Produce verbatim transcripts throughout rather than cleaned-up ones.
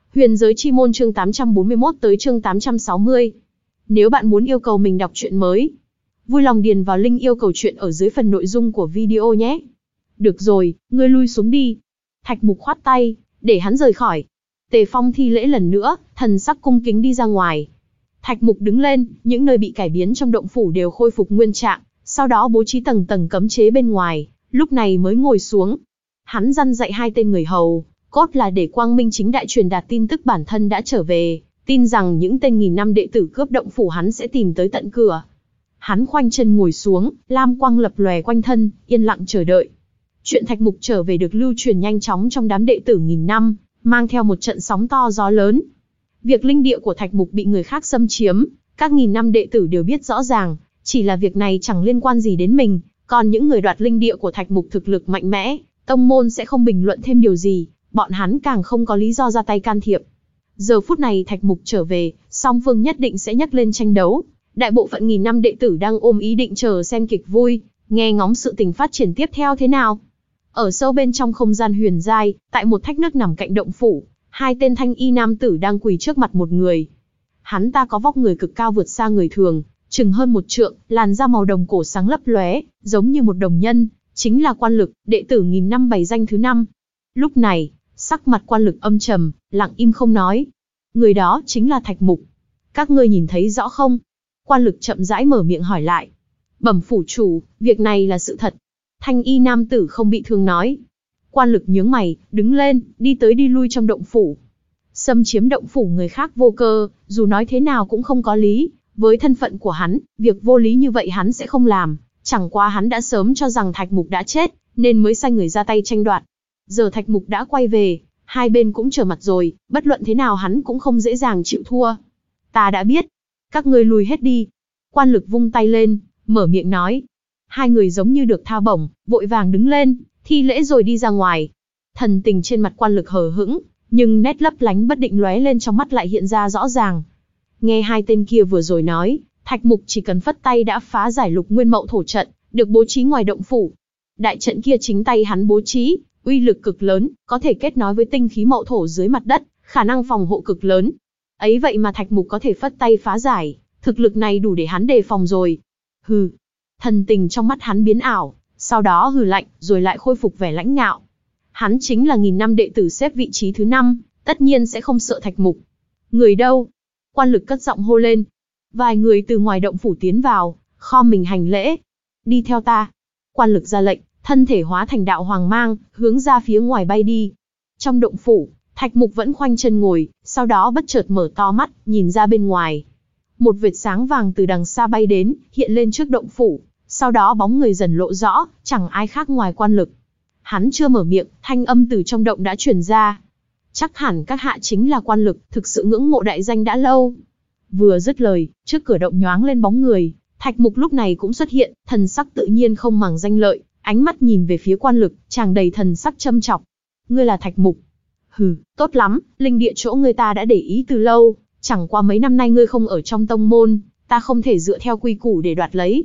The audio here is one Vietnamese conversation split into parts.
Huyền giới chi môn chương tám trăm bốn mươi mốt tới chương tám trăm sáu mươi. Nếu bạn muốn yêu cầu mình đọc truyện mới, vui lòng điền vào link yêu cầu truyện ở dưới phần nội dung của video nhé. Được rồi, ngươi lui xuống đi. Thạch Mục khoát tay, để hắn rời khỏi. Tề Phong thi lễ lần nữa, thần sắc cung kính đi ra ngoài. Thạch Mục đứng lên, những nơi bị cải biến trong động phủ đều khôi phục nguyên trạng, sau đó bố trí tầng tầng cấm chế bên ngoài, lúc này mới ngồi xuống. Hắn dặn dạy hai tên người hầu, cốt là để quang minh chính đại truyền đạt tin tức bản thân đã trở về, tin rằng những tên nghìn năm đệ tử cướp động phủ hắn sẽ tìm tới tận cửa. Hắn khoanh chân ngồi xuống, lam quang lập lòe quanh thân, yên lặng chờ đợi. Chuyện Thạch Mục trở về được lưu truyền nhanh chóng trong đám đệ tử nghìn năm, mang theo một trận sóng to gió lớn. Việc linh địa của Thạch Mục bị người khác xâm chiếm, các nghìn năm đệ tử đều biết rõ ràng, chỉ là việc này chẳng liên quan gì đến mình, còn những người đoạt linh địa của Thạch Mục thực lực mạnh mẽ, tông môn sẽ không bình luận thêm điều gì, bọn hắn càng không có lý do ra tay can thiệp. Giờ phút này Thạch Mục trở về, song phương nhất định sẽ nhắc lên tranh đấu. Đại bộ phận nghìn năm đệ tử đang ôm ý định chờ xem kịch vui, nghe ngóng sự tình phát triển tiếp theo thế nào. Ở sâu bên trong không gian huyền giai, tại một thách nước nằm cạnh động phủ, hai tên thanh y nam tử đang quỳ trước mặt một người. Hắn ta có vóc người cực cao vượt xa người thường, chừng hơn một trượng, làn da màu đồng cổ sáng lấp lóe, giống như một đồng nhân, chính là Quan Lực, đệ tử nghìn năm bảy danh thứ năm. Lúc này, sắc mặt Quan Lực âm trầm, lặng im không nói. Người đó chính là Thạch Mục. Các ngươi nhìn thấy rõ không? Quan Lực chậm rãi mở miệng hỏi lại. Bẩm phủ chủ, việc này là sự thật. Thanh y nam tử không bị thương nói. Quan Lực nhướng mày, đứng lên, đi tới đi lui trong động phủ. Xâm chiếm động phủ người khác vô cơ, dù nói thế nào cũng không có lý. Với thân phận của hắn, việc vô lý như vậy hắn sẽ không làm. Chẳng qua hắn đã sớm cho rằng Thạch Mục đã chết, nên mới sai người ra tay tranh đoạt. Giờ Thạch Mục đã quay về, hai bên cũng trở mặt rồi, bất luận thế nào hắn cũng không dễ dàng chịu thua. Ta đã biết. Các ngươi lùi hết đi. Quan Lực vung tay lên, mở miệng nói. Hai người giống như được tha bổng, vội vàng đứng lên, thi lễ rồi đi ra ngoài. Thần tình trên mặt Quan Lực hờ hững, nhưng nét lấp lánh bất định lóe lên trong mắt lại hiện ra rõ ràng. Nghe hai tên kia vừa rồi nói, Thạch Mục chỉ cần phất tay đã phá giải Lục Nguyên Mậu thổ trận, được bố trí ngoài động phủ. Đại trận kia chính tay hắn bố trí, uy lực cực lớn, có thể kết nối với tinh khí mậu thổ dưới mặt đất, khả năng phòng hộ cực lớn. Ấy vậy mà Thạch Mục có thể phất tay phá giải, thực lực này đủ để hắn đề phòng rồi. Hừ. Thần tình trong mắt hắn biến ảo, sau đó hừ lạnh, rồi lại khôi phục vẻ lãnh ngạo. Hắn chính là nghìn năm đệ tử xếp vị trí thứ năm, tất nhiên sẽ không sợ Thạch Mục. Người đâu? Quan Lực cất giọng hô lên. Vài người từ ngoài động phủ tiến vào, khom mình hành lễ. Đi theo ta. Quan Lực ra lệnh, thân thể hóa thành đạo hoàng mang, hướng ra phía ngoài bay đi. Trong động phủ, Thạch Mục vẫn khoanh chân ngồi, sau đó bất chợt mở to mắt, nhìn ra bên ngoài. Một vệt sáng vàng từ đằng xa bay đến, hiện lên trước động phủ, sau đó bóng người dần lộ rõ, chẳng ai khác ngoài Quan Lực. Hắn chưa mở miệng, thanh âm từ trong động đã truyền ra. Chắc hẳn các hạ chính là Quan Lực, thực sự ngưỡng mộ đại danh đã lâu. Vừa dứt lời, trước cửa động nhoáng lên bóng người, Thạch Mục lúc này cũng xuất hiện, thần sắc tự nhiên không màng danh lợi, ánh mắt nhìn về phía Quan Lực, tràn đầy thần sắc châm chọc. Ngươi là Thạch Mục? Hừ, tốt lắm, linh địa chỗ ngươi ta đã để ý từ lâu, chẳng qua mấy năm nay ngươi không ở trong tông môn, ta không thể dựa theo quy củ để đoạt lấy.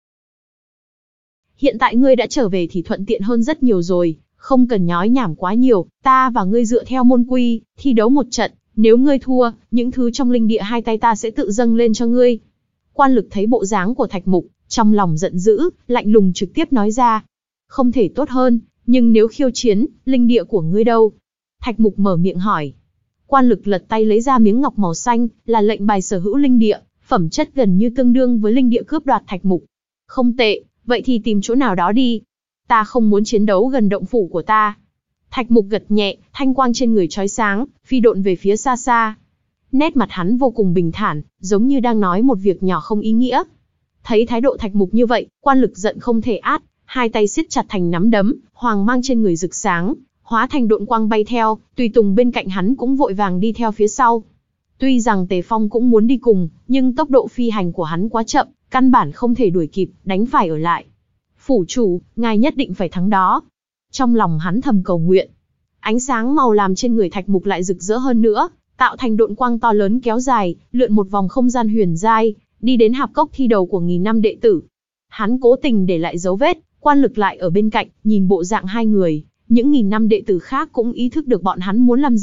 Hiện tại ngươi đã trở về thì thuận tiện hơn rất nhiều rồi, không cần nhói nhảm quá nhiều, ta và ngươi dựa theo môn quy, thi đấu một trận, nếu ngươi thua, những thứ trong linh địa hai tay ta sẽ tự dâng lên cho ngươi. Quan Lực thấy bộ dáng của Thạch Mục, trong lòng giận dữ, lạnh lùng trực tiếp nói ra. Không thể tốt hơn, nhưng nếu khiêu chiến, linh địa của ngươi đâu? Thạch Mục mở miệng hỏi. Quan Lực lật tay lấy ra miếng ngọc màu xanh, là lệnh bài sở hữu linh địa, phẩm chất gần như tương đương với linh địa cướp đoạt Thạch Mục. Không tệ, vậy thì tìm chỗ nào đó đi. Ta không muốn chiến đấu gần động phủ của ta. Thạch Mục gật nhẹ, thanh quang trên người chói sáng, phi độn về phía xa xa. Nét mặt hắn vô cùng bình thản, giống như đang nói một việc nhỏ không ý nghĩa. Thấy thái độ Thạch Mục như vậy, Quan Lực giận không thể át, hai tay siết chặt thành nắm đấm, hoàng mang trên người rực sáng, hóa thành độn quang bay theo, tùy tùng bên cạnh hắn cũng vội vàng đi theo phía sau. Tuy rằng Tề Phong cũng muốn đi cùng, nhưng tốc độ phi hành của hắn quá chậm, căn bản không thể đuổi kịp, đánh phải ở lại. Phủ chủ, ngài nhất định phải thắng đó. Trong lòng hắn thầm cầu nguyện. Ánh sáng màu làm trên người Thạch Mục lại rực rỡ hơn nữa, tạo thành độn quang to lớn kéo dài, lượn một vòng không gian huyền giai, đi đến hạp cốc thi đầu của nghìn năm đệ tử. Hắn cố tình để lại dấu vết, Quan Lực lại ở bên cạnh, nhìn bộ dạng hai người, những nghìn năm đệ tử khác cũng ý thức được bọn hắn muốn làm gì,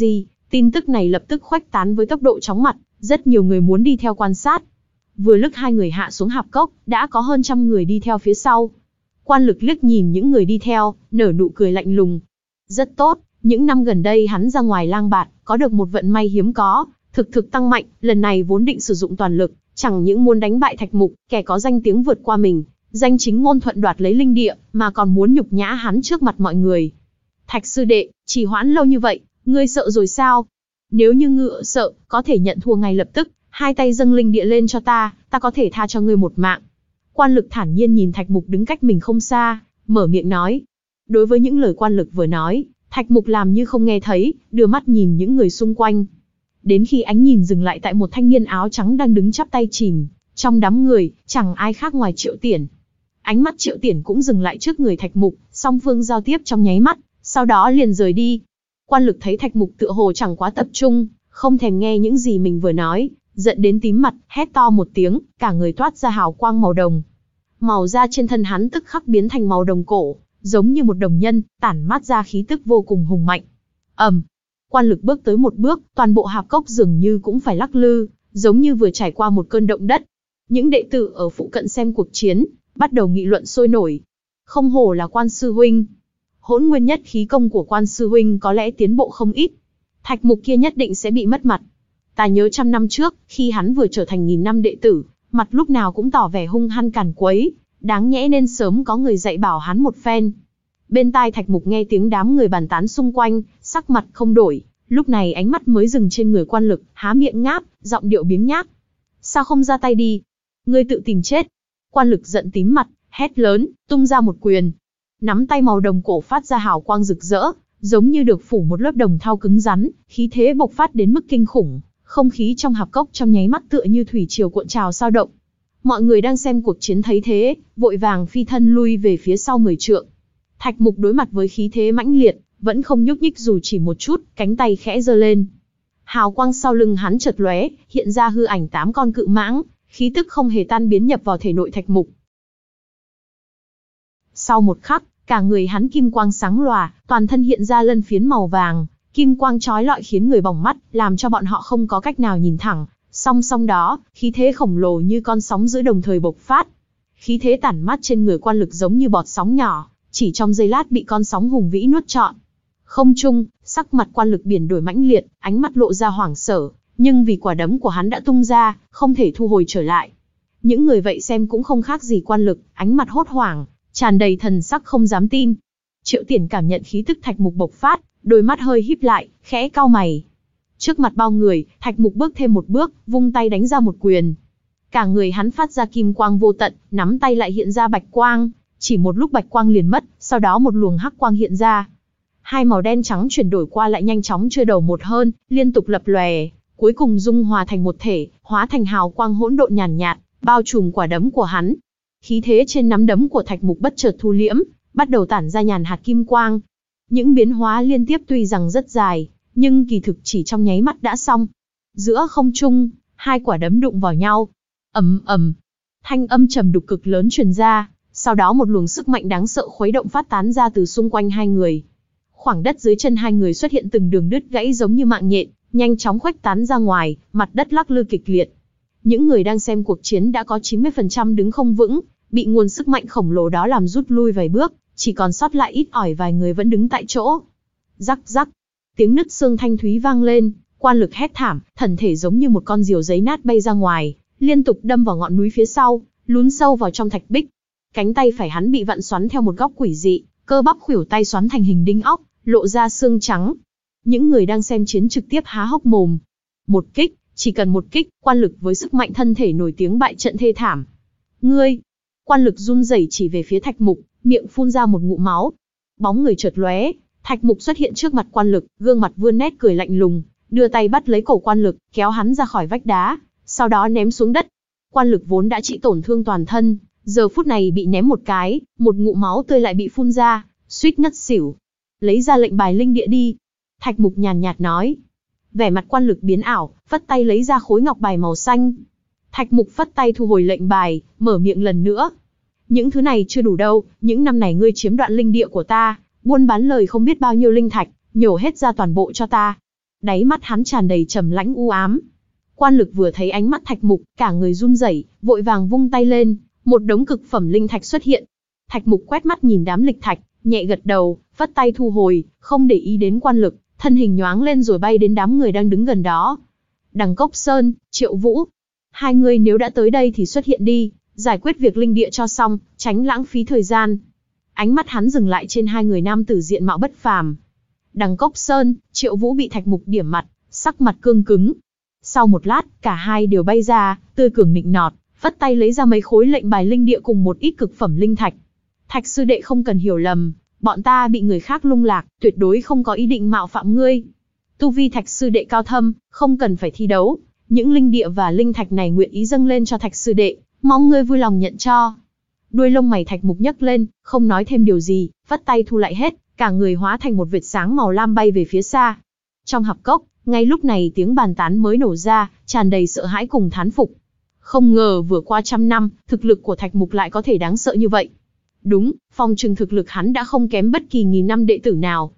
Tin tức này lập tức khuếch tán với tốc độ chóng mặt, rất nhiều người muốn đi theo quan sát. Vừa lúc hai người hạ xuống hạp cốc, đã có hơn trăm người đi theo phía sau. Quan Lực liếc nhìn những người đi theo, nở nụ cười lạnh lùng. Rất tốt, những năm gần đây hắn ra ngoài lang bạt, có được một vận may hiếm có, thực thực tăng mạnh, lần này vốn định sử dụng toàn lực, chẳng những muốn đánh bại Thạch Mục, kẻ có danh tiếng vượt qua mình, danh chính ngôn thuận đoạt lấy linh địa, mà còn muốn nhục nhã hắn trước mặt mọi người. Thạch sư đệ, trì hoãn lâu như vậy, ngươi sợ rồi sao? Nếu như ngựa sợ, có thể nhận thua ngay lập tức, hai tay dâng linh địa lên cho ta, ta có thể tha cho ngươi một mạng. Quan Lực thản nhiên nhìn Thạch Mục đứng cách mình không xa, mở miệng nói. Đối với những lời Quan Lực vừa nói, Thạch Mục làm như không nghe thấy, đưa mắt nhìn những người xung quanh. Đến khi ánh nhìn dừng lại tại một thanh niên áo trắng đang đứng chắp tay chìm, trong đám người, chẳng ai khác ngoài Triệu Tiển. Ánh mắt Triệu Tiển cũng dừng lại trước người Thạch Mục, song phương giao tiếp trong nháy mắt, sau đó liền rời đi. Quan Lực thấy Thạch Mục tựa hồ chẳng quá tập trung, không thèm nghe những gì mình vừa nói, giận đến tím mặt, hét to một tiếng, cả người toát ra hào quang màu đồng. Màu da trên thân hắn tức khắc biến thành màu đồng cổ, giống như một đồng nhân, tản mát ra khí tức vô cùng hùng mạnh. ầm, Quan Lực bước tới một bước, toàn bộ hạp cốc dường như cũng phải lắc lư, giống như vừa trải qua một cơn động đất. Những đệ tử ở phụ cận xem cuộc chiến, bắt đầu nghị luận sôi nổi. Không hổ là Quan sư huynh. Hỗn nguyên nhất khí công của Quan sư huynh có lẽ tiến bộ không ít. Thạch Mục kia nhất định sẽ bị mất mặt. Ta nhớ trăm năm trước, khi hắn vừa trở thành nghìn năm đệ tử, mặt lúc nào cũng tỏ vẻ hung hăng càn quấy, đáng nhẽ nên sớm có người dạy bảo hắn một phen. Bên tai Thạch Mục nghe tiếng đám người bàn tán xung quanh, sắc mặt không đổi, lúc này ánh mắt mới dừng trên người Quan Lực, há miệng ngáp, giọng điệu biếng nhác. Sao không ra tay đi? Ngươi tự tìm chết. Quan Lực giận tím mặt, hét lớn, tung ra một quyền. Nắm tay màu đồng cổ phát ra hào quang rực rỡ, giống như được phủ một lớp đồng thau cứng rắn, khí thế bộc phát đến mức kinh khủng, không khí trong hạp cốc trong nháy mắt tựa như thủy triều cuộn trào sao động. Mọi người đang xem cuộc chiến thấy thế, vội vàng phi thân lui về phía sau mười trượng. Thạch Mục đối mặt với khí thế mãnh liệt, vẫn không nhúc nhích dù chỉ một chút, cánh tay khẽ giơ lên. Hào quang sau lưng hắn chợt lóe, hiện ra hư ảnh tám con cự mãng, khí tức không hề tan biến nhập vào thể nội Thạch Mục. Sau một khắc, cả người hắn kim quang sáng lòa, toàn thân hiện ra lân phiến màu vàng, kim quang chói lọi khiến người bỏng mắt, làm cho bọn họ không có cách nào nhìn thẳng. Song song đó, khí thế khổng lồ như con sóng dữ đồng thời bộc phát. Khí thế tản mát trên người Quan Lực giống như bọt sóng nhỏ, chỉ trong giây lát bị con sóng hùng vĩ nuốt trọn. Không trung, sắc mặt Quan Lực biển đổi mãnh liệt, ánh mắt lộ ra hoảng sợ, nhưng vì quả đấm của hắn đã tung ra, không thể thu hồi trở lại. Những người vậy xem cũng không khác gì Quan Lực, ánh mặt hốt hoảng, tràn đầy thần sắc không dám tin. Triệu Tiển cảm nhận khí tức Thạch Mục bộc phát, đôi mắt hơi híp lại, khẽ cau mày. Trước mặt bao người, Thạch Mục bước thêm một bước, vung tay đánh ra một quyền. Cả người hắn phát ra kim quang vô tận, nắm tay lại hiện ra bạch quang, chỉ một lúc bạch quang liền mất, sau đó một luồng hắc quang hiện ra. Hai màu đen trắng chuyển đổi qua lại nhanh chóng chưa đầu một hơn, liên tục lập lòe, cuối cùng dung hòa thành một thể, hóa thành hào quang hỗn độn nhàn nhạt, bao trùm quả đấm của hắn. Khí thế trên nắm đấm của Thạch Mục bất chợt thu liễm, bắt đầu tản ra nhàn hạt kim quang. Những biến hóa liên tiếp tuy rằng rất dài, nhưng kỳ thực chỉ trong nháy mắt đã xong. Giữa không trung, hai quả đấm đụng vào nhau. Ầm ầm, thanh âm trầm đục cực lớn truyền ra, sau đó một luồng sức mạnh đáng sợ khuấy động phát tán ra từ xung quanh hai người. Khoảng đất dưới chân hai người xuất hiện từng đường đứt gãy giống như mạng nhện, nhanh chóng khuếch tán ra ngoài, mặt đất lắc lư kịch liệt. Những người đang xem cuộc chiến đã có chín mươi phần trăm đứng không vững, bị nguồn sức mạnh khổng lồ đó làm rút lui vài bước, chỉ còn sót lại ít ỏi vài người vẫn đứng tại chỗ. Rắc rắc, tiếng nứt xương thanh thúy vang lên, Quan Lực hét thảm, thần thể giống như một con diều giấy nát bay ra ngoài, liên tục đâm vào ngọn núi phía sau, lún sâu vào trong thạch bích. Cánh tay phải hắn bị vặn xoắn theo một góc quỷ dị, cơ bắp khuỷu tay xoắn thành hình đinh ốc, lộ ra xương trắng. Những người đang xem chiến trực tiếp há hốc mồm. Một kích, chỉ cần một kích, Quan Lực với sức mạnh thân thể nổi tiếng bại trận thê thảm. Ngươi! Quan Lực run rẩy chỉ về phía Thạch Mục, miệng phun ra một ngụm máu. Bóng người chợt lóe, Thạch Mục xuất hiện trước mặt Quan Lực, gương mặt vươn nét cười lạnh lùng, đưa tay bắt lấy cổ Quan Lực, kéo hắn ra khỏi vách đá, sau đó ném xuống đất. Quan Lực vốn đã trị tổn thương toàn thân, giờ phút này bị ném một cái, một ngụm máu tươi lại bị phun ra, suýt ngất xỉu. Lấy ra lệnh bài linh địa đi. Thạch Mục nhàn nhạt nói. Vẻ mặt Quan Lực biến ảo, phất tay lấy ra khối ngọc bài màu xanh. Thạch Mục phất tay thu hồi lệnh bài, mở miệng lần nữa. Những thứ này chưa đủ đâu, những năm này ngươi chiếm đoạn linh địa của ta, buôn bán lời không biết bao nhiêu linh thạch, nhổ hết ra toàn bộ cho ta. đáy mắt hắn tràn đầy trầm lãnh u ám. Quan Lực vừa thấy ánh mắt Thạch Mục, cả người run rẩy, vội vàng vung tay lên, một đống cực phẩm linh thạch xuất hiện. Thạch Mục quét mắt nhìn đám lịch thạch, nhẹ gật đầu, vất tay thu hồi, không để ý đến Quan Lực, thân hình nhoáng lên rồi bay đến đám người đang đứng gần đó. Đằng Cốc Sơn, Triệu Vũ, hai người nếu đã tới đây thì xuất hiện đi, giải quyết việc linh địa cho xong, tránh lãng phí thời gian. Ánh mắt hắn dừng lại trên hai người nam tử diện mạo bất phàm. Đằng Cốc Sơn, Triệu Vũ bị Thạch Mục điểm mặt, sắc mặt cương cứng. Sau một lát, cả hai đều bay ra, tươi cường nịnh nọt, vất tay lấy ra mấy khối lệnh bài linh địa cùng một ít cực phẩm linh thạch. Thạch sư đệ không cần hiểu lầm, bọn ta bị người khác lung lạc, tuyệt đối không có ý định mạo phạm ngươi. Tu vi Thạch sư đệ cao thâm, không cần phải thi đấu. Những linh địa và linh thạch này nguyện ý dâng lên cho Thạch sư đệ, mong ngươi vui lòng nhận cho. Đuôi lông mày Thạch Mục nhấc lên, không nói thêm điều gì, vất tay thu lại hết, cả người hóa thành một vệt sáng màu lam bay về phía xa. Trong hạp cốc, ngay lúc này tiếng bàn tán mới nổ ra, tràn đầy sợ hãi cùng thán phục. Không ngờ vừa qua trăm năm, thực lực của Thạch Mục lại có thể đáng sợ như vậy. Đúng, phòng trừng thực lực hắn đã không kém bất kỳ nghìn năm đệ tử nào.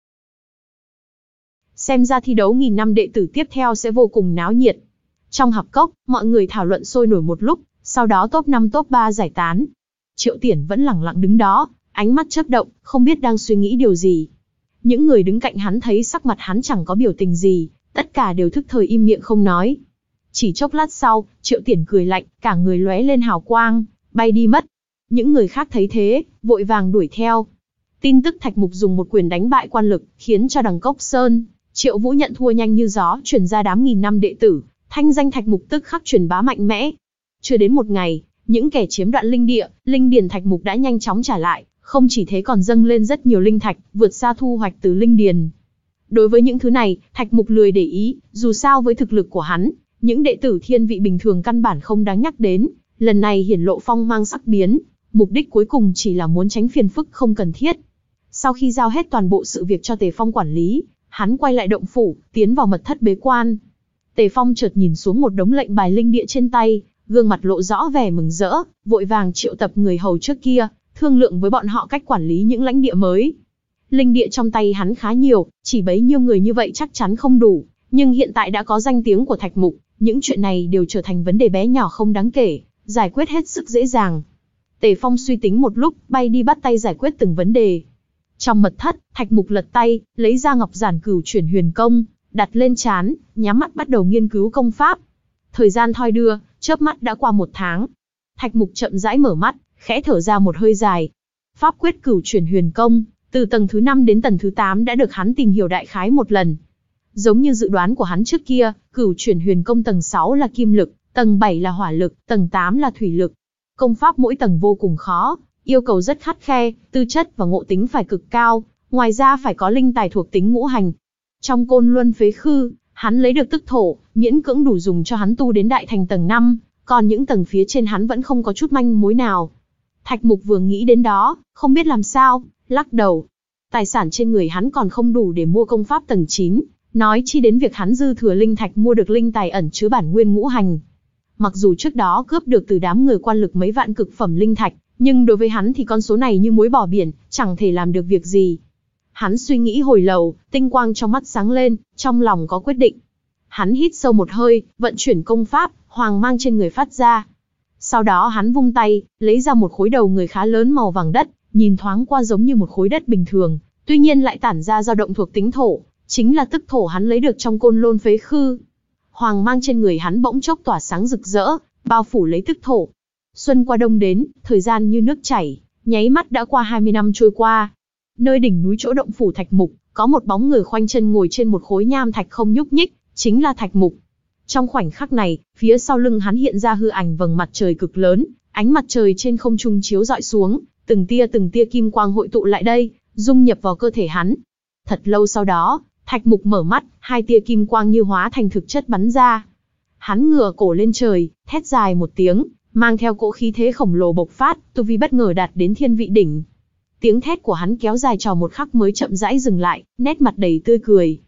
Xem ra thi đấu nghìn năm đệ tử tiếp theo sẽ vô cùng náo nhiệt. Trong hạp cốc, mọi người thảo luận sôi nổi một lúc, sau đó top năm top ba giải tán. Triệu Tiển vẫn lẳng lặng đứng đó, ánh mắt chớp động, không biết đang suy nghĩ điều gì. Những người đứng cạnh hắn thấy sắc mặt hắn chẳng có biểu tình gì, tất cả đều thức thời im miệng không nói. Chỉ chốc lát sau, Triệu Tiển cười lạnh, cả người lóe lên hào quang, bay đi mất. Những người khác thấy thế, vội vàng đuổi theo. Tin tức Thạch Mục dùng một quyền đánh bại Quan Lực, khiến cho Đằng Cốc Sơn, Triệu Vũ nhận thua nhanh như gió truyền ra đám nghìn năm đệ tử, thanh danh Thạch Mục tức khắc truyền bá mạnh mẽ. Chưa đến một ngày, những kẻ chiếm đoạt linh địa, linh điền Thạch Mục đã nhanh chóng trả lại, không chỉ thế còn dâng lên rất nhiều linh thạch, vượt xa thu hoạch từ linh điền. Đối với những thứ này, Thạch Mục lười để ý, dù sao với thực lực của hắn, những đệ tử thiên vị bình thường căn bản không đáng nhắc đến, lần này hiển lộ phong mang sắc biến, mục đích cuối cùng chỉ là muốn tránh phiền phức không cần thiết. Sau khi giao hết toàn bộ sự việc cho Tề Phong quản lý, hắn quay lại động phủ, tiến vào mật thất bế quan. Tề Phong chợt nhìn xuống một đống lệnh bài linh địa trên tay, gương mặt lộ rõ vẻ mừng rỡ, vội vàng triệu tập người hầu trước kia, thương lượng với bọn họ cách quản lý những lãnh địa mới. Linh địa trong tay hắn khá nhiều, chỉ bấy nhiêu người như vậy chắc chắn không đủ, nhưng hiện tại đã có danh tiếng của Thạch Mục, những chuyện này đều trở thành vấn đề bé nhỏ không đáng kể, giải quyết hết sức dễ dàng. Tề Phong suy tính một lúc, bay đi bắt tay giải quyết từng vấn đề. Trong mật thất, Thạch Mục lật tay, lấy ra ngọc giản cửu chuyển huyền công, đặt lên trán, nhắm mắt bắt đầu nghiên cứu công pháp. Thời gian thoi đưa, chớp mắt đã qua một tháng. Thạch Mục chậm rãi mở mắt, khẽ thở ra một hơi dài. Pháp quyết cửu chuyển huyền công, từ tầng thứ năm đến tầng thứ tám đã được hắn tìm hiểu đại khái một lần. Giống như dự đoán của hắn trước kia, cửu chuyển huyền công tầng sáu là kim lực, tầng bảy là hỏa lực, tầng tám là thủy lực. Công pháp mỗi tầng vô cùng khó, yêu cầu rất khắt khe, tư chất và ngộ tính phải cực cao, ngoài ra phải có linh tài thuộc tính ngũ hành. Trong Côn Luân Phế Khư, hắn lấy được tức thổ, miễn cưỡng đủ dùng cho hắn tu đến đại thành tầng năm, còn những tầng phía trên hắn vẫn không có chút manh mối nào. Thạch Mục vừa nghĩ đến đó, không biết làm sao, lắc đầu. Tài sản trên người hắn còn không đủ để mua công pháp tầng chín, nói chi đến việc hắn dư thừa linh thạch mua được linh tài ẩn chứa bản nguyên ngũ hành. Mặc dù trước đó cướp được từ đám người Quan Lực mấy vạn cực phẩm linh thạch, nhưng đối với hắn thì con số này như muối bỏ biển, chẳng thể làm được việc gì. Hắn suy nghĩ hồi lâu, tinh quang trong mắt sáng lên, trong lòng có quyết định. Hắn hít sâu một hơi, vận chuyển công pháp, hoàng mang trên người phát ra. Sau đó hắn vung tay, lấy ra một khối đầu người khá lớn màu vàng đất, nhìn thoáng qua giống như một khối đất bình thường, tuy nhiên lại tản ra dao động thuộc tính thổ, chính là tức thổ hắn lấy được trong Côn Lôn Phế Khư. Hoàng mang trên người hắn bỗng chốc tỏa sáng rực rỡ, bao phủ lấy tức thổ. Xuân qua đông đến, thời gian như nước chảy, nháy mắt đã qua hai mươi năm trôi qua. Nơi đỉnh núi chỗ động phủ Thạch Mục, có một bóng người khoanh chân ngồi trên một khối nham thạch không nhúc nhích, chính là Thạch Mục. Trong khoảnh khắc này, phía sau lưng hắn hiện ra hư ảnh vầng mặt trời cực lớn, ánh mặt trời trên không trung chiếu rọi xuống, từng tia từng tia kim quang hội tụ lại đây, dung nhập vào cơ thể hắn. Thật lâu sau đó, Thạch Mục mở mắt, hai tia kim quang như hóa thành thực chất bắn ra. Hắn ngửa cổ lên trời, thét dài một tiếng, mang theo cỗ khí thế khổng lồ bộc phát, tu vi bất ngờ đạt đến thiên vị đỉnh. Tiếng thét của hắn kéo dài trò một khắc mới chậm rãi dừng lại, nét mặt đầy tươi cười.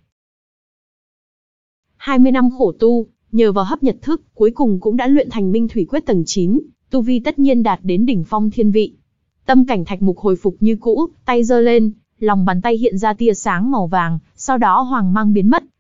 hai mươi năm khổ tu, nhờ vào hấp nhật thức, cuối cùng cũng đã luyện thành Minh Thủy Quyết tầng chín, tu vi tất nhiên đạt đến đỉnh phong thiên vị. Tâm cảnh Thạch Mục hồi phục như cũ, tay giơ lên, lòng bàn tay hiện ra tia sáng màu vàng, sau đó hoàng mang biến mất,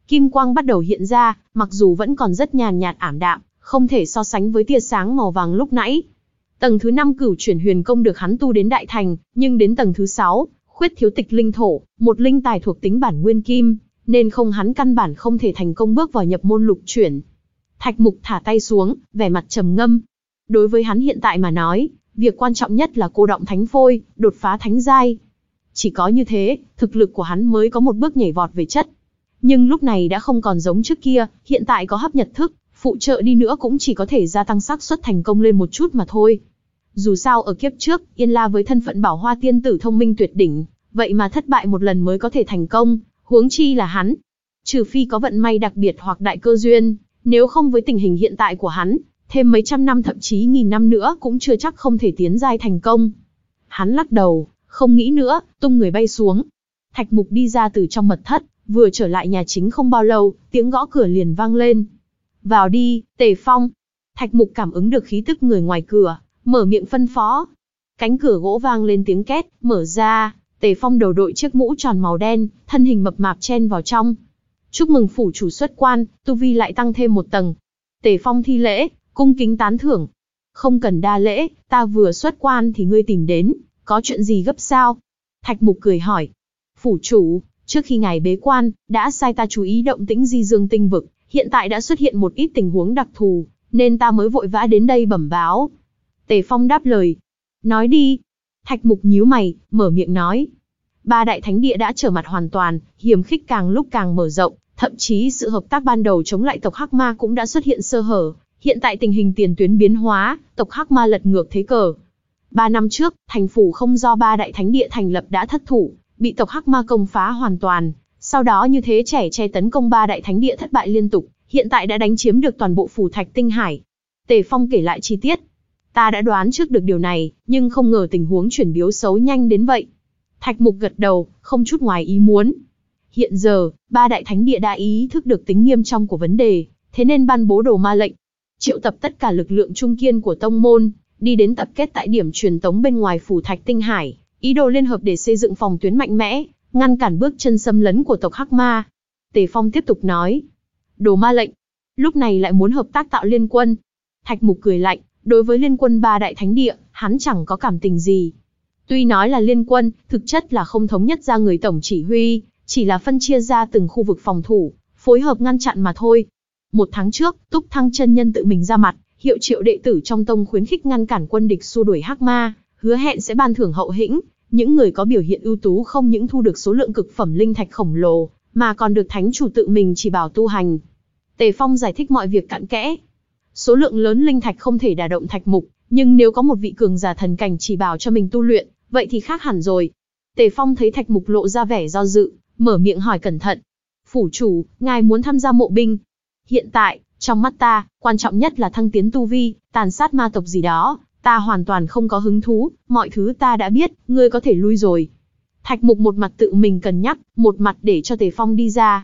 Kim quang bắt đầu hiện ra, mặc dù vẫn còn rất nhàn nhạt ảm đạm, không thể so sánh với tia sáng màu vàng lúc nãy. Tầng thứ năm Cửu Chuyển Huyền Công được hắn tu đến đại thành, nhưng đến tầng thứ sáu, khuyết thiếu tịch linh thổ, một linh tài thuộc tính bản nguyên kim, nên không hắn căn bản không thể thành công bước vào nhập môn lục chuyển. Thạch Mục thả tay xuống, vẻ mặt trầm ngâm. Đối với hắn hiện tại mà nói, việc quan trọng nhất là cô động thánh phôi, đột phá thánh giai. Chỉ có như thế, thực lực của hắn mới có một bước nhảy vọt về chất. Nhưng lúc này đã không còn giống trước kia, hiện tại có hấp nhật thức, phụ trợ đi nữa cũng chỉ có thể gia tăng xác suất thành công lên một chút mà thôi. Dù sao ở kiếp trước, Yên La với thân phận Bảo Hoa tiên tử thông minh tuyệt đỉnh, vậy mà thất bại một lần mới có thể thành công, huống chi là hắn. Trừ phi có vận may đặc biệt hoặc đại cơ duyên, nếu không với tình hình hiện tại của hắn, thêm mấy trăm năm thậm chí nghìn năm nữa cũng chưa chắc không thể tiến giai thành công. Hắn lắc đầu, không nghĩ nữa, tung người bay xuống. Thạch Mục đi ra từ trong mật thất, vừa trở lại nhà chính không bao lâu, tiếng gõ cửa liền vang lên. Vào đi, Tề Phong. Thạch Mục cảm ứng được khí tức người ngoài cửa, mở miệng phân phó. Cánh cửa gỗ vang lên tiếng két, mở ra, Tề Phong đầu đội chiếc mũ tròn màu đen, thân hình mập mạp chen vào trong. Chúc mừng phủ chủ xuất quan, tu vi lại tăng thêm một tầng. Tề Phong thi lễ, cung kính tán thưởng. Không cần đa lễ, ta vừa xuất quan thì ngươi tìm đến, có chuyện gì gấp sao? Thạch Mục cười hỏi. Phủ chủ, trước khi ngài bế quan, đã sai ta chú ý động tĩnh Di Dương tinh vực, hiện tại đã xuất hiện một ít tình huống đặc thù, nên ta mới vội vã đến đây bẩm báo. Tề Phong đáp lời. Nói đi. Thạch Mục nhíu mày, mở miệng nói. Ba đại thánh địa đã trở mặt hoàn toàn, hiềm khích càng lúc càng mở rộng, thậm chí sự hợp tác ban đầu chống lại tộc Hắc Ma cũng đã xuất hiện sơ hở. Hiện tại tình hình tiền tuyến biến hóa, tộc Hắc Ma lật ngược thế cờ. Ba năm trước, thành phủ không do ba đại thánh địa thành lập đã thất thủ, bị tộc Hắc Ma công phá hoàn toàn. Sau đó như thế trẻ che tấn công ba đại thánh địa thất bại liên tục, hiện tại đã đánh chiếm được toàn bộ phủ Thạch Tinh Hải. Tề Phong kể lại chi tiết. Ta đã đoán trước được điều này, nhưng không ngờ tình huống chuyển biến xấu nhanh đến vậy. Thạch Mục gật đầu, không chút ngoài ý muốn. Hiện giờ, ba đại thánh địa đã ý thức được tính nghiêm trọng của vấn đề, thế nên ban bố đồ ma lệnh, triệu tập tất cả lực lượng trung kiên của tông môn, đi đến tập kết tại điểm truyền tống bên ngoài phủ Thạch Tinh Hải, ý đồ liên hợp để xây dựng phòng tuyến mạnh mẽ, ngăn cản bước chân xâm lấn của tộc Hắc Ma. Tề Phong tiếp tục nói. Đồ ma lệnh, lúc này lại muốn hợp tác tạo liên quân. Thạch Mục cười lạnh, đối với liên quân ba đại thánh địa, hắn chẳng có cảm tình gì. Tuy nói là liên quân, thực chất là không thống nhất ra người tổng chỉ huy, chỉ là phân chia ra từng khu vực phòng thủ, phối hợp ngăn chặn mà thôi. Một tháng trước, Túc Thăng chân nhân tự mình ra mặt, hiệu triệu đệ tử trong tông khuyến khích ngăn cản quân địch xua đuổi Hắc Ma, hứa hẹn sẽ ban thưởng hậu hĩnh, những người có biểu hiện ưu tú không những thu được số lượng cực phẩm linh thạch khổng lồ, mà còn được thánh chủ tự mình chỉ bảo tu hành. Tề Phong giải thích mọi việc cặn kẽ. Số lượng lớn linh thạch không thể đả động Thạch Mục, nhưng nếu có một vị cường giả thần cảnh chỉ bảo cho mình tu luyện, vậy thì khác hẳn rồi. Tề Phong thấy Thạch Mục lộ ra vẻ do dự, mở miệng hỏi cẩn thận. Phủ chủ, ngài muốn tham gia mộ binh? Hiện tại, trong mắt ta, quan trọng nhất là thăng tiến tu vi, tàn sát ma tộc gì đó, ta hoàn toàn không có hứng thú, mọi thứ ta đã biết, ngươi có thể lui rồi. Thạch Mục một mặt tự mình cân nhắc, một mặt để cho Tề Phong đi ra.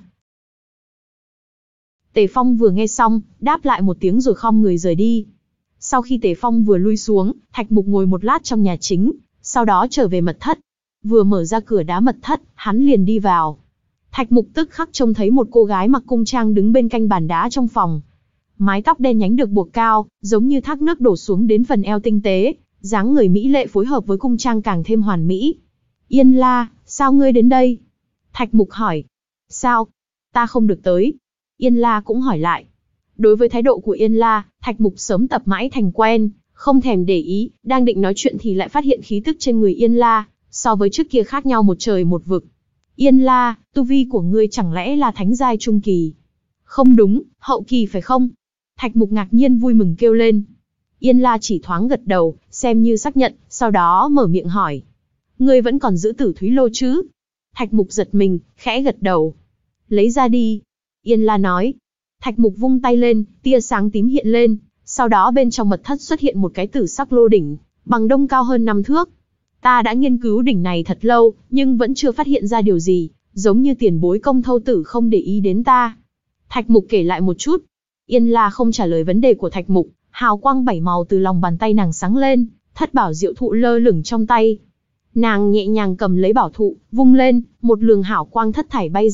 Tề Phong vừa nghe xong, đáp lại một tiếng rồi khom người rời đi. Sau khi Tề Phong vừa lui xuống, Thạch Mục ngồi một lát trong nhà chính, sau đó trở về mật thất. Vừa mở ra cửa đá mật thất, hắn liền đi vào. Thạch Mục tức khắc trông thấy một cô gái mặc cung trang đứng bên cạnh bàn đá trong phòng. Mái tóc đen nhánh được buộc cao, giống như thác nước đổ xuống đến phần eo tinh tế, dáng người mỹ lệ phối hợp với cung trang càng thêm hoàn mỹ. Yên La, sao ngươi đến đây? Thạch Mục hỏi. Sao? Ta không được tới. Yên La cũng hỏi lại. Đối với thái độ của Yên La, Thạch Mục sớm tập mãi thành quen, không thèm để ý, đang định nói chuyện thì lại phát hiện khí tức trên người Yên La, so với trước kia khác nhau một trời một vực. Yên La, tu vi của ngươi chẳng lẽ là thánh giai trung kỳ? Không đúng, hậu kỳ phải không? Thạch Mục ngạc nhiên vui mừng kêu lên. Yên La chỉ thoáng gật đầu, xem như xác nhận, sau đó mở miệng hỏi. Ngươi vẫn còn giữ Tử Thúy Lô chứ? Thạch Mục giật mình, khẽ gật đầu. Lấy ra đi. Yên La nói. Thạch Mục vung tay lên, tia sáng tím hiện lên, sau đó bên trong mật thất xuất hiện một cái tử sắc lô đỉnh, bằng đông cao hơn năm thước. Ta đã nghiên cứu đỉnh này thật lâu, nhưng vẫn chưa phát hiện ra điều gì, giống như tiền bối Công Thâu Tử không để ý đến ta. Thạch Mục kể lại một chút. Yên La không trả lời vấn đề của Thạch Mục, hào quang bảy màu từ lòng bàn tay nàng sáng lên, thất bảo diệu thụ lơ lửng trong tay. Nàng nhẹ nhàng cầm lấy bảo thụ, vung lên, một luồng hào quang thất thải bay ra,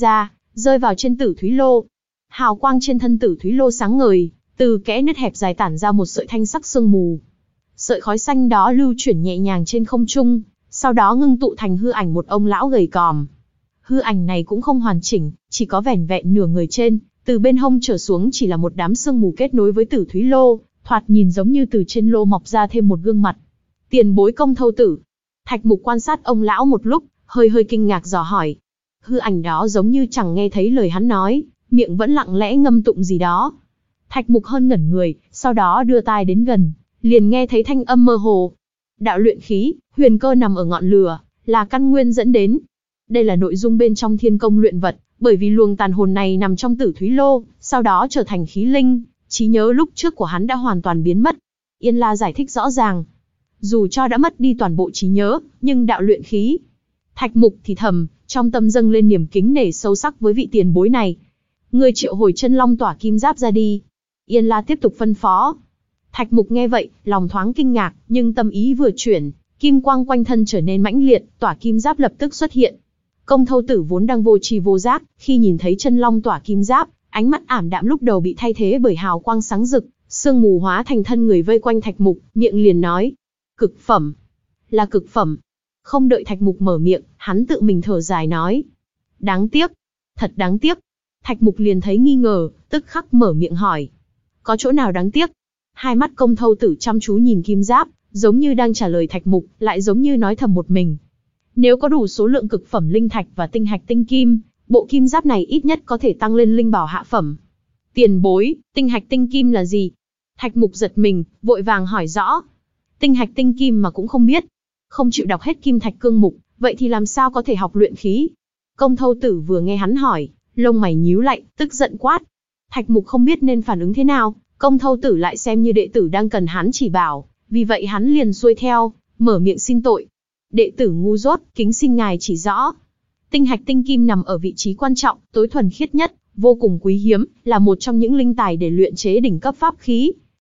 rơi vào trên Tử Thúy Lô. Hào quang trên thân Tử Thúy Lô sáng ngời, từ kẽ nứt hẹp dài tản ra một sợi thanh sắc sương mù. Sợi khói xanh đó lưu chuyển nhẹ nhàng trên không trung, sau đó ngưng tụ thành hư ảnh một ông lão gầy còm. Hư ảnh này cũng không hoàn chỉnh, chỉ có vẻn vẹn nửa người trên, từ bên hông trở xuống chỉ là một đám sương mù kết nối với Tử Thúy Lô, thoạt nhìn giống như từ trên lô mọc ra thêm một gương mặt. Tiền bối Công Thâu Tử. Thạch Mục quan sát ông lão một lúc, hơi hơi kinh ngạc dò hỏi. Hư ảnh đó giống như chẳng nghe thấy lời hắn nói, miệng vẫn lặng lẽ ngâm tụng gì đó. Thạch Mục hơn ngẩn người, sau đó đưa tai đến gần, liền nghe thấy thanh âm mơ hồ. Đạo luyện khí, huyền cơ nằm ở ngọn lửa, là căn nguyên dẫn đến. Đây là nội dung bên trong thiên công luyện vật, bởi vì luồng tàn hồn này nằm trong Tử Thúy Lô, sau đó trở thành khí linh, trí nhớ lúc trước của hắn đã hoàn toàn biến mất. Yên La giải thích rõ ràng. Dù cho đã mất đi toàn bộ trí nhớ, nhưng đạo luyện khí. Thạch Mục thì thầm, trong tâm dâng lên niềm kính nể sâu sắc với vị tiền bối này. Ngươi triệu hồi chân long tỏa kim giáp ra đi. Yên La tiếp tục phân phó. Thạch Mục nghe vậy, lòng thoáng kinh ngạc, nhưng tâm ý vừa chuyển, kim quang quanh thân trở nên mãnh liệt, tỏa kim giáp lập tức xuất hiện. Công Thâu Tử vốn đang vô tri vô giác, khi nhìn thấy chân long tỏa kim giáp, ánh mắt ảm đạm lúc đầu bị thay thế bởi hào quang sáng rực, sương mù hóa thành thân người vây quanh Thạch Mục, miệng liền nói: "Cực phẩm, là cực phẩm." Không đợi Thạch Mục mở miệng, hắn tự mình thở dài nói: "Đáng tiếc, thật đáng tiếc." Thạch Mục liền thấy nghi ngờ, tức khắc mở miệng hỏi: "Có chỗ nào đáng tiếc?" Hai mắt Công Thâu Tử chăm chú nhìn kim giáp, giống như đang trả lời Thạch Mục, lại giống như nói thầm một mình. Nếu có đủ số lượng cực phẩm linh thạch và tinh hạch tinh kim, bộ kim giáp này ít nhất có thể tăng lên linh bảo hạ phẩm. Tiền bối, tinh hạch tinh kim là gì? Thạch Mục giật mình, vội vàng hỏi rõ. Tinh hạch tinh kim mà cũng không biết. Không chịu đọc hết kim thạch cương mục, vậy thì làm sao có thể học luyện khí? Công Thâu Tử vừa nghe hắn hỏi, lông mày nhíu lại, tức giận quát. Thạch Mục không biết nên phản ứng thế nào, Công Thâu Tử lại xem như đệ tử đang cần hắn chỉ bảo, vì vậy hắn liền xuôi theo, mở miệng xin tội. Đệ tử ngu dốt, kính xin ngài chỉ rõ. Tinh hạch tinh kim nằm ở vị trí quan trọng, tối thuần khiết nhất, vô cùng quý hiếm, là một trong những linh tài để luyện chế đỉnh cấp pháp khí.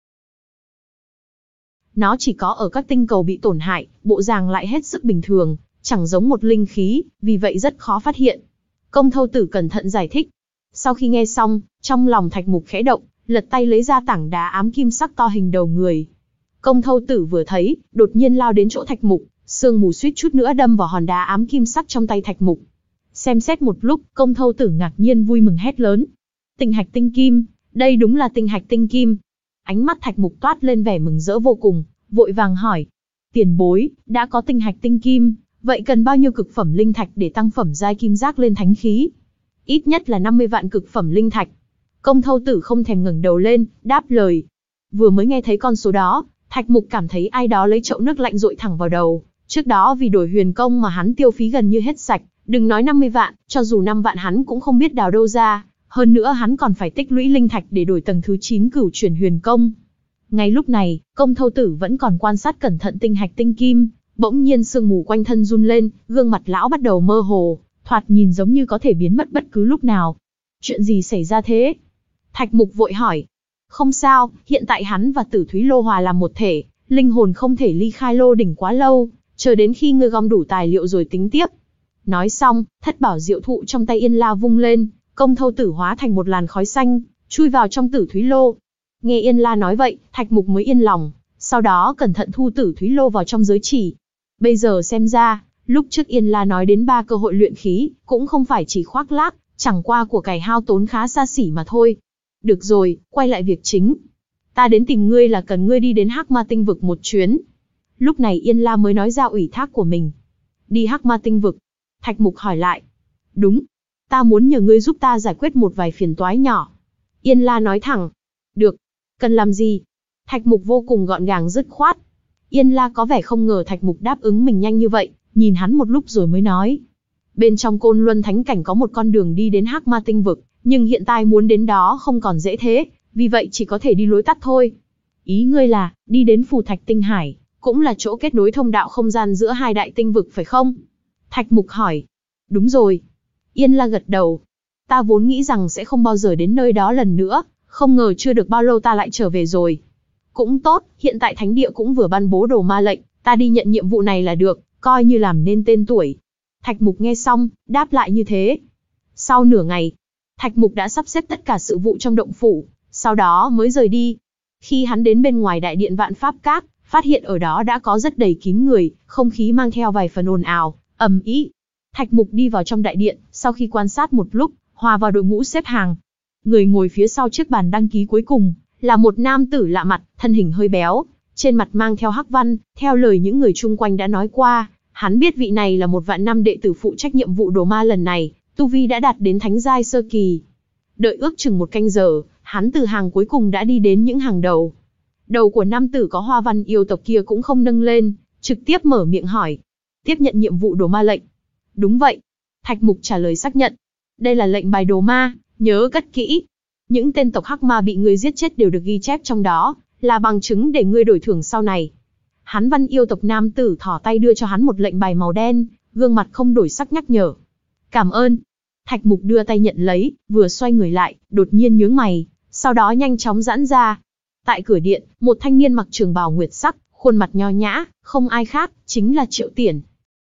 Nó chỉ có ở các tinh cầu bị tổn hại, bộ dạng lại hết sức bình thường, chẳng giống một linh khí, vì vậy rất khó phát hiện. Công Thâu Tử cẩn thận giải thích. Sau khi nghe xong, trong lòng Thạch Mục khẽ động, lật tay lấy ra tảng đá ám kim sắc to hình đầu người. Công Thâu Tử vừa thấy, đột nhiên lao đến chỗ Thạch Mục, sương mù suýt chút nữa đâm vào hòn đá ám kim sắc trong tay Thạch Mục. Xem xét một lúc, Công Thâu Tử ngạc nhiên vui mừng hét lớn: "Tinh hạch tinh kim, đây đúng là tinh hạch tinh kim!" Ánh mắt Thạch Mục toát lên vẻ mừng rỡ vô cùng, vội vàng hỏi: "Tiền bối, đã có tinh hạch tinh kim, vậy cần bao nhiêu cực phẩm linh thạch để tăng phẩm giai kim giác lên thánh khí?" "Ít nhất là năm mươi vạn cực phẩm linh thạch." Công Thâu Tử không thèm ngẩng đầu lên, đáp lời. Vừa mới nghe thấy con số đó, Thạch Mục cảm thấy ai đó lấy chậu nước lạnh dội thẳng vào đầu. Trước đó vì đổi huyền công mà hắn tiêu phí gần như hết sạch, đừng nói năm mươi vạn, cho dù năm vạn hắn cũng không biết đào đâu ra, hơn nữa hắn còn phải tích lũy linh thạch để đổi tầng thứ chín cửu chuyển huyền công. Ngay lúc này, Công Thâu Tử vẫn còn quan sát cẩn thận tinh hạch tinh kim, bỗng nhiên sương mù quanh thân run lên, gương mặt lão bắt đầu mơ hồ, thoạt nhìn giống như có thể biến mất bất cứ lúc nào. Chuyện gì xảy ra thế? Thạch Mục vội hỏi. Không sao, hiện tại hắn và Tử Thúy Lô hòa làm một thể, linh hồn không thể ly khai lô đỉnh quá lâu, chờ đến khi ngươi gom đủ tài liệu rồi tính tiếp. Nói xong, thất bảo diệu thụ trong tay Yên La vung lên, Công Thâu Tử hóa thành một làn khói xanh, chui vào trong Tử Thúy Lô. Nghe Yên La nói vậy, Thạch Mục mới yên lòng, sau đó cẩn thận thu Tử Thúy Lô vào trong giới chỉ. Bây giờ xem ra, lúc trước Yên La nói đến ba cơ hội luyện khí, cũng không phải chỉ khoác lác, chẳng qua của cải hao tốn khá xa xỉ mà thôi. Được rồi, quay lại việc chính. Ta đến tìm ngươi là cần ngươi đi đến Hắc Ma Tinh Vực một chuyến. Lúc này Yên La mới nói ra ủy thác của mình. Đi Hắc Ma Tinh Vực? Thạch Mục hỏi lại. Đúng. Ta muốn nhờ ngươi giúp ta giải quyết một vài phiền toái nhỏ. Yên La nói thẳng. Được. Cần làm gì? Thạch Mục vô cùng gọn gàng dứt khoát. Yên La có vẻ không ngờ Thạch Mục đáp ứng mình nhanh như vậy, nhìn hắn một lúc rồi mới nói. Bên trong Côn Luân Thánh Cảnh có một con đường đi đến Hắc Ma Tinh Vực, nhưng hiện tại muốn đến đó không còn dễ thế, vì vậy chỉ có thể đi lối tắt thôi. Ý ngươi là, đi đến Phù Thạch Tinh Hải, cũng là chỗ kết nối thông đạo không gian giữa hai đại tinh vực phải không? Thạch Mục hỏi. Đúng rồi. Yên La gật đầu. Ta vốn nghĩ rằng sẽ không bao giờ đến nơi đó lần nữa, không ngờ chưa được bao lâu ta lại trở về rồi. Cũng tốt, hiện tại Thánh Địa cũng vừa ban bố đồ ma lệnh, ta đi nhận nhiệm vụ này là được, coi như làm nên tên tuổi. Thạch Mục nghe xong, đáp lại như thế. Sau nửa ngày, Thạch Mục đã sắp xếp tất cả sự vụ trong động phủ, sau đó mới rời đi. Khi hắn đến bên ngoài đại điện Vạn Pháp Các, phát hiện ở đó đã có rất đầy kín người, không khí mang theo vài phần ồn ào, ầm ĩ. Thạch Mục đi vào trong đại điện, sau khi quan sát một lúc, hòa vào đội ngũ xếp hàng. Người ngồi phía sau chiếc bàn đăng ký cuối cùng, là một nam tử lạ mặt, thân hình hơi béo, trên mặt mang theo hắc văn, theo lời những người chung quanh đã nói qua, hắn biết vị này là một vạn năm đệ tử phụ trách nhiệm vụ đồ ma lần này, tu vi đã đạt đến thánh giai sơ kỳ. Đợi ước chừng một canh giờ, hắn từ hàng cuối cùng đã đi đến những hàng đầu. Đầu của nam tử có hoa văn yêu tộc kia cũng không nâng lên, trực tiếp mở miệng hỏi. Tiếp nhận nhiệm vụ đồ ma lệnh. Đúng vậy. Thạch Mục trả lời xác nhận. Đây là lệnh bài đồ ma, nhớ cất kỹ. Những tên tộc hắc ma bị ngươi giết chết đều được ghi chép trong đó, là bằng chứng để ngươi đổi thưởng sau này. Hắn văn yêu tộc nam tử thỏ tay đưa cho hắn một lệnh bài màu đen, gương mặt không đổi sắc nhắc nhở. Cảm ơn. Thạch Mục đưa tay nhận lấy, vừa xoay người lại, đột nhiên nhướng mày, sau đó nhanh chóng giãn ra. Tại cửa điện, một thanh niên mặc trường bào nguyệt sắc, khuôn mặt nho nhã, không ai khác, chính là Triệu Tiển.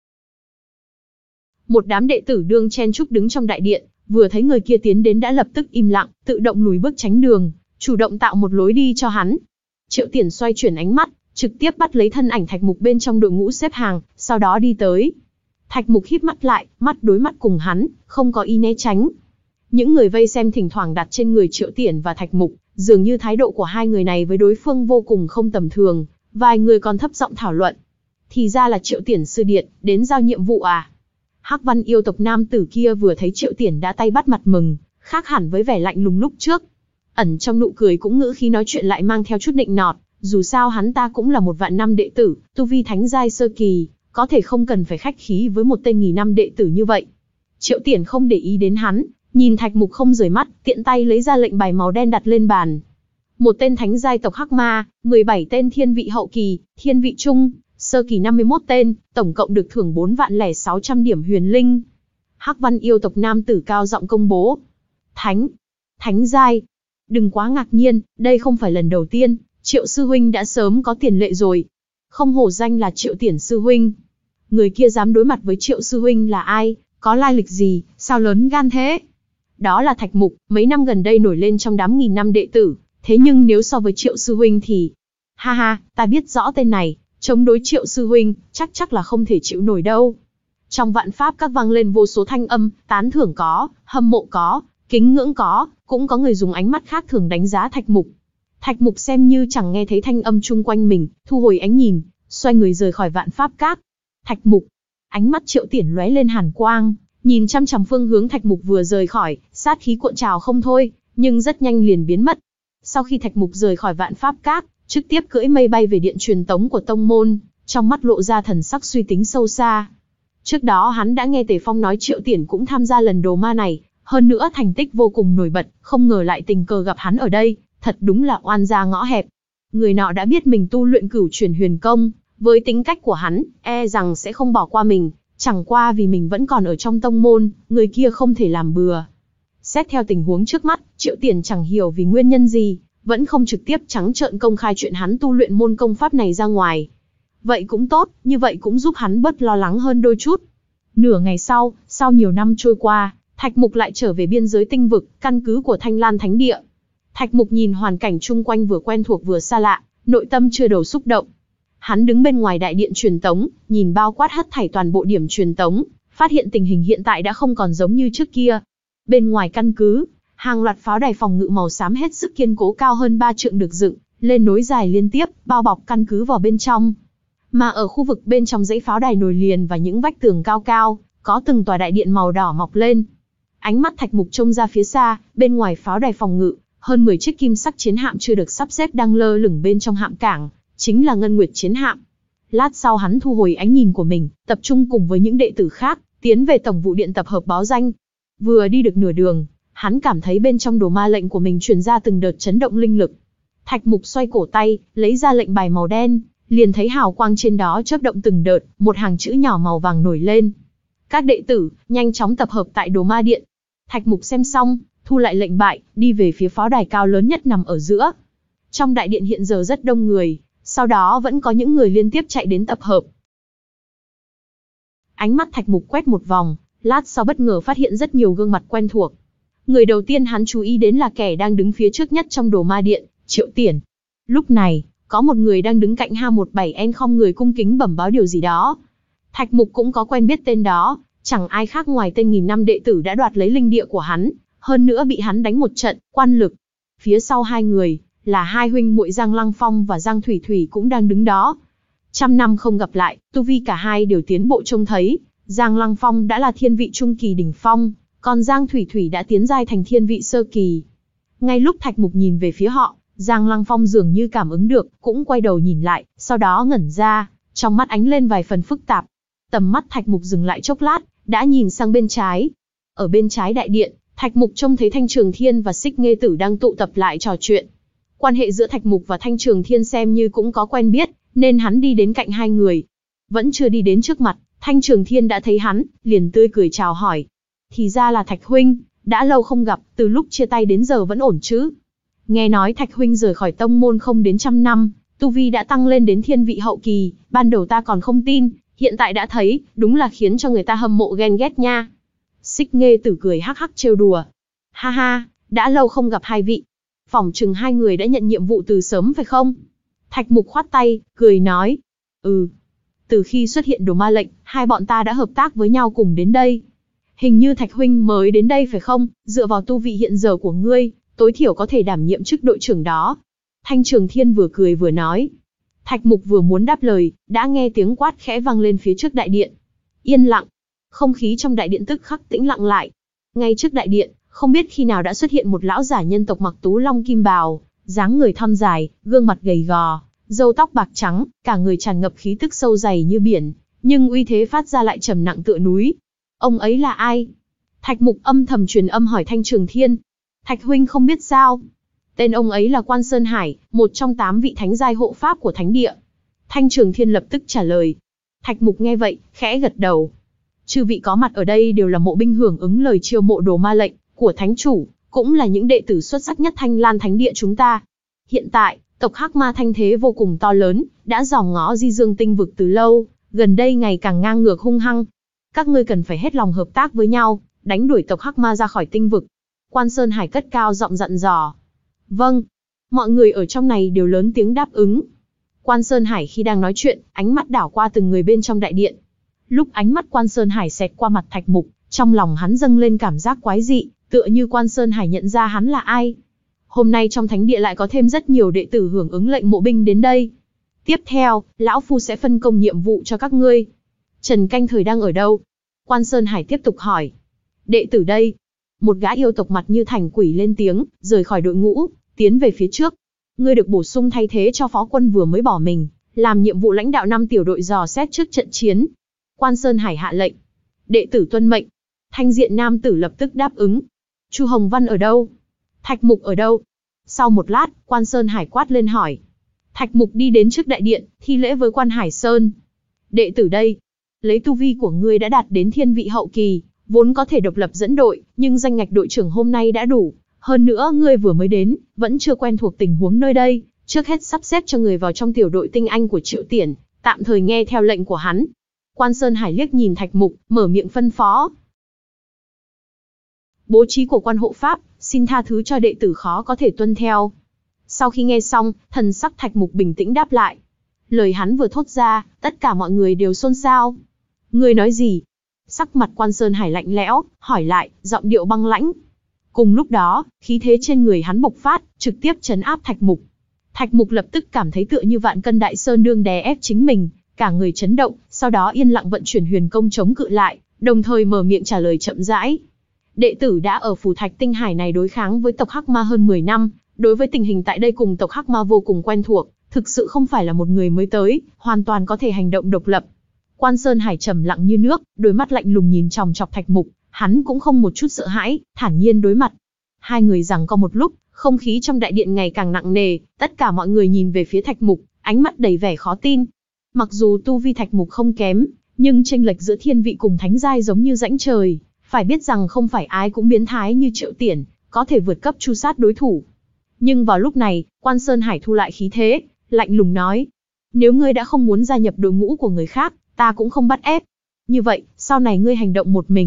Một đám đệ tử đương chen chúc đứng trong đại điện, vừa thấy người kia tiến đến đã lập tức im lặng, tự động lùi bước tránh đường, chủ động tạo một lối đi cho hắn. Triệu Tiển xoay chuyển ánh mắt, trực tiếp bắt lấy thân ảnh Thạch Mục bên trong đội ngũ xếp hàng, sau đó đi tới. Thạch Mục híp mắt lại, mắt đối mắt cùng hắn, không có ý né tránh. Những người vây xem thỉnh thoảng đặt trên người Triệu Tiển và Thạch Mục, dường như thái độ của hai người này với đối phương vô cùng không tầm thường, vài người còn thấp giọng thảo luận. Thì ra là Triệu Tiển sư điện, đến giao nhiệm vụ à? Hắc văn yêu tộc nam tử kia vừa thấy Triệu Tiển đã tay bắt mặt mừng, khác hẳn với vẻ lạnh lùng lúc trước. Ẩn trong nụ cười cũng ngữ khí nói chuyện lại mang theo chút nịnh nọt, dù sao hắn ta cũng là một vạn năm đệ tử, tu vi thánh giai sơ kỳ, có thể không cần phải khách khí với một tên nghỉ năm đệ tử như vậy. Triệu Tiển không để ý đến hắn, nhìn Thạch Mục không rời mắt, tiện tay lấy ra lệnh bài màu đen đặt lên bàn. Một tên thánh giai tộc hắc ma, mười bảy tên thiên vị hậu kỳ, thiên vị trung, sơ kỳ năm mươi mốt tên, tổng cộng được thưởng bốn vạn lẻ sáu trăm điểm huyền linh. Hắc văn yêu tộc nam tử cao giọng công bố. Thánh, thánh giai. Đừng quá ngạc nhiên, đây không phải lần đầu tiên, Triệu sư huynh đã sớm có tiền lệ rồi. Không hổ danh là Triệu Tiển sư huynh. Người kia dám đối mặt với Triệu sư huynh là ai, có lai lịch gì, sao lớn gan thế? Đó là Thạch Mục, mấy năm gần đây nổi lên trong đám nghìn năm đệ tử, thế nhưng nếu so với Triệu sư huynh thì... Ha ha, ta biết rõ tên này, chống đối Triệu sư huynh, chắc chắc là không thể chịu nổi đâu. Trong Vạn Pháp Các vang lên vô số thanh âm, tán thưởng có, hâm mộ có, kính ngưỡng có, cũng có người dùng ánh mắt khác thường đánh giá Thạch Mục. Thạch Mục xem như chẳng nghe thấy thanh âm chung quanh mình, thu hồi ánh nhìn, xoay người rời khỏi Vạn Pháp Các. Thạch Mục, ánh mắt Triệu Tiển lóe lên hàn quang, nhìn chăm chằm phương hướng Thạch Mục vừa rời khỏi, sát khí cuộn trào không thôi, nhưng rất nhanh liền biến mất. Sau khi Thạch Mục rời khỏi Vạn Pháp Các, trực tiếp cưỡi mây bay về điện truyền tống của tông môn, trong mắt lộ ra thần sắc suy tính sâu xa. Trước đó hắn đã nghe Tề Phong nói Triệu Tiển cũng tham gia lần đồ ma này, hơn nữa thành tích vô cùng nổi bật, không ngờ lại tình cờ gặp hắn ở đây, thật đúng là oan gia ngõ hẹp. Người nọ đã biết mình tu luyện cửu truyền huyền công, với tính cách của hắn, e rằng sẽ không bỏ qua mình, chẳng qua vì mình vẫn còn ở trong tông môn, người kia không thể làm bừa. Xét theo tình huống trước mắt, Triệu Tiển chẳng hiểu vì nguyên nhân gì, vẫn không trực tiếp trắng trợn công khai chuyện hắn tu luyện môn công pháp này ra ngoài. Vậy cũng tốt, như vậy cũng giúp hắn bớt lo lắng hơn đôi chút. Nửa ngày sau, sau nhiều năm trôi qua, Thạch Mục lại trở về biên giới tinh vực, căn cứ của Thanh Lan Thánh Địa. Thạch Mục nhìn hoàn cảnh chung quanh vừa quen thuộc vừa xa lạ, nội tâm chưa đầu xúc động. Hắn đứng bên ngoài đại điện truyền tống, nhìn bao quát hất thảy toàn bộ điểm truyền tống, phát hiện tình hình hiện tại đã không còn giống như trước kia. Bên ngoài căn cứ, hàng loạt pháo đài phòng ngự màu xám hết sức kiên cố cao hơn ba trượng được dựng lên nối dài liên tiếp, bao bọc căn cứ vào bên trong. Mà ở khu vực bên trong dãy pháo đài nối liền và những vách tường cao cao, có từng tòa đại điện màu đỏ mọc lên. Ánh mắt Thạch Mục trông ra phía xa, bên ngoài pháo đài phòng ngự, hơn mười chiếc kim sắc chiến hạm chưa được sắp xếp đang lơ lửng bên trong hạm cảng, chính là Ngân Nguyệt chiến hạm. Lát sau hắn thu hồi ánh nhìn của mình, tập trung cùng với những đệ tử khác, tiến về tổng vụ điện tập hợp báo danh. Vừa đi được nửa đường, hắn cảm thấy bên trong đồ ma lệnh của mình truyền ra từng đợt chấn động linh lực. Thạch Mục xoay cổ tay, lấy ra lệnh bài màu đen, liền thấy hào quang trên đó chớp động từng đợt, một hàng chữ nhỏ màu vàng nổi lên. Các đệ tử, nhanh chóng tập hợp tại đồ ma điện. Thạch Mục xem xong, thu lại lệnh bại, đi về phía pháo đài cao lớn nhất nằm ở giữa. Trong đại điện hiện giờ rất đông người, sau đó vẫn có những người liên tiếp chạy đến tập hợp. Ánh mắt Thạch Mục quét một vòng, Lát sau bất ngờ phát hiện rất nhiều gương mặt quen thuộc. Người đầu tiên hắn chú ý đến là kẻ đang đứng phía trước nhất trong Đồ Ma Điện, Triệu Tiển. Lúc này, có một người đang đứng cạnh H mười bảy N không người cung kính bẩm báo điều gì đó. Thạch Mục cũng có quen biết tên đó, chẳng ai khác ngoài tên nghìn năm đệ tử đã đoạt lấy linh địa của hắn, hơn nữa bị hắn đánh một trận, quan lực. Phía sau hai người, là hai huynh muội Giang Lăng Phong và Giang Thủy Thủy cũng đang đứng đó. Trăm năm không gặp lại, tu vi cả hai đều tiến bộ trông thấy. Giang Lăng Phong đã là thiên vị trung kỳ đỉnh phong, còn Giang Thủy Thủy đã tiến giai thành thiên vị sơ kỳ. Ngay lúc Thạch Mục nhìn về phía họ, Giang Lăng Phong dường như cảm ứng được, cũng quay đầu nhìn lại, sau đó ngẩn ra, trong mắt ánh lên vài phần phức tạp. Tầm mắt Thạch Mục dừng lại chốc lát, đã nhìn sang bên trái. Ở bên trái đại điện, Thạch Mục trông thấy Thanh Trường Thiên và Xích Nghê Tử đang tụ tập lại trò chuyện. Quan hệ giữa Thạch Mục và Thanh Trường Thiên xem như cũng có quen biết, nên hắn đi đến cạnh hai người. Vẫn chưa đi đến trước mặt, Thanh Trường Thiên đã thấy hắn, liền tươi cười chào hỏi. Thì ra là Thạch huynh, đã lâu không gặp, từ lúc chia tay đến giờ vẫn ổn chứ? Nghe nói Thạch huynh rời khỏi tông môn không đến trăm năm, tu vi đã tăng lên đến thiên vị hậu kỳ, ban đầu ta còn không tin, hiện tại đã thấy, đúng là khiến cho người ta hâm mộ ghen ghét nha. Xích Nghê Tử cười hắc hắc trêu đùa. Ha ha, đã lâu không gặp hai vị. Phỏng chừng hai người đã nhận nhiệm vụ từ sớm phải không? Thạch Mục khoát tay, cười nói. Ừ. Từ khi xuất hiện Đồ Ma lệnh, hai bọn ta đã hợp tác với nhau cùng đến đây. Hình như Thạch huynh mới đến đây phải không? Dựa vào tu vị hiện giờ của ngươi, tối thiểu có thể đảm nhiệm chức đội trưởng đó. Thanh Trường Thiên vừa cười vừa nói. Thạch Mục vừa muốn đáp lời, đã nghe tiếng quát khẽ vang lên phía trước đại điện. Yên lặng. Không khí trong đại điện tức khắc tĩnh lặng lại. Ngay trước đại điện, không biết khi nào đã xuất hiện một lão giả nhân tộc mặc tú long kim bào, dáng người thon dài, gương mặt gầy gò, râu tóc bạc trắng, cả người tràn ngập khí tức sâu dày như biển, nhưng uy thế phát ra lại trầm nặng tựa núi. Ông ấy là ai? Thạch Mục âm thầm truyền âm hỏi Thanh Trường Thiên. Thạch huynh không biết sao? Tên ông ấy là Quan Sơn Hải, một trong tám vị thánh giai hộ pháp của thánh địa. Thanh Trường Thiên lập tức trả lời. Thạch Mục nghe vậy, khẽ gật đầu. Chư vị có mặt ở đây đều là mộ binh hưởng ứng lời chiêu mộ Đồ Ma lệnh của thánh chủ, cũng là những đệ tử xuất sắc nhất Thanh Lan Thánh Địa chúng ta. Hiện tại, tộc Hắc Ma thanh thế vô cùng to lớn, đã dòm ngó Di Dương Tinh vực từ lâu, gần đây ngày càng ngang ngược hung hăng. Các ngươi cần phải hết lòng hợp tác với nhau, đánh đuổi tộc Hắc Ma ra khỏi tinh vực. Quan Sơn Hải cất cao giọng dặn dò. Vâng. Mọi người ở trong này đều lớn tiếng đáp ứng. Quan Sơn Hải khi đang nói chuyện, ánh mắt đảo qua từng người bên trong đại điện. Lúc ánh mắt Quan Sơn Hải xẹt qua mặt Thạch Mục, trong lòng hắn dâng lên cảm giác quái dị, tựa như Quan Sơn Hải nhận ra hắn là ai. Hôm nay trong thánh địa lại có thêm rất nhiều đệ tử hưởng ứng lệnh mộ binh đến đây. Tiếp theo, lão phu sẽ phân công nhiệm vụ cho các ngươi. Trần Canh Thời đang ở đâu? Quan Sơn Hải tiếp tục hỏi. Đệ tử đây. Một gã yêu tộc mặt như thành quỷ lên tiếng, rời khỏi đội ngũ, tiến về phía trước. Ngươi được bổ sung thay thế cho phó quân vừa mới bỏ mình, làm nhiệm vụ lãnh đạo năm tiểu đội dò xét trước trận chiến. Quan Sơn Hải hạ lệnh. Đệ tử tuân mệnh. Thanh diện nam tử lập tức đáp ứng. Chu Hồng Văn ở đâu? Thạch Mục ở đâu? Sau một lát, Quan Sơn Hải quát lên hỏi. Thạch Mục đi đến trước đại điện, thi lễ với Quan Hải Sơn. Đệ tử đây. Lấy tu vi của ngươi đã đạt đến thiên vị hậu kỳ, vốn có thể độc lập dẫn đội, nhưng danh ngạch đội trưởng hôm nay đã đủ. Hơn nữa ngươi vừa mới đến, vẫn chưa quen thuộc tình huống nơi đây, trước hết sắp xếp cho người vào trong tiểu đội tinh anh của Triệu Tiển, tạm thời nghe theo lệnh của hắn. Quan Sơn Hải liếc nhìn Thạch Mục, mở miệng phân phó. Bố trí của quan hộ pháp, xin tha thứ cho đệ tử khó có thể tuân theo. Sau khi nghe xong, thần sắc Thạch Mục bình tĩnh đáp lại. Lời hắn vừa thốt ra, tất cả mọi người đều xôn xao. Ngươi nói gì? Sắc mặt Quan Sơn Hải lạnh lẽo, hỏi lại, giọng điệu băng lãnh. Cùng lúc đó, khí thế trên người hắn bộc phát, trực tiếp trấn áp Thạch Mục. Thạch Mục lập tức cảm thấy tựa như vạn cân đại sơn đương đè ép chính mình, cả người chấn động, sau đó yên lặng vận chuyển huyền công chống cự lại, đồng thời mở miệng trả lời chậm rãi. Đệ tử đã ở phủ Thạch Tinh Hải này đối kháng với tộc Hắc Ma hơn mười năm, đối với tình hình tại đây cùng tộc Hắc Ma vô cùng quen thuộc, thực sự không phải là một người mới tới, hoàn toàn có thể hành động độc lập. Quan Sơn Hải trầm lặng như nước, đôi mắt lạnh lùng nhìn chòng chọc Thạch Mục, hắn cũng không một chút sợ hãi, thản nhiên đối mặt. Hai người giằng co một lúc, không khí trong đại điện ngày càng nặng nề, tất cả mọi người nhìn về phía Thạch Mục, ánh mắt đầy vẻ khó tin. Mặc dù tu vi Thạch Mục không kém, nhưng chênh lệch giữa thiên vị cùng thánh giai giống như rãnh trời, phải biết rằng không phải ai cũng biến thái như Triệu Tiển, có thể vượt cấp tru sát đối thủ. Nhưng vào lúc này, Quan Sơn Hải thu lại khí thế, lạnh lùng nói: nếu ngươi đã không muốn gia nhập đội ngũ của người khác, ta cũng không bắt ép. Như vậy, sau này ngươi hành động một mình,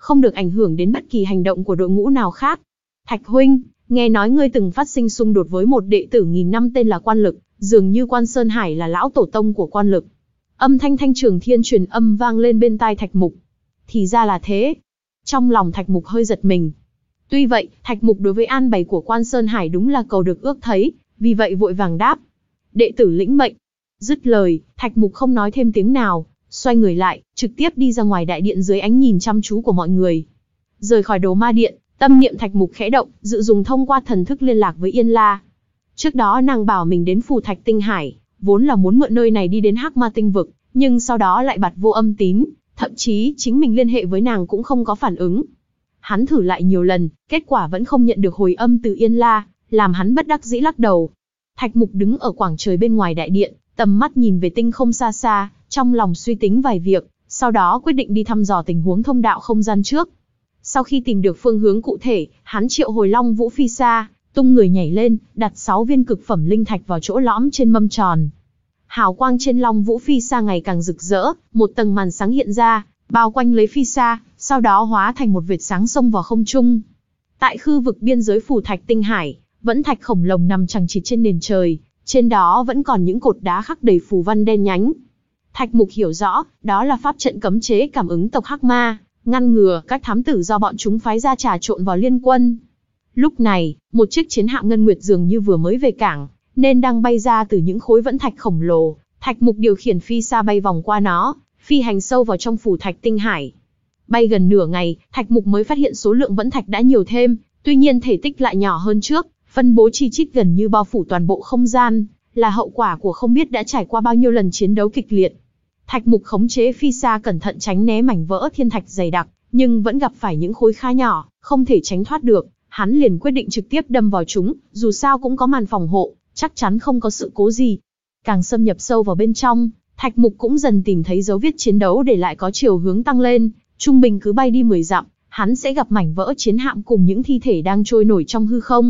không được ảnh hưởng đến bất kỳ hành động của đội ngũ nào khác. Thạch huynh, nghe nói ngươi từng phát sinh xung đột với một đệ tử nghìn năm tên là Quan Lực, dường như Quan Sơn Hải là lão tổ tông của Quan Lực. Âm thanh Thanh Trường Thiên truyền âm vang lên bên tai Thạch Mục. Thì ra là thế. Trong lòng Thạch Mục hơi giật mình. Tuy vậy, Thạch Mục đối với an bày của Quan Sơn Hải đúng là cầu được ước thấy, vì vậy vội vàng đáp. Đệ tử lĩnh mệnh. Dứt lời, Thạch Mục không nói thêm tiếng nào, xoay người lại, trực tiếp đi ra ngoài đại điện dưới ánh nhìn chăm chú của mọi người. Rời khỏi Đồ Ma Điện, tâm niệm Thạch Mục khẽ động, dự dùng thông qua thần thức liên lạc với Yên La. Trước đó nàng bảo mình đến Phù Thạch Tinh Hải, vốn là muốn mượn nơi này đi đến Hắc Ma Tinh Vực, nhưng sau đó lại bặt vô âm tín, thậm chí chính mình liên hệ với nàng cũng không có phản ứng. Hắn thử lại nhiều lần, kết quả vẫn không nhận được hồi âm từ Yên La, làm hắn bất đắc dĩ lắc đầu. Thạch Mục đứng ở quảng trời bên ngoài đại điện, tầm mắt nhìn về tinh không xa xa, trong lòng suy tính vài việc, sau đó quyết định đi thăm dò tình huống thông đạo không gian trước. Sau khi tìm được phương hướng cụ thể, hắn triệu hồi Long Vũ Phi Sa, tung người nhảy lên, đặt sáu viên cực phẩm linh thạch vào chỗ lõm trên mâm tròn. Hào quang trên Long Vũ Phi Sa ngày càng rực rỡ, một tầng màn sáng hiện ra, bao quanh lấy Phi Sa, sau đó hóa thành một vệt sáng xông vào không trung. Tại khu vực biên giới Phù Thạch Tinh Hải, vẫn thạch khổng lồ nằm chằng chịt trên nền trời, trên đó vẫn còn những cột đá khắc đầy phù văn đen nhánh. Thạch Mục hiểu rõ, đó là pháp trận cấm chế cảm ứng tộc Hắc Ma, ngăn ngừa các thám tử do bọn chúng phái ra trà trộn vào liên quân. Lúc này, một chiếc chiến hạm Ngân Nguyệt dường như vừa mới về cảng, nên đang bay ra từ những khối vẫn thạch khổng lồ. Thạch Mục điều khiển Phi Sa bay vòng qua nó, phi hành sâu vào trong Phù Thạch Tinh Hải. Bay gần nửa ngày, Thạch Mục mới phát hiện số lượng vẫn thạch đã nhiều thêm, tuy nhiên thể tích lại nhỏ hơn trước, phân bố chi chít gần như bao phủ toàn bộ không gian, là hậu quả của không biết đã trải qua bao nhiêu lần chiến đấu kịch liệt. Thạch Mục khống chế Phi Sa cẩn thận tránh né mảnh vỡ thiên thạch dày đặc, nhưng vẫn gặp phải những khối khá nhỏ, không thể tránh thoát được. Hắn liền quyết định trực tiếp đâm vào chúng, dù sao cũng có màn phòng hộ, chắc chắn không có sự cố gì. Càng xâm nhập sâu vào bên trong, Thạch Mục cũng dần tìm thấy dấu vết chiến đấu để lại có chiều hướng tăng lên, trung bình cứ bay đi mười dặm, hắn sẽ gặp mảnh vỡ chiến hạm cùng những thi thể đang trôi nổi trong hư không.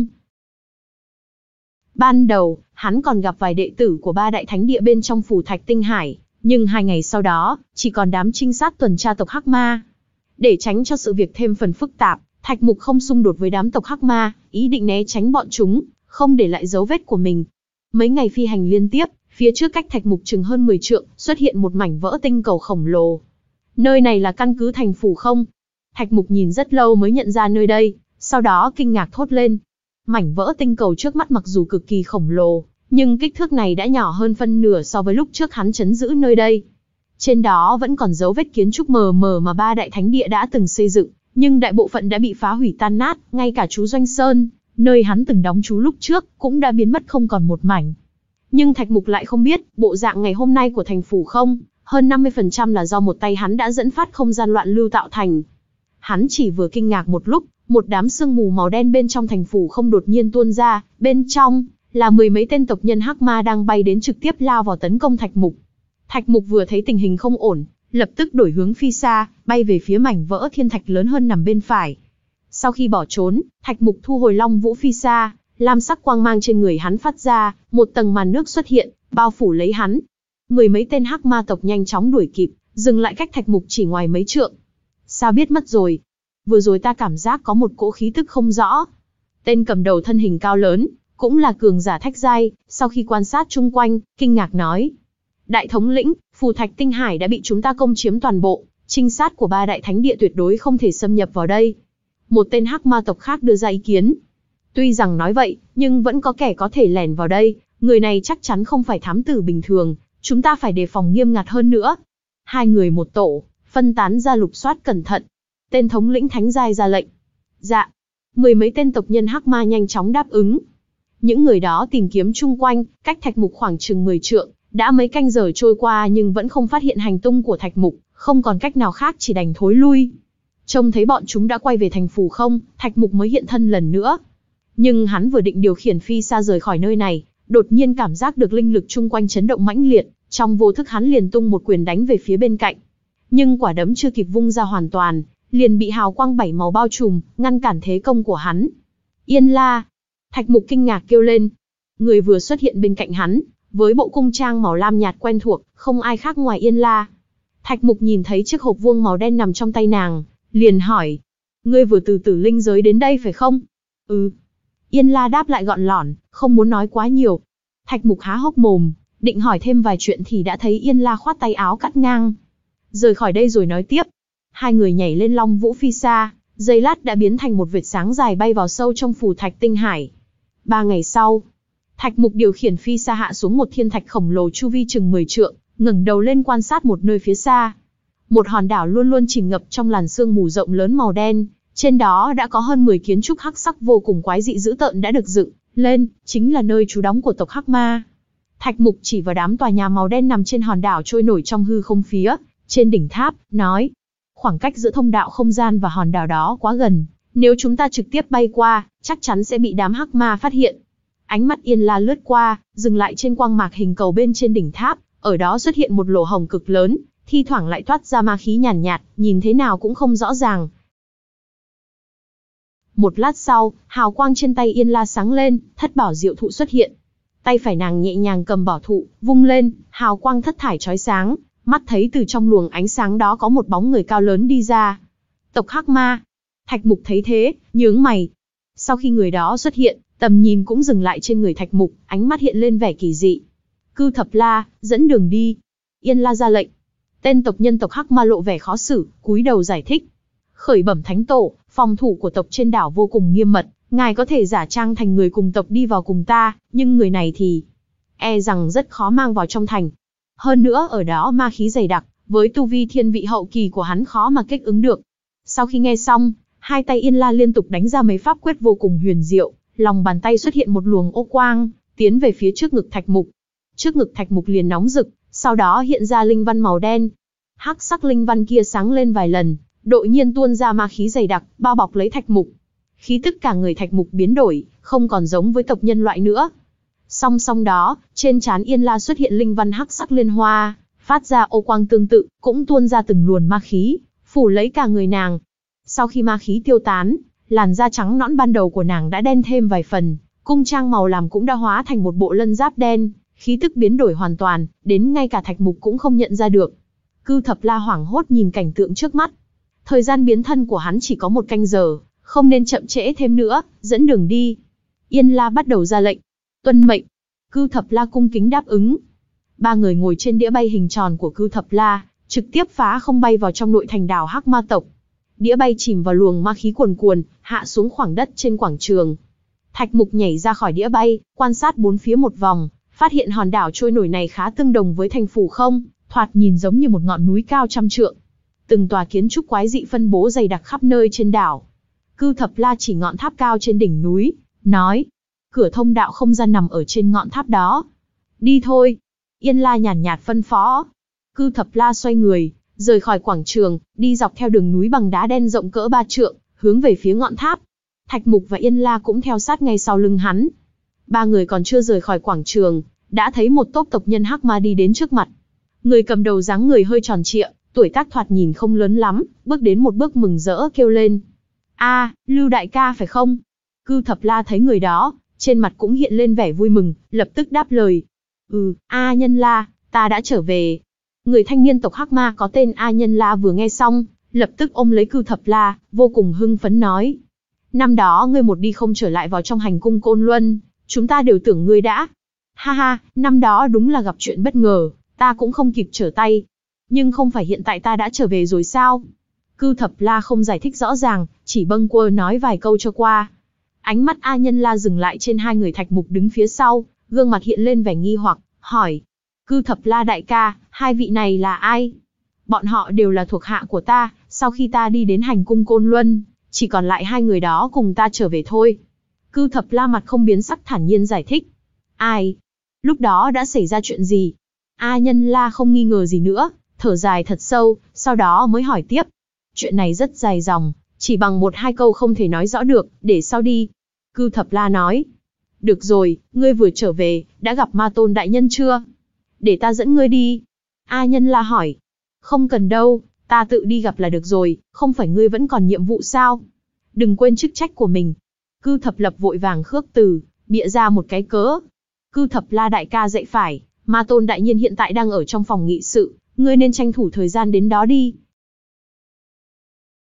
Ban đầu, hắn còn gặp vài đệ tử của ba đại thánh địa bên trong Phù Thạch Tinh Hải, nhưng hai ngày sau đó, chỉ còn đám trinh sát tuần tra tộc Hắc Ma. Để tránh cho sự việc thêm phần phức tạp, Thạch Mục không xung đột với đám tộc Hắc Ma, ý định né tránh bọn chúng, không để lại dấu vết của mình. Mấy ngày phi hành liên tiếp, phía trước cách Thạch Mục chừng hơn mười trượng, xuất hiện một mảnh vỡ tinh cầu khổng lồ. Nơi này là căn cứ thành phủ không? Thạch Mục nhìn rất lâu mới nhận ra nơi đây, sau đó kinh ngạc thốt lên. Mảnh vỡ tinh cầu trước mắt mặc dù cực kỳ khổng lồ, nhưng kích thước này đã nhỏ hơn phân nửa so với lúc trước hắn trấn giữ nơi đây. Trên đó vẫn còn dấu vết kiến trúc mờ mờ mà ba đại thánh địa đã từng xây dựng, nhưng đại bộ phận đã bị phá hủy tan nát, ngay cả chú Doanh Sơn, nơi hắn từng đóng trú lúc trước, cũng đã biến mất không còn một mảnh. Nhưng Thạch Mục lại không biết, bộ dạng ngày hôm nay của thành phủ không, hơn năm mươi phần trăm là do một tay hắn đã dẫn phát không gian loạn lưu tạo thành. Hắn chỉ vừa kinh ngạc một lúc, một đám sương mù màu đen bên trong thành phủ không đột nhiên tuôn ra, bên trong là mười mấy tên tộc nhân Hắc Ma đang bay đến trực tiếp lao vào tấn công Thạch Mục. Thạch Mục vừa thấy tình hình không ổn, lập tức đổi hướng Phi Sa, bay về phía mảnh vỡ thiên thạch lớn hơn nằm bên phải. Sau khi bỏ trốn, Thạch Mục thu hồi Long Vũ Phi Sa, lam sắc quang mang trên người hắn phát ra, một tầng màn nước xuất hiện, bao phủ lấy hắn. Mười mấy tên Hắc Ma tộc nhanh chóng đuổi kịp, dừng lại cách Thạch Mục chỉ ngoài mấy trượng. Sao biết mất rồi? Vừa rồi ta cảm giác có một cỗ khí tức không rõ. Tên cầm đầu thân hình cao lớn, cũng là cường giả thách giai, sau khi quan sát chung quanh, kinh ngạc nói. Đại thống lĩnh, Phù Thạch Tinh Hải đã bị chúng ta công chiếm toàn bộ, trinh sát của ba đại thánh địa tuyệt đối không thể xâm nhập vào đây. Một tên Hắc Ma tộc khác đưa ra ý kiến. Tuy rằng nói vậy, nhưng vẫn có kẻ có thể lẻn vào đây, người này chắc chắn không phải thám tử bình thường, chúng ta phải đề phòng nghiêm ngặt hơn nữa. Hai người một tổ, phân tán ra lục soát cẩn thận. Tên thống lĩnh thánh giai ra lệnh. Dạ. Mười mấy tên tộc nhân Hắc Ma nhanh chóng đáp ứng. Những người đó tìm kiếm chung quanh, cách Thạch Mục khoảng chừng mười trượng, đã mấy canh giờ trôi qua nhưng vẫn không phát hiện hành tung của Thạch Mục, không còn cách nào khác chỉ đành thối lui. Trông thấy bọn chúng đã quay về thành phủ không, Thạch Mục mới hiện thân lần nữa. Nhưng hắn vừa định điều khiển Phi Sa rời khỏi nơi này, đột nhiên cảm giác được linh lực chung quanh chấn động mãnh liệt, trong vô thức hắn liền tung một quyền đánh về phía bên cạnh. Nhưng quả đấm chưa kịp vung ra hoàn toàn, liền bị hào quang bảy màu bao trùm, ngăn cản thế công của hắn. Yên La! Thạch Mục kinh ngạc kêu lên. Người vừa xuất hiện bên cạnh hắn, với bộ cung trang màu lam nhạt quen thuộc, không ai khác ngoài Yên La. Thạch Mục nhìn thấy chiếc hộp vuông màu đen nằm trong tay nàng, liền hỏi. Ngươi vừa từ tử linh giới đến đây phải không? Ừ. Yên La đáp lại gọn lỏn, không muốn nói quá nhiều. Thạch Mục há hốc mồm, định hỏi thêm vài chuyện thì đã thấy Yên La khoát tay áo cắt ngang. Rời khỏi đây rồi nói tiếp. Hai người nhảy lên Long Vũ phi xa, giây lát đã biến thành một vệt sáng dài bay vào sâu trong phù thạch tinh hải. Ba ngày sau, Thạch Mục điều khiển phi xa hạ xuống một thiên thạch khổng lồ chu vi chừng mười trượng, ngẩng đầu lên quan sát một nơi phía xa. Một hòn đảo luôn luôn chìm ngập trong làn sương mù rộng lớn màu đen, trên đó đã có hơn mười kiến trúc hắc sắc vô cùng quái dị dữ tợn đã được dựng lên, chính là nơi trú đóng của tộc Hắc Ma. Thạch Mục chỉ vào đám tòa nhà màu đen nằm trên hòn đảo trôi nổi trong hư không phía trên đỉnh tháp, nói: khoảng cách giữa thông đạo không gian và hòn đảo đó quá gần, nếu chúng ta trực tiếp bay qua, chắc chắn sẽ bị đám Hắc Ma phát hiện. Ánh mắt Yên La lướt qua, dừng lại trên quang mạc hình cầu bên trên đỉnh tháp, ở đó xuất hiện một lỗ hổng cực lớn, thi thoảng lại toát ra ma khí nhàn nhạt, nhạt, nhìn thế nào cũng không rõ ràng. Một lát sau, hào quang trên tay Yên La sáng lên, thất bảo diệu thụ xuất hiện. Tay phải nàng nhẹ nhàng cầm bảo thụ, vung lên, hào quang thất thải chói sáng, mắt thấy từ trong luồng ánh sáng đó có một bóng người cao lớn đi ra. Tộc Hắc Ma. Thạch Mục thấy thế, nhướng mày. Sau khi người đó xuất hiện, tầm nhìn cũng dừng lại trên người Thạch Mục, ánh mắt hiện lên vẻ kỳ dị. Cư Thập La, dẫn đường đi. Yên La ra lệnh. Tên tộc nhân tộc Hắc Ma lộ vẻ khó xử, cúi đầu giải thích. Khởi bẩm thánh tổ, phòng thủ của tộc trên đảo vô cùng nghiêm mật, ngài có thể giả trang thành người cùng tộc đi vào cùng ta, nhưng người này thì e rằng rất khó mang vào trong thành. Hơn nữa ở đó ma khí dày đặc, với tu vi thiên vị hậu kỳ của hắn khó mà kích ứng được. Sau khi nghe xong, hai tay Yên La liên tục đánh ra mấy pháp quyết vô cùng huyền diệu, lòng bàn tay xuất hiện một luồng ô quang, tiến về phía trước ngực Thạch Mục. Trước ngực Thạch Mục liền nóng rực, sau đó hiện ra linh văn màu đen. Hắc sắc linh văn kia sáng lên vài lần, đột nhiên tuôn ra ma khí dày đặc, bao bọc lấy Thạch Mục. Khí tức cả người Thạch Mục biến đổi, không còn giống với tộc nhân loại nữa. Song song đó, trên trán Yên La xuất hiện linh văn hắc sắc liên hoa, phát ra ô quang tương tự, cũng tuôn ra từng luồn ma khí, phủ lấy cả người nàng. Sau khi ma khí tiêu tán, làn da trắng nõn ban đầu của nàng đã đen thêm vài phần, cung trang màu làm cũng đã hóa thành một bộ lân giáp đen, khí tức biến đổi hoàn toàn, đến ngay cả Thạch Mục cũng không nhận ra được. Cư Thập La hoảng hốt nhìn cảnh tượng trước mắt. Thời gian biến thân của hắn chỉ có một canh giờ, không nên chậm trễ thêm nữa, dẫn đường đi. Yên La bắt đầu ra lệnh. Tuân mệnh. Cư Thập La cung kính đáp ứng. Ba người ngồi trên đĩa bay hình tròn của Cư Thập La, trực tiếp phá không bay vào trong nội thành đảo Hắc Ma tộc. Đĩa bay chìm vào luồng ma khí cuồn cuồn, hạ xuống khoảng đất trên quảng trường. Thạch Mục nhảy ra khỏi đĩa bay, quan sát bốn phía một vòng, phát hiện hòn đảo trôi nổi này khá tương đồng với thành phủ không, thoạt nhìn giống như một ngọn núi cao trăm trượng. Từng tòa kiến trúc quái dị phân bố dày đặc khắp nơi trên đảo. Cư Thập La chỉ ngọn tháp cao trên đỉnh núi, nói: cửa thông đạo không gian nằm ở trên ngọn tháp đó. Đi thôi. Yên La nhàn nhạt phân phó. Cư Thập La xoay người, rời khỏi quảng trường, đi dọc theo đường núi bằng đá đen rộng cỡ ba trượng, hướng về phía ngọn tháp. Thạch Mục và Yên La cũng theo sát ngay sau lưng hắn. Ba người còn chưa rời khỏi quảng trường, đã thấy một tốp tộc nhân Hắc Ma đi đến trước mặt. Người cầm đầu dáng người hơi tròn trịa, tuổi tác thoạt nhìn không lớn lắm, bước đến một bước mừng rỡ kêu lên: A, Lưu đại ca phải không? Cư Thập La thấy người đó, trên mặt cũng hiện lên vẻ vui mừng, lập tức đáp lời: Ừ, A Nhân La, ta đã trở về. Người thanh niên tộc Hắc Ma có tên A Nhân La vừa nghe xong, lập tức ôm lấy Cư Thập La, vô cùng hưng phấn nói: năm đó ngươi một đi không trở lại vào trong hành cung Côn Luân, chúng ta đều tưởng ngươi đã. Ha ha, năm đó đúng là gặp chuyện bất ngờ, ta cũng không kịp trở tay. Nhưng không phải hiện tại ta đã trở về rồi sao? Cư Thập La không giải thích rõ ràng, chỉ bâng quơ nói vài câu cho qua. Ánh mắt A Nhân La dừng lại trên hai người Thạch Mục đứng phía sau, gương mặt hiện lên vẻ nghi hoặc, hỏi: Cư Thập La đại ca, hai vị này là ai? Bọn họ đều là thuộc hạ của ta, sau khi ta đi đến hành cung Côn Luân, chỉ còn lại hai người đó cùng ta trở về thôi. Cư Thập La mặt không biến sắc thản nhiên giải thích. Ai? Lúc đó đã xảy ra chuyện gì? A Nhân La không nghi ngờ gì nữa, thở dài thật sâu, sau đó mới hỏi tiếp. Chuyện này rất dài dòng, chỉ bằng một hai câu không thể nói rõ được, để sau đi. Cư Thập La nói. Được rồi, ngươi vừa trở về, đã gặp Ma Tôn đại nhân chưa? Để ta dẫn ngươi đi. A Nhân La hỏi. Không cần đâu, ta tự đi gặp là được rồi, không phải ngươi vẫn còn nhiệm vụ sao? Đừng quên chức trách của mình. Cư Thập Lập vội vàng khước từ, bịa ra một cái cớ. Cư Thập La đại ca dạy phải, Ma Tôn đại nhân hiện tại đang ở trong phòng nghị sự, ngươi nên tranh thủ thời gian đến đó đi.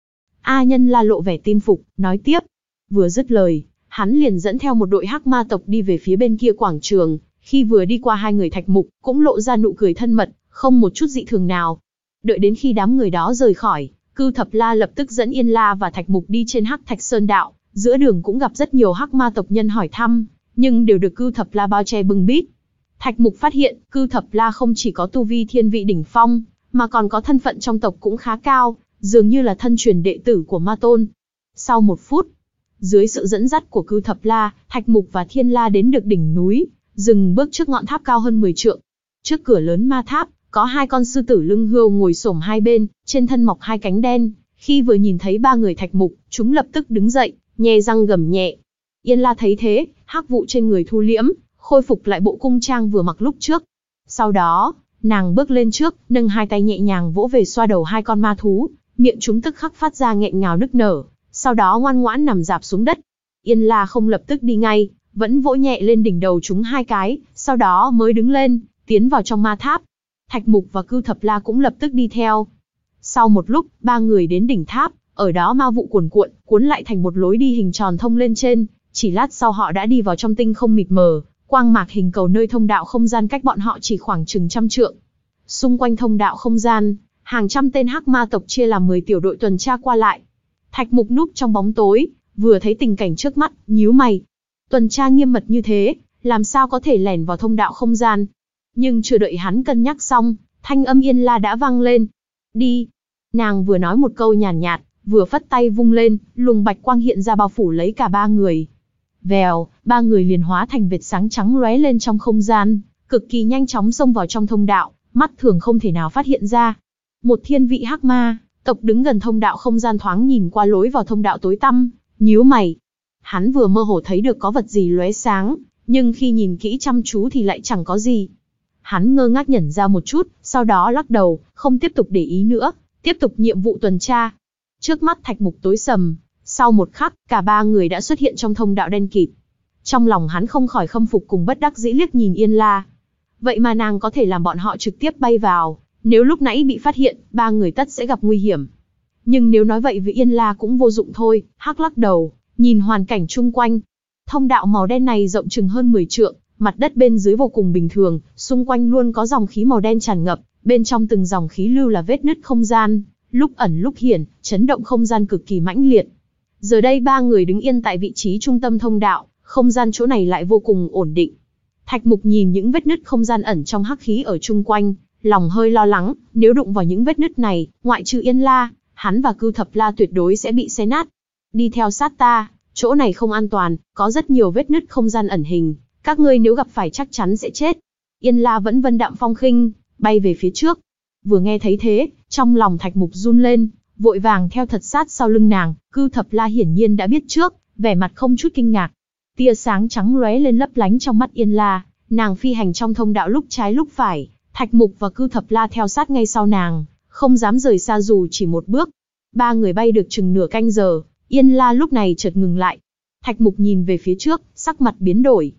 A Nhân La lộ vẻ tin phục, nói tiếp. Vừa dứt lời, hắn liền dẫn theo một đội hắc ma tộc đi về phía bên kia quảng trường. Khi vừa đi qua hai người Thạch Mục, cũng lộ ra nụ cười thân mật, không một chút dị thường nào. Đợi đến khi đám người đó rời khỏi, Cư Thập La lập tức dẫn Yên La và Thạch Mục đi trên Hắc Thạch Sơn đạo. Giữa đường cũng gặp rất nhiều hắc ma tộc nhân hỏi thăm, nhưng đều được Cư Thập La bao che bưng bít. Thạch Mục phát hiện, Cư Thập La không chỉ có tu vi thiên vị đỉnh phong, mà còn có thân phận trong tộc cũng khá cao, dường như là thân truyền đệ tử của Ma Tôn. Sau một phút, dưới sự dẫn dắt của Cư Thập La, Thạch Mục và Thiên La đến được đỉnh núi, dừng bước trước ngọn tháp cao hơn mười trượng. Trước cửa lớn ma tháp, có hai con sư tử lưng hươu ngồi xổm hai bên, trên thân mọc hai cánh đen. Khi vừa nhìn thấy ba người Thạch Mục, chúng lập tức đứng dậy, nhe răng gầm nhẹ. Yên La thấy thế, hắc vụ trên người thu liễm, khôi phục lại bộ cung trang vừa mặc lúc trước. Sau đó, nàng bước lên trước, nâng hai tay nhẹ nhàng vỗ về xoa đầu hai con ma thú, miệng chúng tức khắc phát ra nghẹn ngào nức nở, sau đó ngoan ngoãn nằm rạp xuống đất. Yên La không lập tức đi ngay, vẫn vỗ nhẹ lên đỉnh đầu chúng hai cái, sau đó mới đứng lên, tiến vào trong ma tháp. Thạch Mục và Cư Thập La cũng lập tức đi theo. Sau một lúc, ba người đến đỉnh tháp, ở đó ma vụ cuồn cuộn, cuốn lại thành một lối đi hình tròn thông lên trên. Chỉ lát sau họ đã đi vào trong tinh không mịt mờ, quang mạc hình cầu nơi thông đạo không gian cách bọn họ chỉ khoảng chừng trăm trượng. Xung quanh thông đạo không gian, hàng trăm tên hắc ma tộc chia làm mười tiểu đội tuần tra qua lại. Thạch Mục núp trong bóng tối, vừa thấy tình cảnh trước mắt, nhíu mày. Tuần tra nghiêm mật như thế, làm sao có thể lẻn vào thông đạo không gian? Nhưng chưa đợi hắn cân nhắc xong, thanh âm Yên La đã vang lên. Đi. Nàng vừa nói một câu nhàn nhạt, nhạt, vừa phất tay vung lên, luồng bạch quang hiện ra bao phủ lấy cả ba người. Vèo, ba người liền hóa thành vệt sáng trắng lóe lên trong không gian, cực kỳ nhanh chóng xông vào trong thông đạo, mắt thường không thể nào phát hiện ra. Một thiên vị hắc ma tộc đứng gần thông đạo không gian thoáng nhìn qua lối vào thông đạo tối tăm, nhíu mày. Hắn vừa mơ hồ thấy được có vật gì lóe sáng, nhưng khi nhìn kỹ chăm chú thì lại chẳng có gì. Hắn ngơ ngác nhẩn ra một chút, sau đó lắc đầu, không tiếp tục để ý nữa, tiếp tục nhiệm vụ tuần tra. Trước mắt Thạch Mục tối sầm, sau một khắc, cả ba người đã xuất hiện trong thông đạo đen kịt. Trong lòng hắn không khỏi khâm phục cùng bất đắc dĩ liếc nhìn Yên La. Vậy mà nàng có thể làm bọn họ trực tiếp bay vào, nếu lúc nãy bị phát hiện, ba người tất sẽ gặp nguy hiểm. Nhưng nếu nói vậy với Yên La cũng vô dụng thôi, hắc lắc đầu, nhìn hoàn cảnh chung quanh. Thông đạo màu đen này rộng chừng hơn mười trượng, mặt đất bên dưới vô cùng bình thường, xung quanh luôn có dòng khí màu đen tràn ngập, bên trong từng dòng khí lưu là vết nứt không gian, lúc ẩn lúc hiển, chấn động không gian cực kỳ mãnh liệt. Giờ đây ba người đứng yên tại vị trí trung tâm thông đạo, không gian chỗ này lại vô cùng ổn định. Thạch Mục nhìn những vết nứt không gian ẩn trong hắc khí ở chung quanh, lòng hơi lo lắng, nếu đụng vào những vết nứt này, ngoại trừ Yên La, hắn và Cư Thập La tuyệt đối sẽ bị xé nát. Đi theo sát ta, chỗ này không an toàn, có rất nhiều vết nứt không gian ẩn hình, các ngươi nếu gặp phải chắc chắn sẽ chết. Yên La vẫn vân đạm phong khinh, bay về phía trước. Vừa nghe thấy thế, trong lòng Thạch Mục run lên, vội vàng theo thật sát sau lưng nàng. Cư Thập La hiển nhiên đã biết trước, vẻ mặt không chút kinh ngạc. Tia sáng trắng lóe lên lấp lánh trong mắt Yên La, nàng phi hành trong thông đạo lúc trái lúc phải, Thạch Mục và Cư Thập La theo sát ngay sau nàng, không dám rời xa dù chỉ một bước. Ba người bay được chừng nửa canh giờ, Yên La lúc này chợt ngừng lại. Thạch Mục nhìn về phía trước, sắc mặt biến đổi.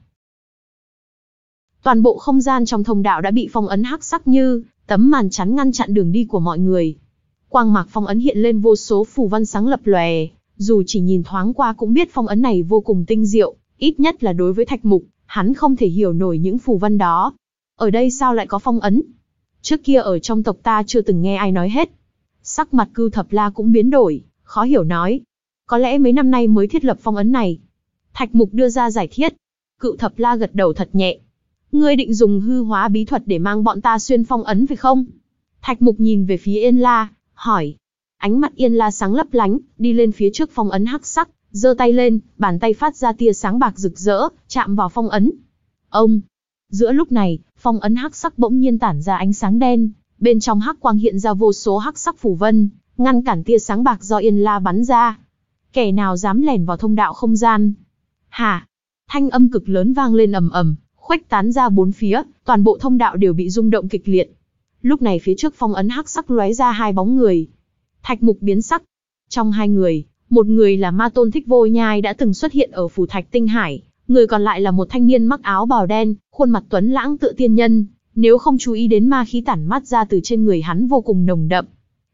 Toàn bộ không gian trong thông đạo đã bị phong ấn hắc sắc như tấm màn chắn ngăn chặn đường đi của mọi người. Quang mạc phong ấn hiện lên vô số phù văn sáng lập lòe, dù chỉ nhìn thoáng qua cũng biết phong ấn này vô cùng tinh diệu, ít nhất là đối với Thạch Mục, hắn không thể hiểu nổi những phù văn đó. Ở đây sao lại có phong ấn? Trước kia ở trong tộc ta chưa từng nghe ai nói hết. Sắc mặt Cư Thập La cũng biến đổi, khó hiểu nói. Có lẽ mấy năm nay mới thiết lập phong ấn này. Thạch Mục đưa ra giải thiết. Cự Thập La gật đầu thật nhẹ. Ngươi định dùng hư hóa bí thuật để mang bọn ta xuyên phong ấn phải không? Thạch Mục nhìn về phía Yên La, hỏi. Ánh mắt Yên La sáng lấp lánh, đi lên phía trước phong ấn hắc sắc, giơ tay lên, bàn tay phát ra tia sáng bạc rực rỡ, chạm vào phong ấn. Ông! Giữa lúc này, phong ấn hắc sắc bỗng nhiên tản ra ánh sáng đen, bên trong hắc quang hiện ra vô số hắc sắc phù vân, ngăn cản tia sáng bạc do Yên La bắn ra. Kẻ nào dám lẻn vào thông đạo không gian? Hả? Thanh âm cực lớn vang lên ầm ầm, khuếch tán ra bốn phía, toàn bộ thông đạo đều bị rung động kịch liệt. Lúc này phía trước phong ấn hắc sắc lóe ra hai bóng người. Thạch Mục biến sắc. Trong hai người, một người là Ma Tôn Thích Vô Nhai đã từng xuất hiện ở Phù Thạch Tinh Hải, người còn lại là một thanh niên mặc áo bào đen, khuôn mặt tuấn lãng tựa tiên nhân, nếu không chú ý đến ma khí tản mát ra từ trên người hắn vô cùng nồng đậm.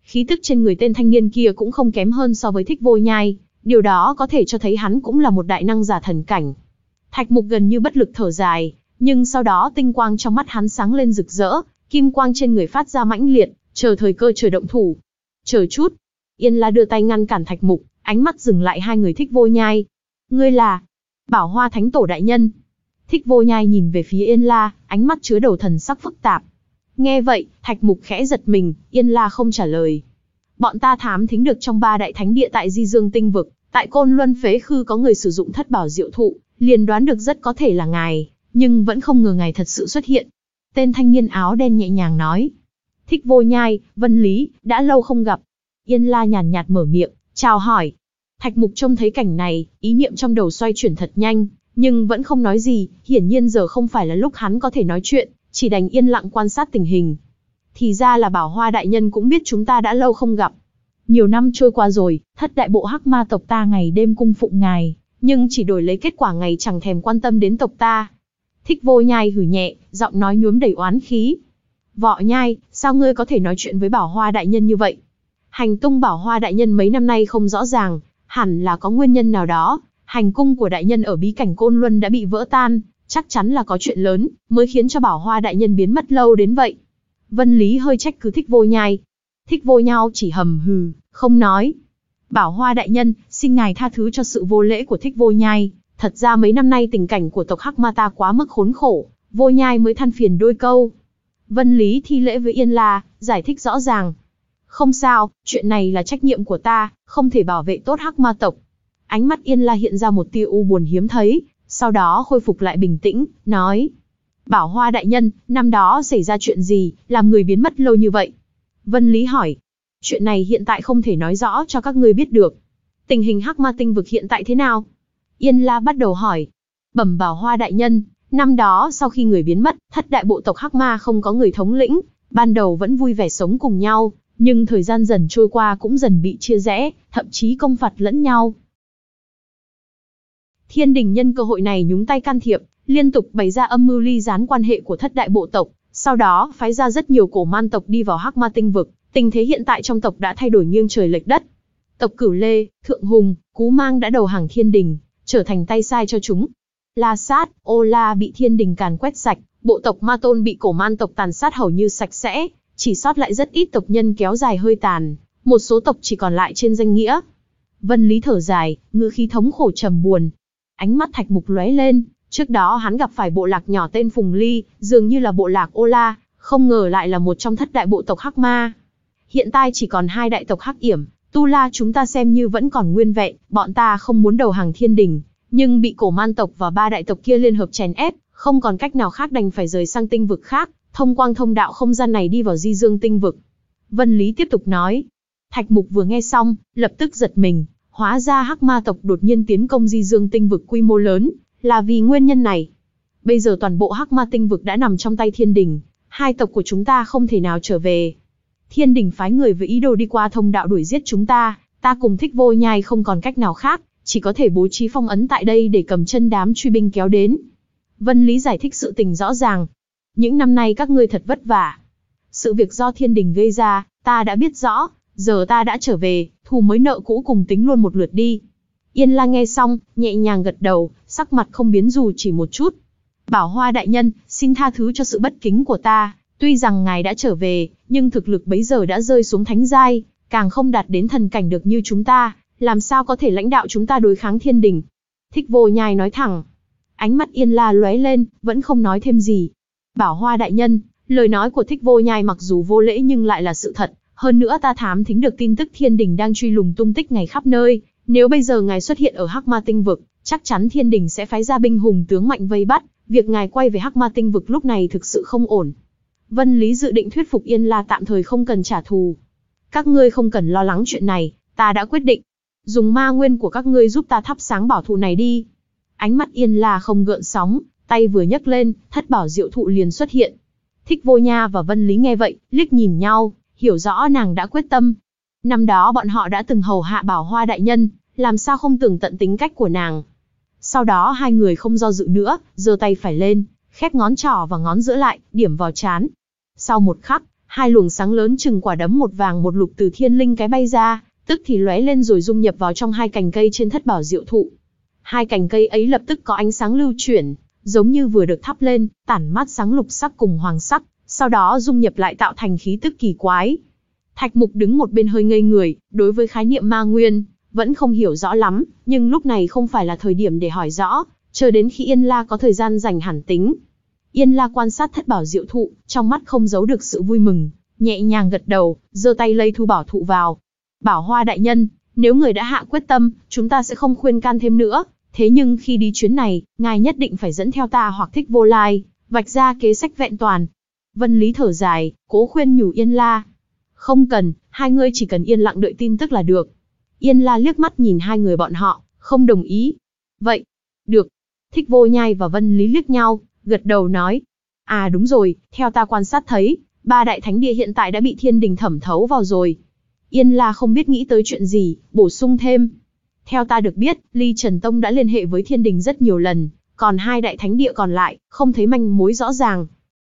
khí tức trên người tên thanh niên kia cũng không kém hơn so với Thích Vô Nhai, điều đó có thể cho thấy hắn cũng là một đại năng giả thần cảnh. Thạch Mục gần như bất lực thở dài, nhưng sau đó tinh quang trong mắt hắn sáng lên rực rỡ, kim quang trên người phát ra mãnh liệt, chờ thời cơ trời động thủ. Chờ chút, Yên La đưa tay ngăn cản Thạch Mục, ánh mắt dừng lại hai người Thích Vô Nhai. Ngươi là Bảo Hoa Thánh Tổ đại nhân. Thích Vô Nhai nhìn về phía Yên La, ánh mắt chứa đầu thần sắc phức tạp. Nghe vậy, Thạch Mục khẽ giật mình, Yên La không trả lời. Bọn ta thám thính được trong ba đại thánh địa tại Di Dương Tinh Vực, tại Côn Luân Phế Khư có người sử dụng thất bảo diệu thụ, liền đoán được rất có thể là ngài, nhưng vẫn không ngờ ngài thật sự xuất hiện. Tên thanh niên áo đen nhẹ nhàng nói. Thích Vô Nhai, Vân Lý, đã lâu không gặp. Yên La nhàn nhạt mở miệng, chào hỏi. Thạch Mục trông thấy cảnh này, ý niệm trong đầu xoay chuyển thật nhanh, nhưng vẫn không nói gì, hiển nhiên giờ không phải là lúc hắn có thể nói chuyện, chỉ đành yên lặng quan sát tình hình. Thì ra là Bảo Hoa đại nhân cũng biết chúng ta đã lâu không gặp. Nhiều năm trôi qua rồi, thất đại bộ Hắc Ma tộc ta ngày đêm cung phụng ngài, nhưng chỉ đổi lấy kết quả ngài chẳng thèm quan tâm đến tộc ta. Thích Vô Nhai hử nhẹ, giọng nói nhuốm đầy oán khí. Vọ Nhai, sao ngươi có thể nói chuyện với Bảo Hoa đại nhân như vậy? Hành tung Bảo Hoa đại nhân mấy năm nay không rõ ràng, hẳn là có nguyên nhân nào đó. Hành cung của đại nhân ở bí cảnh Côn Luân đã bị vỡ tan, chắc chắn là có chuyện lớn, mới khiến cho Bảo Hoa đại nhân biến mất lâu đến vậy. Vân Lý hơi trách cứ Thích Vô Nhai. Thích Vô Nhai chỉ hầm hừ, không nói. Bảo Hoa đại nhân, xin ngài tha thứ cho sự vô lễ của Thích Vô Nhai. Thật ra mấy năm nay tình cảnh của tộc Hắc Ma ta quá mức khốn khổ, Vô Nhai mới than phiền đôi câu. Vân Lý thi lễ với Yên La, giải thích rõ ràng. Không sao, chuyện này là trách nhiệm của ta, không thể bảo vệ tốt Hắc Ma tộc. Ánh mắt Yên La hiện ra một tia u buồn hiếm thấy, sau đó khôi phục lại bình tĩnh, nói. Bảo Hoa đại nhân, năm đó xảy ra chuyện gì, làm người biến mất lâu như vậy? Vân Lý hỏi. Chuyện này hiện tại không thể nói rõ cho các ngươi biết được. Tình hình Hắc Ma tinh vực hiện tại thế nào? Yên La bắt đầu hỏi. Bẩm Bảo Hoa đại nhân, năm đó sau khi người biến mất, thất đại bộ tộc Hắc Ma không có người thống lĩnh, ban đầu vẫn vui vẻ sống cùng nhau, nhưng thời gian dần trôi qua cũng dần bị chia rẽ, thậm chí công phạt lẫn nhau. Thiên Đình nhân cơ hội này nhúng tay can thiệp, liên tục bày ra âm mưu ly gián quan hệ của thất đại bộ tộc, sau đó phái ra rất nhiều cổ man tộc đi vào Hắc Ma tinh vực, tình thế hiện tại trong tộc đã thay đổi nghiêng trời lệch đất. Tộc Cửu Lê, Thượng Hùng, Cú Mang đã đầu hàng Thiên Đình, trở thành tay sai cho chúng. La Sát, Ô La bị Thiên Đình càn quét sạch, bộ tộc Ma Tôn bị cổ man tộc tàn sát hầu như sạch sẽ, chỉ sót lại rất ít tộc nhân kéo dài hơi tàn, một số tộc chỉ còn lại trên danh nghĩa. Vân Lý thở dài, ngữ khí thống khổ trầm buồn. Ánh mắt Thạch Mục lóe lên, trước đó hắn gặp phải bộ lạc nhỏ tên Phùng Ly, dường như là bộ lạc Ô La, không ngờ lại là một trong thất đại bộ tộc Hắc Ma. Hiện tại chỉ còn hai đại tộc Hắc Yểm, Tu La chúng ta xem như vẫn còn nguyên vẹn, bọn ta không muốn đầu hàng Thiên Đình, nhưng bị cổ man tộc và ba đại tộc kia liên hợp chèn ép, không còn cách nào khác đành phải rời sang tinh vực khác, thông quang thông đạo không gian này đi vào Di Dương tinh vực. Vân Lý tiếp tục nói. Thạch Mục vừa nghe xong, lập tức giật mình, hóa ra Hắc Ma tộc đột nhiên tiến công Di Dương tinh vực quy mô lớn, là vì nguyên nhân này. Bây giờ toàn bộ Hắc Ma tinh vực đã nằm trong tay Thiên Đình, hai tộc của chúng ta không thể nào trở về. Thiên Đình phái người với ý đồ đi qua thông đạo đuổi giết chúng ta, ta cùng Thích Vô Nhai không còn cách nào khác, chỉ có thể bố trí phong ấn tại đây để cầm chân đám truy binh kéo đến. Vân Lý giải thích sự tình rõ ràng. Những năm nay các ngươi thật vất vả. Sự việc do Thiên Đình gây ra, ta đã biết rõ, giờ ta đã trở về, thù mới nợ cũ cùng tính luôn một lượt đi. Yên La nghe xong, nhẹ nhàng gật đầu, sắc mặt không biến dù chỉ một chút. Bảo Hoa đại nhân, xin tha thứ cho sự bất kính của ta, tuy rằng ngài đã trở về, nhưng thực lực bấy giờ đã rơi xuống thánh giai, càng không đạt đến thần cảnh được như chúng ta, làm sao có thể lãnh đạo chúng ta đối kháng Thiên Đình. Thích Vô Nhai nói thẳng. Ánh mắt Yên La lóe lên, vẫn không nói thêm gì. Bảo Hoa đại nhân, lời nói của Thích Vô Nhai mặc dù vô lễ nhưng lại là sự thật, hơn nữa ta thám thính được tin tức Thiên Đình đang truy lùng tung tích ngài khắp nơi, nếu bây giờ ngài xuất hiện ở Hắc Ma tinh vực, chắc chắn Thiên Đình sẽ phái ra binh hùng tướng mạnh vây bắt, việc ngài quay về Hắc Ma tinh vực lúc này thực sự không ổn. Vân Lý dự định thuyết phục Yên La tạm thời không cần trả thù. Các ngươi không cần lo lắng chuyện này, ta đã quyết định. Dùng ma nguyên của các ngươi giúp ta thắp sáng bảo thụ này đi. Ánh mắt Yên La không gợn sóng, tay vừa nhấc lên, thất bảo diệu thụ liền xuất hiện. Thích Vô Nha và Vân Lý nghe vậy, liếc nhìn nhau, hiểu rõ nàng đã quyết tâm. Năm đó bọn họ đã từng hầu hạ Bảo Hoa đại nhân, làm sao không tưởng tận tính cách của nàng. Sau đó hai người không do dự nữa, giơ tay phải lên, khép ngón trỏ và ngón giữa lại, điểm vào trán. Sau một khắc, Hai luồng sáng lớn chừng quả đấm một vàng một lục từ thiên linh cái bay ra, tức thì lóe lên rồi dung nhập vào trong hai cành cây trên thất bảo diệu thụ. Hai cành cây ấy lập tức có ánh sáng lưu chuyển, giống như vừa được thắp lên, tản mát sáng lục sắc cùng hoàng sắc, sau đó dung nhập lại tạo thành khí tức kỳ quái. Thạch Mục đứng một bên hơi ngây người, đối với khái niệm ma nguyên, vẫn không hiểu rõ lắm, nhưng lúc này không phải là thời điểm để hỏi rõ, chờ đến khi Yên La có thời gian rảnh hẳn tính. Yên La quan sát thất bảo diệu thụ, trong mắt không giấu được sự vui mừng, nhẹ nhàng gật đầu, giơ tay lây thu bảo thụ vào. Bảo Hoa đại nhân, nếu người đã hạ quyết tâm, chúng ta sẽ không khuyên can thêm nữa, thế nhưng khi đi chuyến này, ngài nhất định phải dẫn theo ta hoặc Thích Vô Lai, vạch ra kế sách vẹn toàn. Vân Lý thở dài, cố khuyên nhủ Yên La. Không cần, hai người chỉ cần yên lặng đợi tin tức là được. Yên La liếc mắt nhìn hai người bọn họ, không đồng ý. Vậy, được. Thích Vô Nhai và Vân Lý liếc nhau, gật đầu nói. À đúng rồi, theo ta quan sát thấy, ba đại thánh địa hiện tại đã bị thiên đình thẩm thấu vào rồi. Yên La không biết nghĩ tới chuyện gì, bổ sung thêm. Theo ta được biết, Ly Trần Tông đã liên hệ với thiên đình rất nhiều lần, còn hai đại thánh địa còn lại, không thấy manh mối rõ ràng.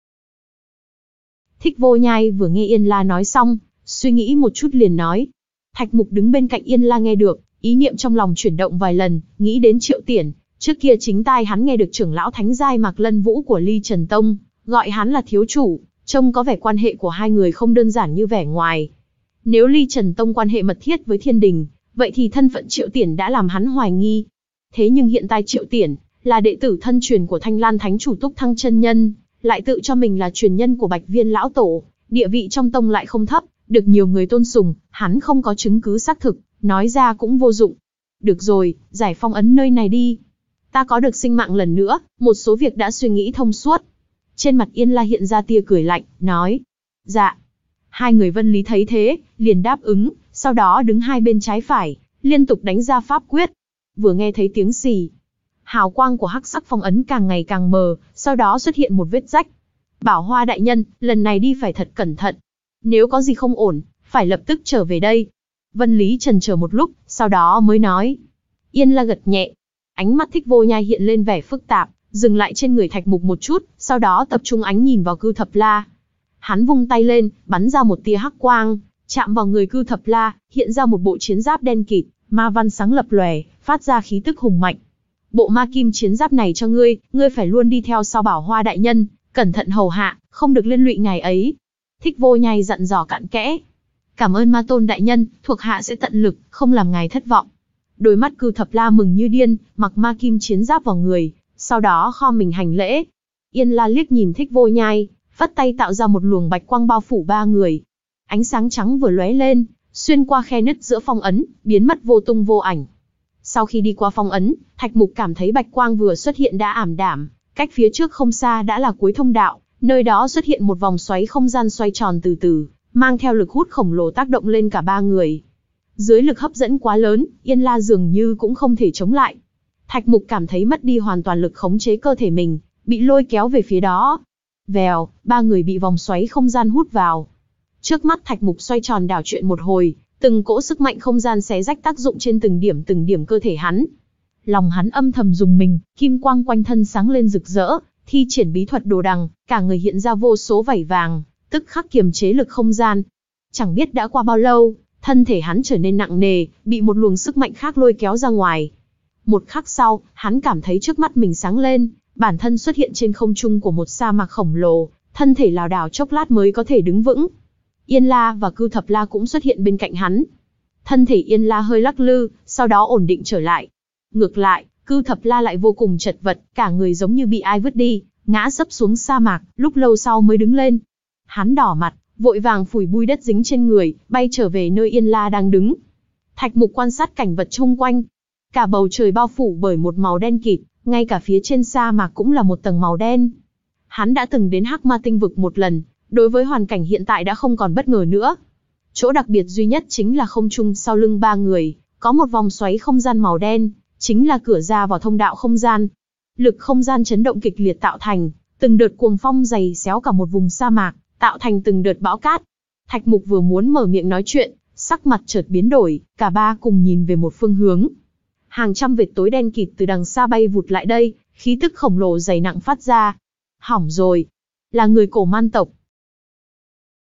Thích Vô Nhai vừa nghe Yên La nói xong, suy nghĩ một chút liền nói. Thạch Mục đứng bên cạnh Yên La nghe được, ý niệm trong lòng chuyển động vài lần, nghĩ đến Triệu Tiển. Trước kia chính tai hắn nghe được trưởng lão thánh giai Mạc Lân Vũ của Ly Trần Tông, gọi hắn là thiếu chủ, trông có vẻ quan hệ của hai người không đơn giản như vẻ ngoài. Nếu Ly Trần Tông quan hệ mật thiết với thiên đình, vậy thì thân phận Triệu Tiển đã làm hắn hoài nghi. Thế nhưng hiện tại Triệu Tiển, là đệ tử thân truyền của Thanh Lan Thánh chủ Túc Thăng chân nhân, lại tự cho mình là truyền nhân của Bạch Viên lão tổ, địa vị trong tông lại không thấp, được nhiều người tôn sùng, hắn không có chứng cứ xác thực, nói ra cũng vô dụng. Được rồi, giải phong ấn nơi này đi. Ta có được sinh mạng lần nữa, một số việc đã suy nghĩ thông suốt. Trên mặt Yên La hiện ra tia cười lạnh, nói. Dạ. Hai người Vân Lý thấy thế, liền đáp ứng, sau đó đứng hai bên trái phải, liên tục đánh ra pháp quyết. Vừa nghe thấy tiếng xì, hào quang của hắc sắc phong ấn càng ngày càng mờ, sau đó xuất hiện một vết rách. Bảo Hoa đại nhân, lần này đi phải thật cẩn thận. Nếu có gì không ổn, phải lập tức trở về đây. Vân Lý chần chờ một lúc, sau đó mới nói. Yên La gật nhẹ. Ánh mắt Thích Vô Nhai hiện lên vẻ phức tạp, dừng lại trên người Thạch Mục một chút, sau đó tập trung ánh nhìn vào Cư Thập La. Hắn vung tay lên, bắn ra một tia hắc quang, chạm vào người Cư Thập La, hiện ra một bộ chiến giáp đen kịt, ma văn sáng lập lòe, phát ra khí tức hùng mạnh. Bộ ma kim chiến giáp này cho ngươi, ngươi phải luôn đi theo sau Bảo Hoa đại nhân, cẩn thận hầu hạ, không được liên lụy ngài ấy. Thích Vô Nhai dặn dò cặn kẽ. Cảm ơn Ma Tôn đại nhân, thuộc hạ sẽ tận lực, không làm ngài thất vọng. Đôi mắt Cư Thập La mừng như điên, mặc ma kim chiến giáp vào người, sau đó kho mình hành lễ. Yên La liếc nhìn Thích Vô Nhai, phất tay tạo ra một luồng bạch quang bao phủ ba người. Ánh sáng trắng vừa lóe lên, xuyên qua khe nứt giữa phong ấn, biến mất vô tung vô ảnh. Sau khi đi qua phong ấn, Thạch Mục cảm thấy bạch quang vừa xuất hiện đã ảm đạm, cách phía trước không xa đã là cuối thông đạo, nơi đó xuất hiện một vòng xoáy không gian xoay tròn từ từ, mang theo lực hút khổng lồ tác động lên cả ba người. Dưới lực hấp dẫn quá lớn, Yên La dường như cũng không thể chống lại. Thạch Mục cảm thấy mất đi hoàn toàn lực khống chế cơ thể mình, bị lôi kéo về phía đó. Vèo, ba người bị vòng xoáy không gian hút vào. Trước mắt Thạch Mục xoay tròn đảo chuyện một hồi, từng cỗ sức mạnh không gian xé rách tác dụng trên từng điểm từng điểm cơ thể hắn. Lòng hắn âm thầm rùng mình, kim quang quanh thân sáng lên rực rỡ, thi triển bí thuật đồ đằng, cả người hiện ra vô số vảy vàng, tức khắc kiềm chế lực không gian. Chẳng biết đã qua bao lâu, thân thể hắn trở nên nặng nề, bị một luồng sức mạnh khác lôi kéo ra ngoài. Một khắc sau, hắn cảm thấy trước mắt mình sáng lên, bản thân xuất hiện trên không trung của một sa mạc khổng lồ, thân thể lảo đảo chốc lát mới có thể đứng vững. Yên La và Cư Thập La cũng xuất hiện bên cạnh hắn. Thân thể Yên La hơi lắc lư, sau đó ổn định trở lại. Ngược lại, Cư Thập La lại vô cùng chật vật, cả người giống như bị ai vứt đi, ngã sấp xuống sa mạc, lúc lâu sau mới đứng lên. Hắn đỏ mặt, vội vàng phủi bụi đất dính trên người, bay trở về nơi Yên La đang đứng. Thạch Mục quan sát cảnh vật xung quanh. Cả bầu trời bao phủ bởi một màu đen kịt, ngay cả phía trên sa mạc cũng là một tầng màu đen. Hắn đã từng đến Hắc Ma Tinh vực một lần, đối với hoàn cảnh hiện tại đã không còn bất ngờ nữa. Chỗ đặc biệt duy nhất chính là không trung sau lưng ba người, có một vòng xoáy không gian màu đen, chính là cửa ra vào thông đạo không gian. Lực không gian chấn động kịch liệt tạo thành, từng đợt cuồng phong dày xéo cả một vùng sa mạc, tạo thành từng đợt bão cát. Thạch Mục vừa muốn mở miệng nói chuyện, sắc mặt chợt biến đổi, cả ba cùng nhìn về một phương hướng. Hàng trăm vệt tối đen kịt từ đằng xa bay vụt lại đây, khí tức khổng lồ dày nặng phát ra. Hỏng rồi, là người Cổ Man tộc.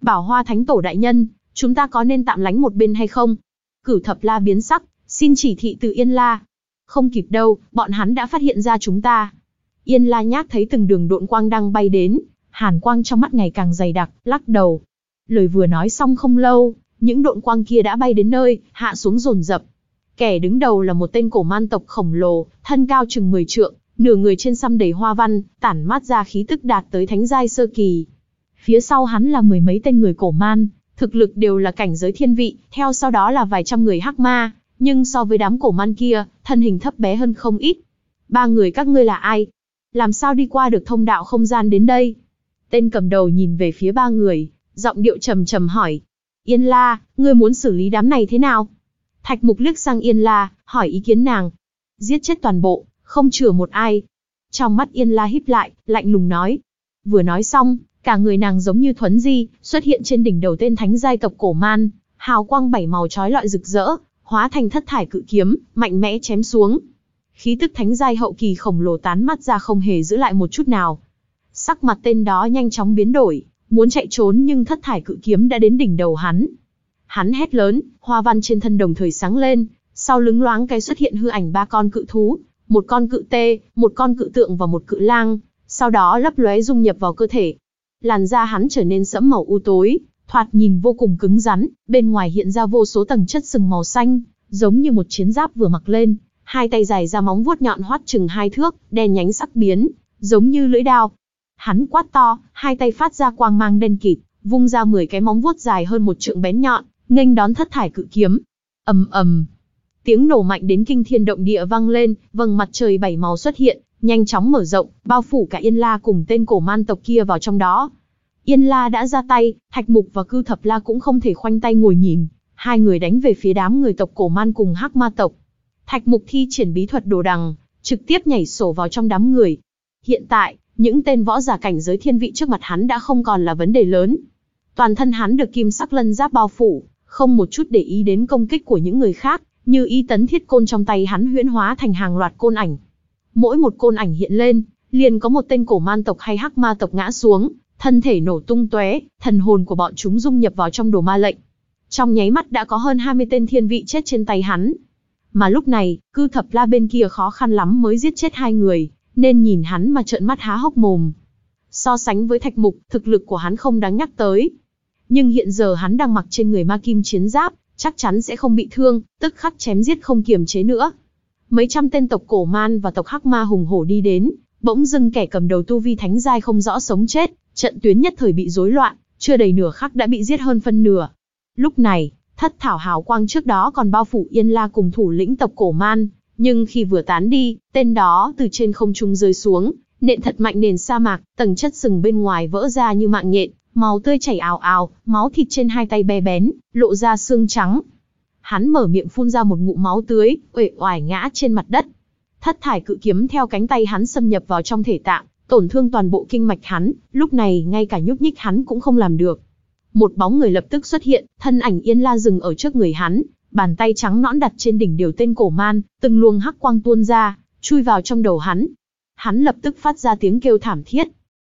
Bảo Hoa Thánh Tổ đại nhân, chúng ta có nên tạm lánh một bên hay không? Cửu Thập La biến sắc, xin chỉ thị từ Yên La. Không kịp đâu, bọn hắn đã phát hiện ra chúng ta. Yên La Nhác thấy từng đường độn quang đang bay đến, hàn quang trong mắt ngày càng dày đặc, lắc đầu. Lời vừa nói xong không lâu, những độn quang kia đã bay đến nơi, hạ xuống dồn dập. Kẻ đứng đầu là một tên cổ man tộc khổng lồ, thân cao chừng mười trượng, nửa người trên xăm đầy hoa văn, tản mát ra khí tức đạt tới thánh giai sơ kỳ. Phía sau hắn là mười mấy tên người cổ man, thực lực đều là cảnh giới thiên vị, theo sau đó là vài trăm người hắc ma, nhưng so với đám cổ man kia, thân hình thấp bé hơn không ít. Ba người các ngươi là ai? Làm sao đi qua được thông đạo không gian đến đây? Tên cầm đầu nhìn về phía ba người, giọng điệu trầm trầm hỏi. Yên La, ngươi muốn xử lý đám này thế nào? Thạch Mục liếc sang Yên La, hỏi ý kiến nàng. Giết chết toàn bộ, không chừa một ai. Trong mắt Yên La híp lại, lạnh lùng nói. Vừa nói xong, cả người nàng giống như thuấn di, xuất hiện trên đỉnh đầu tên thánh giai tộc cổ man, hào quang bảy màu chói lọi rực rỡ, hóa thành thất thải cự kiếm, mạnh mẽ chém xuống. Khí tức thánh giai hậu kỳ khổng lồ tán mắt ra không hề giữ lại một chút nào. Sắc mặt tên đó nhanh chóng biến đổi, muốn chạy trốn nhưng thất thải cự kiếm đã đến đỉnh đầu hắn. Hắn hét lớn, hoa văn trên thân đồng thời sáng lên, sau lưng loáng cái xuất hiện hư ảnh ba con cự thú, một con cự tê, một con cự tượng và một cự lang, sau đó lấp lóe dung nhập vào cơ thể. Làn da hắn trở nên sẫm màu u tối, thoạt nhìn vô cùng cứng rắn, bên ngoài hiện ra vô số tầng chất sừng màu xanh, giống như một chiến giáp vừa mặc lên, hai tay dài ra móng vuốt nhọn hoắt chừng hai thước, đen nhánh sắc biến, giống như lưỡi dao. Hắn quát to, hai tay phát ra quang mang đen kịt, vung ra mười cái móng vuốt dài hơn một trượng bén nhọn, nghênh đón thất thải cự kiếm. Ầm ầm, tiếng nổ mạnh đến kinh thiên động địa vang lên, vầng mặt trời bảy màu xuất hiện, nhanh chóng mở rộng, bao phủ cả Yên La cùng tên cổ man tộc kia vào trong đó. Yên La đã ra tay, Thạch Mục và Cư Thập La cũng không thể khoanh tay ngồi nhìn, hai người đánh về phía đám người tộc cổ man cùng hắc ma tộc. Thạch Mục thi triển bí thuật đồ đằng, trực tiếp nhảy sổ vào trong đám người. Hiện tại, những tên võ giả cảnh giới thiên vị trước mặt hắn đã không còn là vấn đề lớn. Toàn thân hắn được kim sắc lân giáp bao phủ, không một chút để ý đến công kích của những người khác, như y tấn thiết côn trong tay hắn huyễn hóa thành hàng loạt côn ảnh. Mỗi một côn ảnh hiện lên, liền có một tên cổ man tộc hay hắc ma tộc ngã xuống, thân thể nổ tung tóe, thần hồn của bọn chúng dung nhập vào trong đồ ma lệnh. Trong nháy mắt đã có hơn hai mươi tên thiên vị chết trên tay hắn. Mà lúc này, Cư Thập La bên kia khó khăn lắm mới giết chết hai người, nên nhìn hắn mà trợn mắt há hốc mồm. So sánh với Thạch Mục, thực lực của hắn không đáng nhắc tới. Nhưng hiện giờ hắn đang mặc trên người ma kim chiến giáp, chắc chắn sẽ không bị thương, tức khắc chém giết không kiềm chế nữa. Mấy trăm tên tộc cổ man và tộc hắc ma hùng hổ đi đến, bỗng dưng kẻ cầm đầu tu vi thánh giai không rõ sống chết, trận tuyến nhất thời bị rối loạn, chưa đầy nửa khắc đã bị giết hơn phân nửa. Lúc này, thất thảo hào quang trước đó còn bao phủ Yên La cùng thủ lĩnh tộc cổ man, nhưng khi vừa tán đi, tên đó từ trên không trung rơi xuống, nện thật mạnh nền sa mạc, tầng chất sừng bên ngoài vỡ ra như mạng nhện, máu tươi chảy ào ào, máu thịt trên hai tay be bén, lộ ra xương trắng. Hắn mở miệng phun ra một ngụm máu tươi, uể oải ngã trên mặt đất. Thất thải cự kiếm theo cánh tay hắn xâm nhập vào trong thể tạng, tổn thương toàn bộ kinh mạch hắn, lúc này ngay cả nhúc nhích hắn cũng không làm được. Một bóng người lập tức xuất hiện, thân ảnh Yên La dừng ở trước người hắn, bàn tay trắng nõn đặt trên đỉnh điều tên cổ man, từng luồng hắc quang tuôn ra, chui vào trong đầu hắn. Hắn lập tức phát ra tiếng kêu thảm thiết.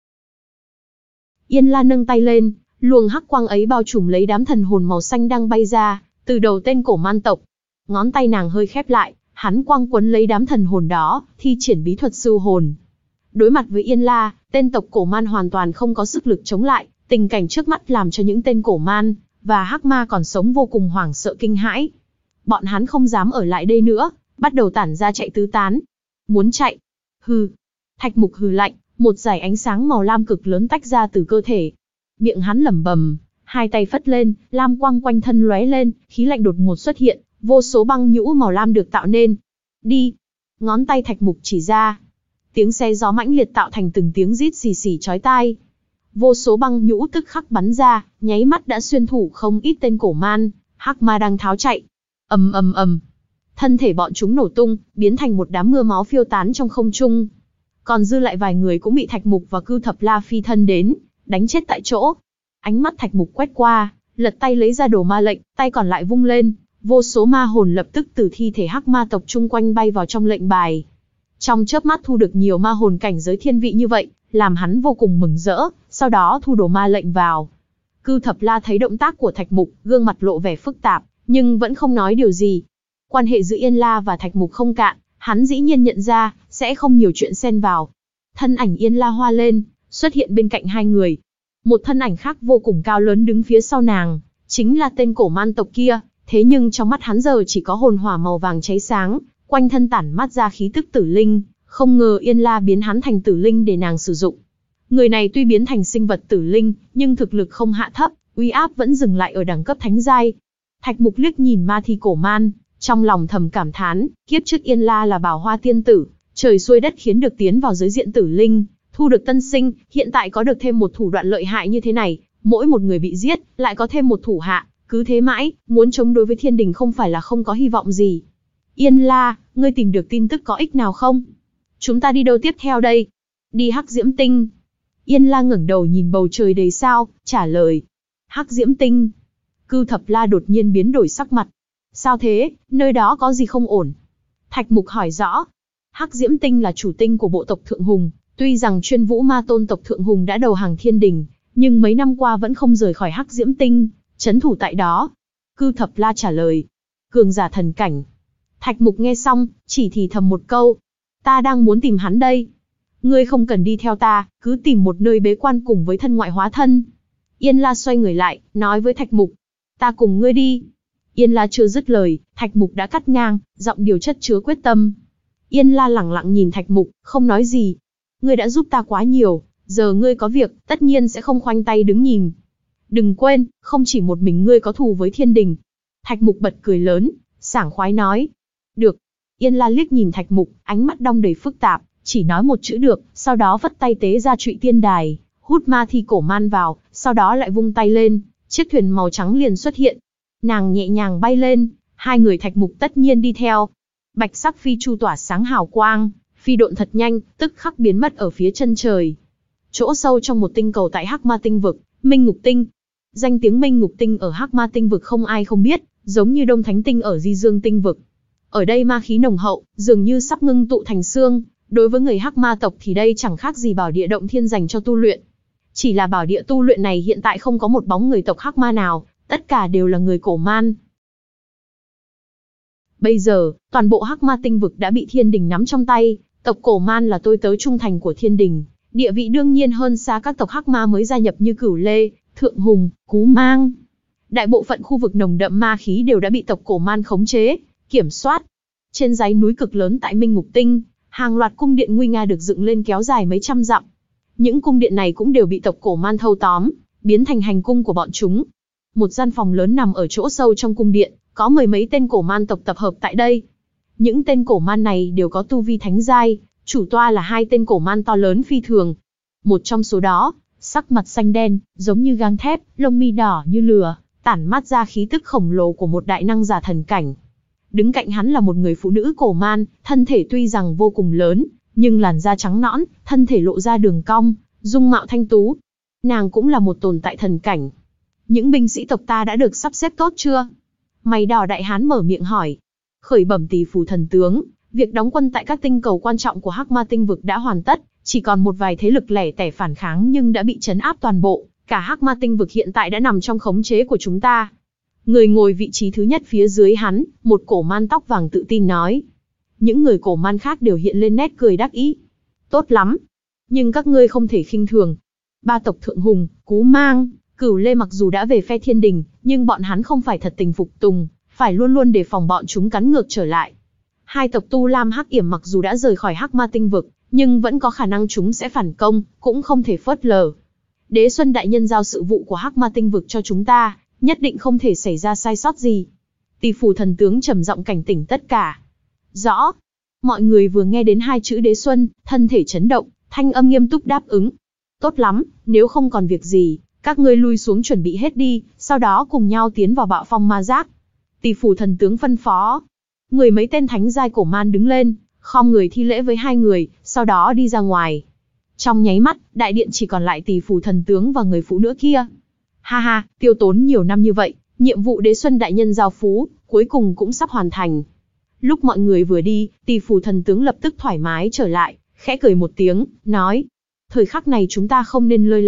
Yên La nâng tay lên, luồng hắc quang ấy bao trùm lấy đám thần hồn màu xanh đang bay ra từ đầu tên cổ man tộc. Ngón tay nàng hơi khép lại, hắn quang quấn lấy đám thần hồn đó, thi triển bí thuật siêu hồn. Đối mặt với Yên La, tên tộc cổ man hoàn toàn không có sức lực chống lại, tình cảnh trước mắt làm cho những tên cổ man và hắc ma còn sống vô cùng hoảng sợ kinh hãi. Bọn hắn không dám ở lại đây nữa, bắt đầu tản ra chạy tứ tán. Muốn chạy? Hừ. Thạch Mục hừ lạnh, một dải ánh sáng màu lam cực lớn tách ra từ cơ thể. Miệng hắn lẩm bẩm, hai tay phất lên, lam quang quanh thân lóe lên, khí lạnh đột ngột xuất hiện, vô số băng nhũ màu lam được tạo nên. Đi. Ngón tay Thạch Mục chỉ ra. Tiếng xe gió mãnh liệt tạo thành từng tiếng rít xì xì chói tai. Vô số băng nhũ tức khắc bắn ra, nháy mắt đã xuyên thủ không ít tên cổ man, hắc ma đang tháo chạy. Ầm ầm ầm. Thân thể bọn chúng nổ tung, biến thành một đám mưa máu phiêu tán trong không trung. Còn dư lại vài người cũng bị Thạch Mục và Cư Thập La phi thân đến, đánh chết tại chỗ. Ánh mắt Thạch Mục quét qua, lật tay lấy ra đồ ma lệnh, tay còn lại vung lên, vô số ma hồn lập tức từ thi thể hắc ma tộc chung quanh bay vào trong lệnh bài. Trong chớp mắt thu được nhiều ma hồn cảnh giới thiên vị như vậy, làm hắn vô cùng mừng rỡ, sau đó thu đồ ma lệnh vào. Cư Thập La thấy động tác của Thạch Mục, gương mặt lộ vẻ phức tạp, nhưng vẫn không nói điều gì. Quan hệ giữa Yên La và Thạch Mục không cạn, hắn dĩ nhiên nhận ra, sẽ không nhiều chuyện xen vào. Thân ảnh Yên La hoa lên, xuất hiện bên cạnh hai người. Một thân ảnh khác vô cùng cao lớn đứng phía sau nàng, chính là tên cổ man tộc kia, thế nhưng trong mắt hắn giờ chỉ có hồn hỏa màu vàng cháy sáng, quanh thân tản mát ra khí tức tử linh, không ngờ Yên La biến hắn thành tử linh để nàng sử dụng. Người này tuy biến thành sinh vật tử linh, nhưng thực lực không hạ thấp, uy áp vẫn dừng lại ở đẳng cấp thánh giai. Thạch Mục liếc nhìn ma thi cổ man, trong lòng thầm cảm thán, kiếp trước Yên La là bảo hoa tiên tử, trời xuôi đất khiến được tiến vào giới diện tử linh, thu được tân sinh, hiện tại có được thêm một thủ đoạn lợi hại như thế này, mỗi một người bị giết, lại có thêm một thủ hạ, cứ thế mãi, muốn chống đối với thiên đình không phải là không có hy vọng gì. Yên La, ngươi tìm được tin tức có ích nào không? Chúng ta đi đâu tiếp theo đây? Đi Hắc Diễm Tinh. Yên La ngẩng đầu nhìn bầu trời đầy sao, trả lời. Hắc Diễm Tinh. Cư Thập La đột nhiên biến đổi sắc mặt. Sao thế, nơi đó có gì không ổn? Thạch Mục hỏi rõ. Hắc Diễm Tinh là chủ tinh của bộ tộc Thượng Hùng, tuy rằng Chuyên Vũ Ma Tôn tộc Thượng Hùng đã đầu hàng thiên đình, nhưng mấy năm qua vẫn không rời khỏi Hắc Diễm Tinh, trấn thủ tại đó. Cư Thập La trả lời. Cường giả thần cảnh. Thạch Mục nghe xong, chỉ thì thầm một câu. Ta đang muốn tìm hắn đây. Ngươi không cần đi theo ta, cứ tìm một nơi bế quan cùng với thân ngoại hóa thân. Yên La xoay người lại, nói với Thạch Mục. Ta cùng ngươi đi. Yên La chưa dứt lời, Thạch Mục đã cắt ngang, giọng điều chất chứa quyết tâm. Yên La lẳng lặng nhìn Thạch Mục, không nói gì. Ngươi đã giúp ta quá nhiều, giờ ngươi có việc, tất nhiên sẽ không khoanh tay đứng nhìn. Đừng quên, không chỉ một mình ngươi có thù với thiên đình. Thạch Mục bật cười lớn, sảng khoái nói. Được. Yên La liếc nhìn Thạch Mục, ánh mắt đong đầy phức tạp, chỉ nói một chữ được, sau đó vất tay tế ra trụy tiên đài, hút ma thi cổ man vào, sau đó lại vung tay lên, chiếc thuyền màu trắng liền xuất hiện. Nàng nhẹ nhàng bay lên, hai người Thạch Mục tất nhiên đi theo. Bạch sắc phi chu tỏa sáng hào quang, phi độn thật nhanh, tức khắc biến mất ở phía chân trời. Chỗ sâu trong một tinh cầu tại Hắc Ma Tinh vực, Minh Ngục Tinh. Danh tiếng Minh Ngục Tinh ở Hắc Ma Tinh vực không ai không biết, giống như Đông Thánh Tinh ở Di Dương Tinh vực. Ở đây ma khí nồng hậu, dường như sắp ngưng tụ thành xương, đối với người Hắc Ma tộc thì đây chẳng khác gì bảo địa động thiên dành cho tu luyện. Chỉ là bảo địa tu luyện này hiện tại không có một bóng người tộc Hắc Ma nào, tất cả đều là người cổ man. Bây giờ, toàn bộ Hắc Ma Tinh vực đã bị thiên đình nắm trong tay, tộc cổ man là tôi tớ trung thành của thiên đình, địa vị đương nhiên hơn xa các tộc Hắc Ma mới gia nhập như Cửu Lê, Thượng Hùng, Cú Mang. Đại bộ phận khu vực nồng đậm ma khí đều đã bị tộc cổ man khống chế, kiểm soát. Trên dãy núi cực lớn tại Minh Ngục Tinh, hàng loạt cung điện nguy nga được dựng lên kéo dài mấy trăm dặm. Những cung điện này cũng đều bị tộc cổ man thâu tóm, biến thành hành cung của bọn chúng. Một gian phòng lớn nằm ở chỗ sâu trong cung điện, có mười mấy tên cổ man tộc tập hợp tại đây. Những tên cổ man này đều có tu vi thánh giai, chủ toa là hai tên cổ man to lớn phi thường. Một trong số đó, sắc mặt xanh đen, giống như gang thép, lông mi đỏ như lửa, tản mát ra khí tức khổng lồ của một đại năng giả thần cảnh. Đứng cạnh hắn là một người phụ nữ cổ man, thân thể tuy rằng vô cùng lớn, nhưng làn da trắng nõn, thân thể lộ ra đường cong, dung mạo thanh tú. Nàng cũng là một tồn tại thần cảnh. Những binh sĩ tộc ta đã được sắp xếp tốt chưa? Mày đỏ đại hán mở miệng hỏi. Khởi bẩm Tỳ Phủ thần tướng, việc đóng quân tại các tinh cầu quan trọng của Hắc Ma Tinh vực đã hoàn tất, chỉ còn một vài thế lực lẻ tẻ phản kháng nhưng đã bị trấn áp toàn bộ, cả Hắc Ma Tinh vực hiện tại đã nằm trong khống chế của chúng ta. Người ngồi vị trí thứ nhất phía dưới hắn, một cổ man tóc vàng tự tin nói. Những người cổ man khác đều hiện lên nét cười đắc ý. Tốt lắm. Nhưng các ngươi không thể khinh thường. Ba tộc Thượng Hùng, Cú Mang, Cửu Lê mặc dù đã về phe thiên đình, nhưng bọn hắn không phải thật tình phục tùng, phải luôn luôn đề phòng bọn chúng cắn ngược trở lại. Hai tộc Tu Lam Hắc Yểm mặc dù đã rời khỏi Hắc Ma Tinh vực, nhưng vẫn có khả năng chúng sẽ phản công, cũng không thể phớt lờ. Đế Xuân đại nhân giao sự vụ của Hắc Ma Tinh vực cho chúng ta, nhất định không thể xảy ra sai sót gì. Tỳ Phủ thần tướng trầm giọng cảnh tỉnh tất cả. Rõ. Mọi người vừa nghe đến hai chữ Đế Xuân, thân thể chấn động, thanh âm nghiêm túc đáp ứng. Tốt lắm, nếu không còn việc gì, các ngươi lui xuống chuẩn bị hết đi, sau đó cùng nhau tiến vào bạo phong ma giác. Tỳ Phủ thần tướng phân phó. Mười mấy tên thánh giai cổ man đứng lên, khom người thi lễ với hai người, sau đó đi ra ngoài. Trong nháy mắt, đại điện chỉ còn lại Tỳ Phủ thần tướng và người phụ nữ kia. Ha ha, tiêu tốn nhiều năm như vậy, nhiệm vụ Đế Xuân đại nhân giao phú, cuối cùng cũng sắp hoàn thành. Lúc mọi người vừa đi, Tỳ Phủ thần tướng lập tức thoải mái trở lại, khẽ cười một tiếng, nói. Thời khắc này chúng ta không nên lơi lỏng,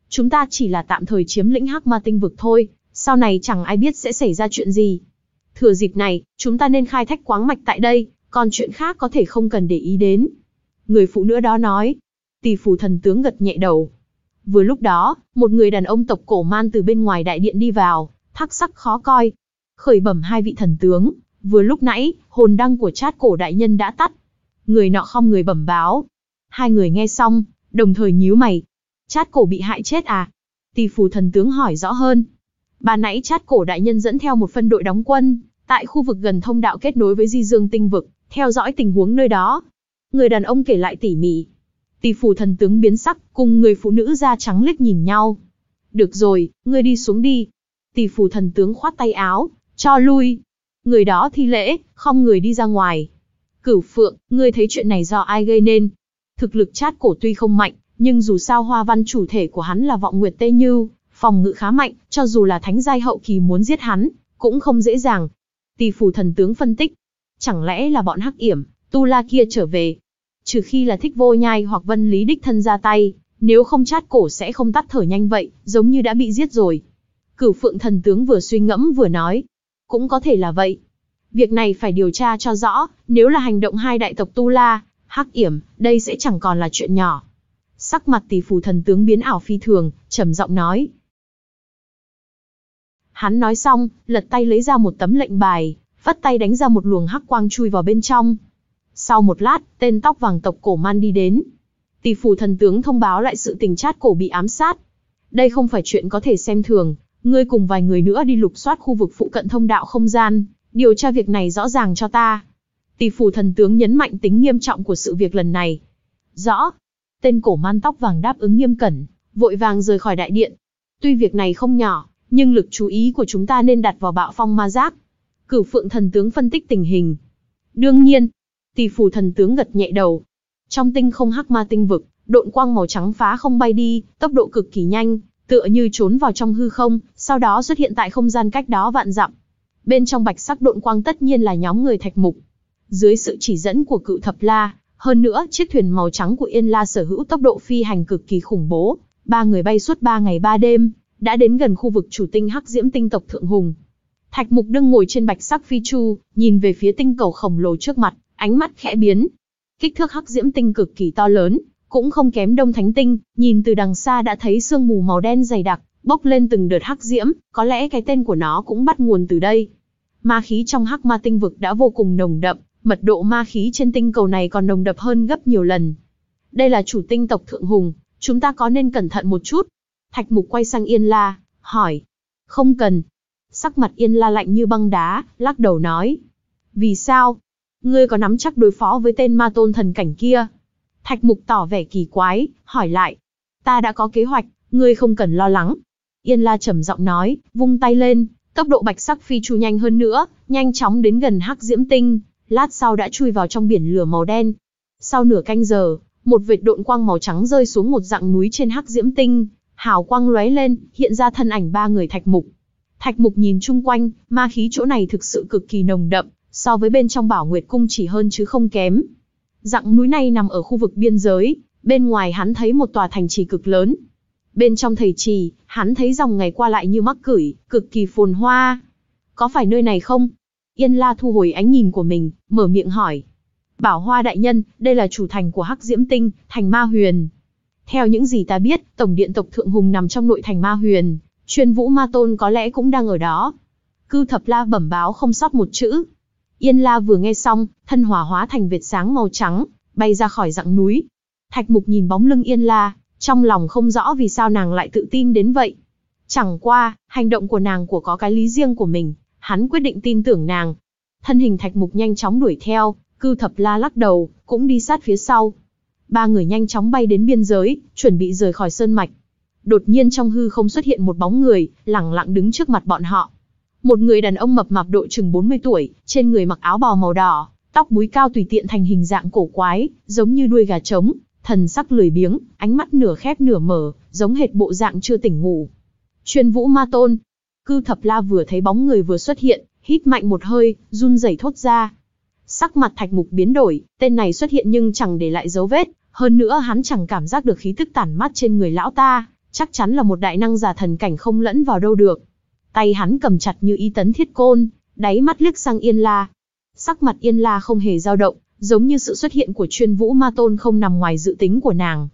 Chúng ta chỉ là tạm thời chiếm lĩnh Hắc Ma tinh vực thôi, sau này chẳng ai biết sẽ xảy ra chuyện gì. Thừa dịp này, chúng ta nên khai thác khoáng mạch tại đây, còn chuyện khác có thể không cần để ý đến. Người phụ nữ đó nói. Tỷ phù thần tướng gật nhẹ đầu. Vừa lúc đó, một người đàn ông tộc cổ man từ bên ngoài đại điện đi vào, thắc sắc khó coi. Khởi bẩm hai vị thần tướng, vừa lúc nãy, hồn đăng của Trát Cổ đại nhân đã tắt. Người nọ không người bẩm báo. Hai người nghe xong, đồng thời nhíu mày. Trát Cổ bị hại chết à? Tỷ phù thần tướng hỏi rõ hơn. Bà nãy Trát Cổ đại nhân dẫn theo một phân đội đóng quân, tại khu vực gần thông đạo kết nối với Di Dương tinh vực, theo dõi tình huống nơi đó. Người đàn ông kể lại tỉ mỉ. Tỷ phù thần tướng biến sắc, cùng người phụ nữ da trắng liếc nhìn nhau. Được rồi, ngươi đi xuống đi. Tỷ phù thần tướng khoát tay áo, cho lui. Người đó thi lễ, không người đi ra ngoài. Cửu Phượng, ngươi thấy chuyện này do ai gây nên? Thực lực Trát Cổ tuy không mạnh, nhưng dù sao hoa văn chủ thể của hắn là Vọng Nguyệt Tê Như, phòng ngự khá mạnh, cho dù là thánh giai hậu kỳ muốn giết hắn, cũng không dễ dàng. Tỷ phù thần tướng phân tích. Chẳng lẽ là bọn Hắc Yểm, Tu La kia trở về? Trừ khi là Thích Vô Nhai hoặc Vân Lý đích thân ra tay, nếu không Trát Cổ sẽ không tắt thở nhanh vậy, giống như đã bị giết rồi. Cửu Phượng thần tướng vừa suy ngẫm vừa nói. Cũng có thể là vậy. Việc này phải điều tra cho rõ, nếu là hành động hai đại tộc Tu La, Hắc Yểm, đây sẽ chẳng còn là chuyện nhỏ. Sắc mặt tỷ phù thần tướng biến ảo phi thường, trầm giọng nói. Hắn nói xong, lật tay lấy ra một tấm lệnh bài, vất tay đánh ra một luồng hắc quang chui vào bên trong. Sau một lát, tên tóc vàng tộc cổ man đi đến. Tỷ phù thần tướng thông báo lại sự tình Trát Cổ bị ám sát. Đây không phải chuyện có thể xem thường, ngươi cùng vài người nữa đi lục soát khu vực phụ cận thông đạo không gian, điều tra việc này rõ ràng cho ta. Tỷ phù thần tướng nhấn mạnh tính nghiêm trọng của sự việc lần này. Rõ. Tên cổ man tóc vàng đáp ứng nghiêm cẩn, vội vàng rời khỏi đại điện. Tuy việc này không nhỏ, nhưng lực chú ý của chúng ta nên đặt vào Bạo Phong ma giác. Cửu Phượng thần tướng phân tích tình hình. Đương nhiên. Tỷ phù thần tướng gật nhẹ đầu. Trong tinh không Hắc Ma tinh vực, độn quang màu trắng phá không bay đi, tốc độ cực kỳ nhanh, tựa như trốn vào trong hư không, sau đó xuất hiện tại không gian cách đó vạn dặm. Bên trong bạch sắc độn quang tất nhiên là nhóm người Thạch Mục. Dưới sự chỉ dẫn của Cự Thập La, hơn nữa chiếc thuyền màu trắng của Yên La sở hữu tốc độ phi hành cực kỳ khủng bố, ba người bay suốt ba ngày ba đêm, đã đến gần khu vực chủ tinh Hắc Diễm tinh tộc Thượng Hùng. Thạch Mục đương ngồi trên bạch sắc phi chu, nhìn về phía tinh cầu khổng lồ trước mặt, ánh mắt khẽ biến. Kích thước Hắc Diễm tinh cực kỳ to lớn, cũng không kém Đông Thánh tinh, nhìn từ đằng xa đã thấy sương mù màu đen dày đặc, bốc lên từng đợt hắc diễm, có lẽ cái tên của nó cũng bắt nguồn từ đây. Ma khí trong Hắc Ma tinh vực đã vô cùng nồng đậm, mật độ ma khí trên tinh cầu này còn nồng đậm hơn gấp nhiều lần. Đây là chủ tinh tộc Thượng Hùng, chúng ta có nên cẩn thận một chút? Thạch Mục quay sang Yên La, hỏi. Không cần. Sắc mặt Yên La lạnh như băng đá, lắc đầu nói. Vì sao? Ngươi có nắm chắc đối phó với tên ma tôn thần cảnh kia? Thạch Mục tỏ vẻ kỳ quái, hỏi lại. Ta đã có kế hoạch, ngươi không cần lo lắng. Yên La trầm giọng nói, vung tay lên, tốc độ bạch sắc phi chu nhanh hơn nữa, nhanh chóng đến gần Hắc Diễm tinh, lát sau đã chui vào trong biển lửa màu đen. Sau nửa canh giờ, một vệt độn quang màu trắng rơi xuống một dặng núi trên Hắc Diễm tinh, hào quang lóe lên, hiện ra thân ảnh ba người Thạch Mục. Thạch Mục nhìn chung quanh, ma khí chỗ này thực sự cực kỳ nồng đậm, so với bên trong Bảo Nguyệt cung chỉ hơn chứ không kém. Dặng núi này nằm ở khu vực biên giới, bên ngoài hắn thấy một tòa thành trì cực lớn. Bên trong thầy trì, hắn thấy dòng ngày qua lại như mắc cửi, cực kỳ phồn hoa. Có phải nơi này không? Yên La thu hồi ánh nhìn của mình, mở miệng hỏi. Bảo Hoa đại nhân, đây là chủ thành của Hắc Diễm tinh, thành Ma Huyền. Theo những gì ta biết, tổng điện tộc Thượng Hùng nằm trong nội thành Ma Huyền, Chuyên Vũ Ma Tôn có lẽ cũng đang ở đó. Cư Thập La bẩm báo không sót một chữ. Yên La vừa nghe xong, thân hỏa hóa thành vệt sáng màu trắng, bay ra khỏi dặng núi. Thạch Mục nhìn bóng lưng Yên La, trong lòng không rõ vì sao nàng lại tự tin đến vậy. Chẳng qua, hành động của nàng của có cái lý riêng của mình, hắn quyết định tin tưởng nàng. Thân hình Thạch Mục nhanh chóng đuổi theo, Cư Thập La lắc đầu, cũng đi sát phía sau. Ba người nhanh chóng bay đến biên giới, chuẩn bị rời khỏi sơn mạch. Đột nhiên trong hư không xuất hiện một bóng người, lẳng lặng đứng trước mặt bọn họ. Một người đàn ông mập mạp độ chừng bốn mươi tuổi, trên người mặc áo bào màu đỏ, tóc búi cao tùy tiện thành hình dạng cổ quái, giống như đuôi gà trống, thần sắc lười biếng, ánh mắt nửa khép nửa mở, giống hệt bộ dạng chưa tỉnh ngủ. Chuyên Vũ Ma Tôn. Cư Thập La vừa thấy bóng người vừa xuất hiện, hít mạnh một hơi, run rẩy thốt ra. Sắc mặt Thạch Mục biến đổi, tên này xuất hiện nhưng chẳng để lại dấu vết, hơn nữa hắn chẳng cảm giác được khí tức tản mát trên người lão ta, chắc chắn là một đại năng giả thần cảnh không lẫn vào đâu được. Tay hắn cầm chặt như ý tấn thiết côn, đáy mắt liếc sang Yên La. Sắc mặt Yên La không hề dao động, giống như sự xuất hiện của Chuyên Vũ Ma Tôn không nằm ngoài dự tính của nàng.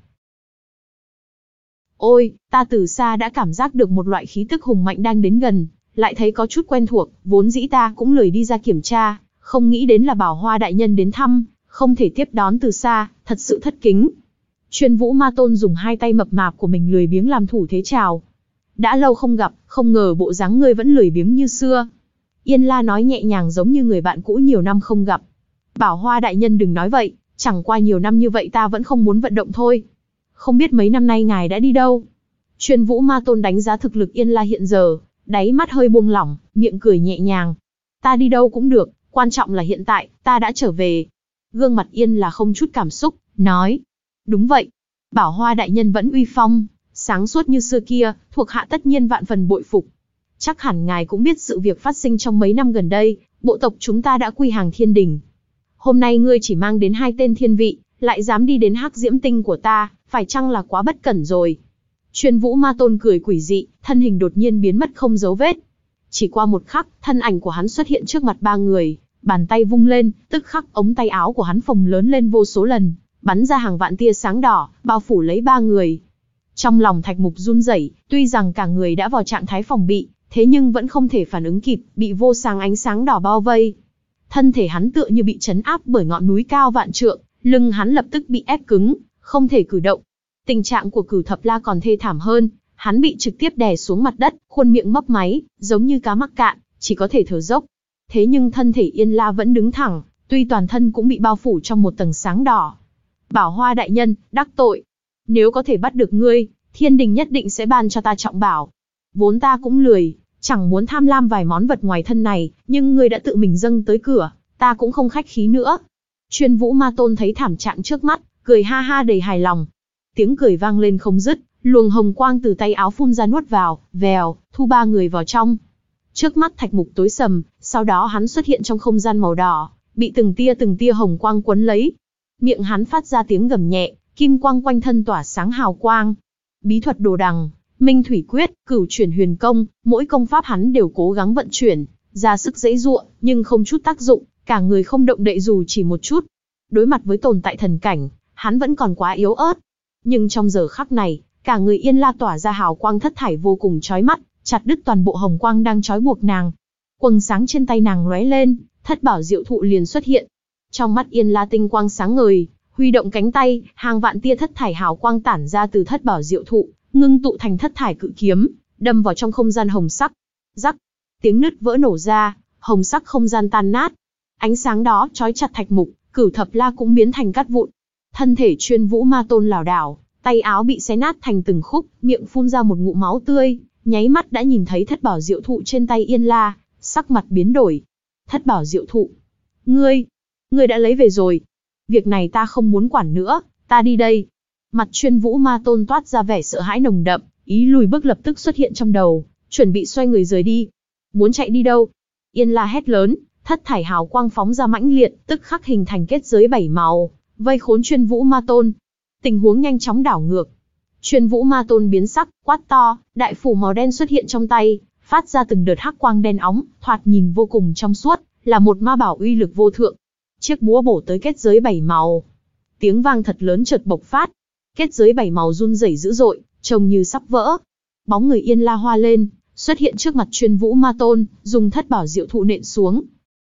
Ôi, ta từ xa đã cảm giác được một loại khí tức hùng mạnh đang đến gần, lại thấy có chút quen thuộc, vốn dĩ ta cũng lười đi ra kiểm tra, không nghĩ đến là Bảo Hoa đại nhân đến thăm, không thể tiếp đón từ xa, thật sự thất kính. Chuyên Vũ Ma Tôn dùng hai tay mập mạp của mình lười biếng làm thủ thế chào. Đã lâu không gặp, không ngờ bộ dáng ngươi vẫn lười biếng như xưa. Yên La nói nhẹ nhàng giống như người bạn cũ nhiều năm không gặp. Bảo Hoa đại nhân đừng nói vậy, chẳng qua nhiều năm như vậy ta vẫn không muốn vận động thôi. Không biết mấy năm nay ngài đã đi đâu? Chuyên Vũ Ma Tôn đánh giá thực lực Yên La hiện giờ, đáy mắt hơi buông lỏng, miệng cười nhẹ nhàng. Ta đi đâu cũng được, quan trọng là hiện tại, ta đã trở về. Gương mặt Yên La không chút cảm xúc, nói. Đúng vậy, Bảo Hoa đại nhân vẫn uy phong, sáng suốt như xưa kia, thuộc hạ tất nhiên vạn phần bội phục. Chắc hẳn ngài cũng biết sự việc phát sinh trong mấy năm gần đây, bộ tộc chúng ta đã quy hàng thiên đình. Hôm nay ngươi chỉ mang đến hai tên thiên vị, lại dám đi đến Hắc Diễm Tinh của ta, phải chăng là quá bất cẩn rồi? Chuyên Vũ Ma Tôn cười quỷ dị, thân hình đột nhiên biến mất không dấu vết. Chỉ qua một khắc, thân ảnh của hắn xuất hiện trước mặt ba người, bàn tay vung lên, tức khắc ống tay áo của hắn phồng lớn lên vô số lần, bắn ra hàng vạn tia sáng đỏ, bao phủ lấy ba người. Trong lòng Thạch Mục run rẩy, tuy rằng cả người đã vào trạng thái phòng bị, thế nhưng vẫn không thể phản ứng kịp, bị vô sáng ánh sáng đỏ bao vây. Thân thể hắn tựa như bị trấn áp bởi ngọn núi cao vạn trượng, lưng hắn lập tức bị ép cứng, không thể cử động. Tình trạng của Cửu Thập La còn thê thảm hơn, hắn bị trực tiếp đè xuống mặt đất, khuôn miệng mấp máy, giống như cá mắc cạn, chỉ có thể thở dốc. Thế nhưng thân thể Yên La vẫn đứng thẳng, tuy toàn thân cũng bị bao phủ trong một tầng sáng đỏ. Bảo Hoa đại nhân, đắc tội. Nếu có thể bắt được ngươi, thiên đình nhất định sẽ ban cho ta trọng bảo. Vốn ta cũng lười, chẳng muốn tham lam vài món vật ngoài thân này, nhưng ngươi đã tự mình dâng tới cửa, ta cũng không khách khí nữa. Chuyên Vũ Ma Tôn thấy thảm trạng trước mắt, cười ha ha đầy hài lòng. Tiếng cười vang lên không dứt, luồng hồng quang từ tay áo phun ra nuốt vào, vèo, thu ba người vào trong. Trước mắt Thạch Mục tối sầm, sau đó hắn xuất hiện trong không gian màu đỏ, bị từng tia từng tia hồng quang quấn lấy. Miệng hắn phát ra tiếng gầm nhẹ, kim quang quanh thân tỏa sáng hào quang. Bí thuật Đồ Đằng, Minh Thủy Quyết, Cửu Chuyển Huyền Công, mỗi công pháp hắn đều cố gắng vận chuyển, ra sức giãy giụa, nhưng không chút tác dụng, cả người không động đậy dù chỉ một chút. Đối mặt với tồn tại thần cảnh, hắn vẫn còn quá yếu ớt. Nhưng trong giờ khắc này, cả người Yên La tỏa ra hào quang thất thải vô cùng chói mắt, chặt đứt toàn bộ hồng quang đang trói buộc nàng. Quầng sáng trên tay nàng lóe lên, thất bảo diệu thụ liền xuất hiện. Trong mắt Yên La tinh quang sáng ngời, huy động cánh tay, hàng vạn tia thất thải hào quang tản ra từ thất bảo diệu thụ, ngưng tụ thành thất thải cự kiếm, đâm vào trong không gian hồng sắc. Rắc, tiếng nứt vỡ nổ ra, hồng sắc không gian tan nát. Ánh sáng đó trói chặt Thạch Mục, Cửu Thập La cũng biến thành cát vụn. Thân thể Chuyên Vũ Ma Tôn lảo đảo, tay áo bị xé nát thành từng khúc, miệng phun ra một ngụm máu tươi, nháy mắt đã nhìn thấy thất bảo diệu thụ trên tay Yên La, sắc mặt biến đổi. Thất bảo diệu thụ, ngươi, ngươi đã lấy về rồi. Việc này ta không muốn quản nữa, ta đi đây. Mặt Chuyên Vũ Ma Tôn toát ra vẻ sợ hãi nồng đậm, ý lùi bước lập tức xuất hiện trong đầu, chuẩn bị xoay người rời đi. Muốn chạy đi đâu? Yên La hét lớn, thất thải hào quang phóng ra mãnh liệt, tức khắc hình thành kết giới bảy màu, vây khốn Chuyên Vũ Ma Tôn. Tình huống nhanh chóng đảo ngược. Chuyên Vũ Ma Tôn biến sắc, quát to, đại phủ màu đen xuất hiện trong tay, phát ra từng đợt hắc quang đen óng, thoạt nhìn vô cùng trong suốt, là một ma bảo uy lực vô thượng. Chiếc búa bổ tới kết giới bảy màu. Tiếng vang thật lớn chợt bộc phát. Kết giới bảy màu run rẩy dữ dội, trông như sắp vỡ. Bóng người Yên La hoa lên, xuất hiện trước mặt Chuyên Vũ Ma Tôn, dùng thất bảo diệu thụ nện xuống.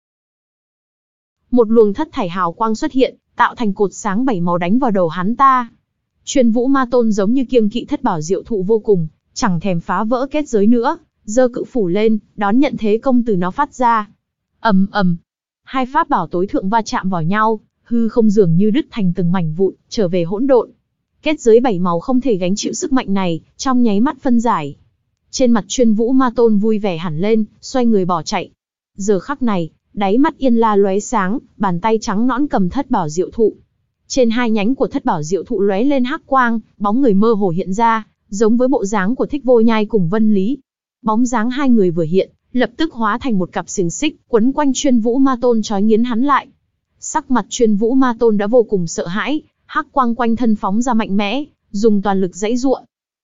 Một luồng thất thải hào quang xuất hiện, tạo thành cột sáng bảy màu đánh vào đầu hắn ta. Chuyên Vũ Ma Tôn giống như kiêng kỵ thất bảo diệu thụ vô cùng, chẳng thèm phá vỡ kết giới nữa, giơ cự phủ lên, đón nhận thế công từ nó phát ra. Ầm ầm, hai pháp bảo tối thượng va chạm vào nhau, hư không dường như đứt thành từng mảnh vụn, trở về hỗn độn. Kết giới bảy màu không thể gánh chịu sức mạnh này, trong nháy mắt phân giải. Trên mặt Chuyên Vũ Ma Tôn vui vẻ hẳn lên, xoay người bỏ chạy. Giờ khắc này, đáy mắt Yên La lóe sáng, bàn tay trắng nõn cầm thất bảo diệu thụ. Trên hai nhánh của thất bảo diệu thụ lóe lên hắc quang, bóng người mơ hồ hiện ra, giống với bộ dáng của Thích Vô Nhai cùng Vân Lý. Bóng dáng hai người vừa hiện, lập tức hóa thành một cặp xiềng xích, quấn quanh Chuyên Vũ Ma Tôn trói nghiến hắn lại. Sắc mặt Chuyên Vũ Ma Tôn đã vô cùng sợ hãi, hắc quang quanh thân phóng ra mạnh mẽ, dùng toàn lực giãy giụa.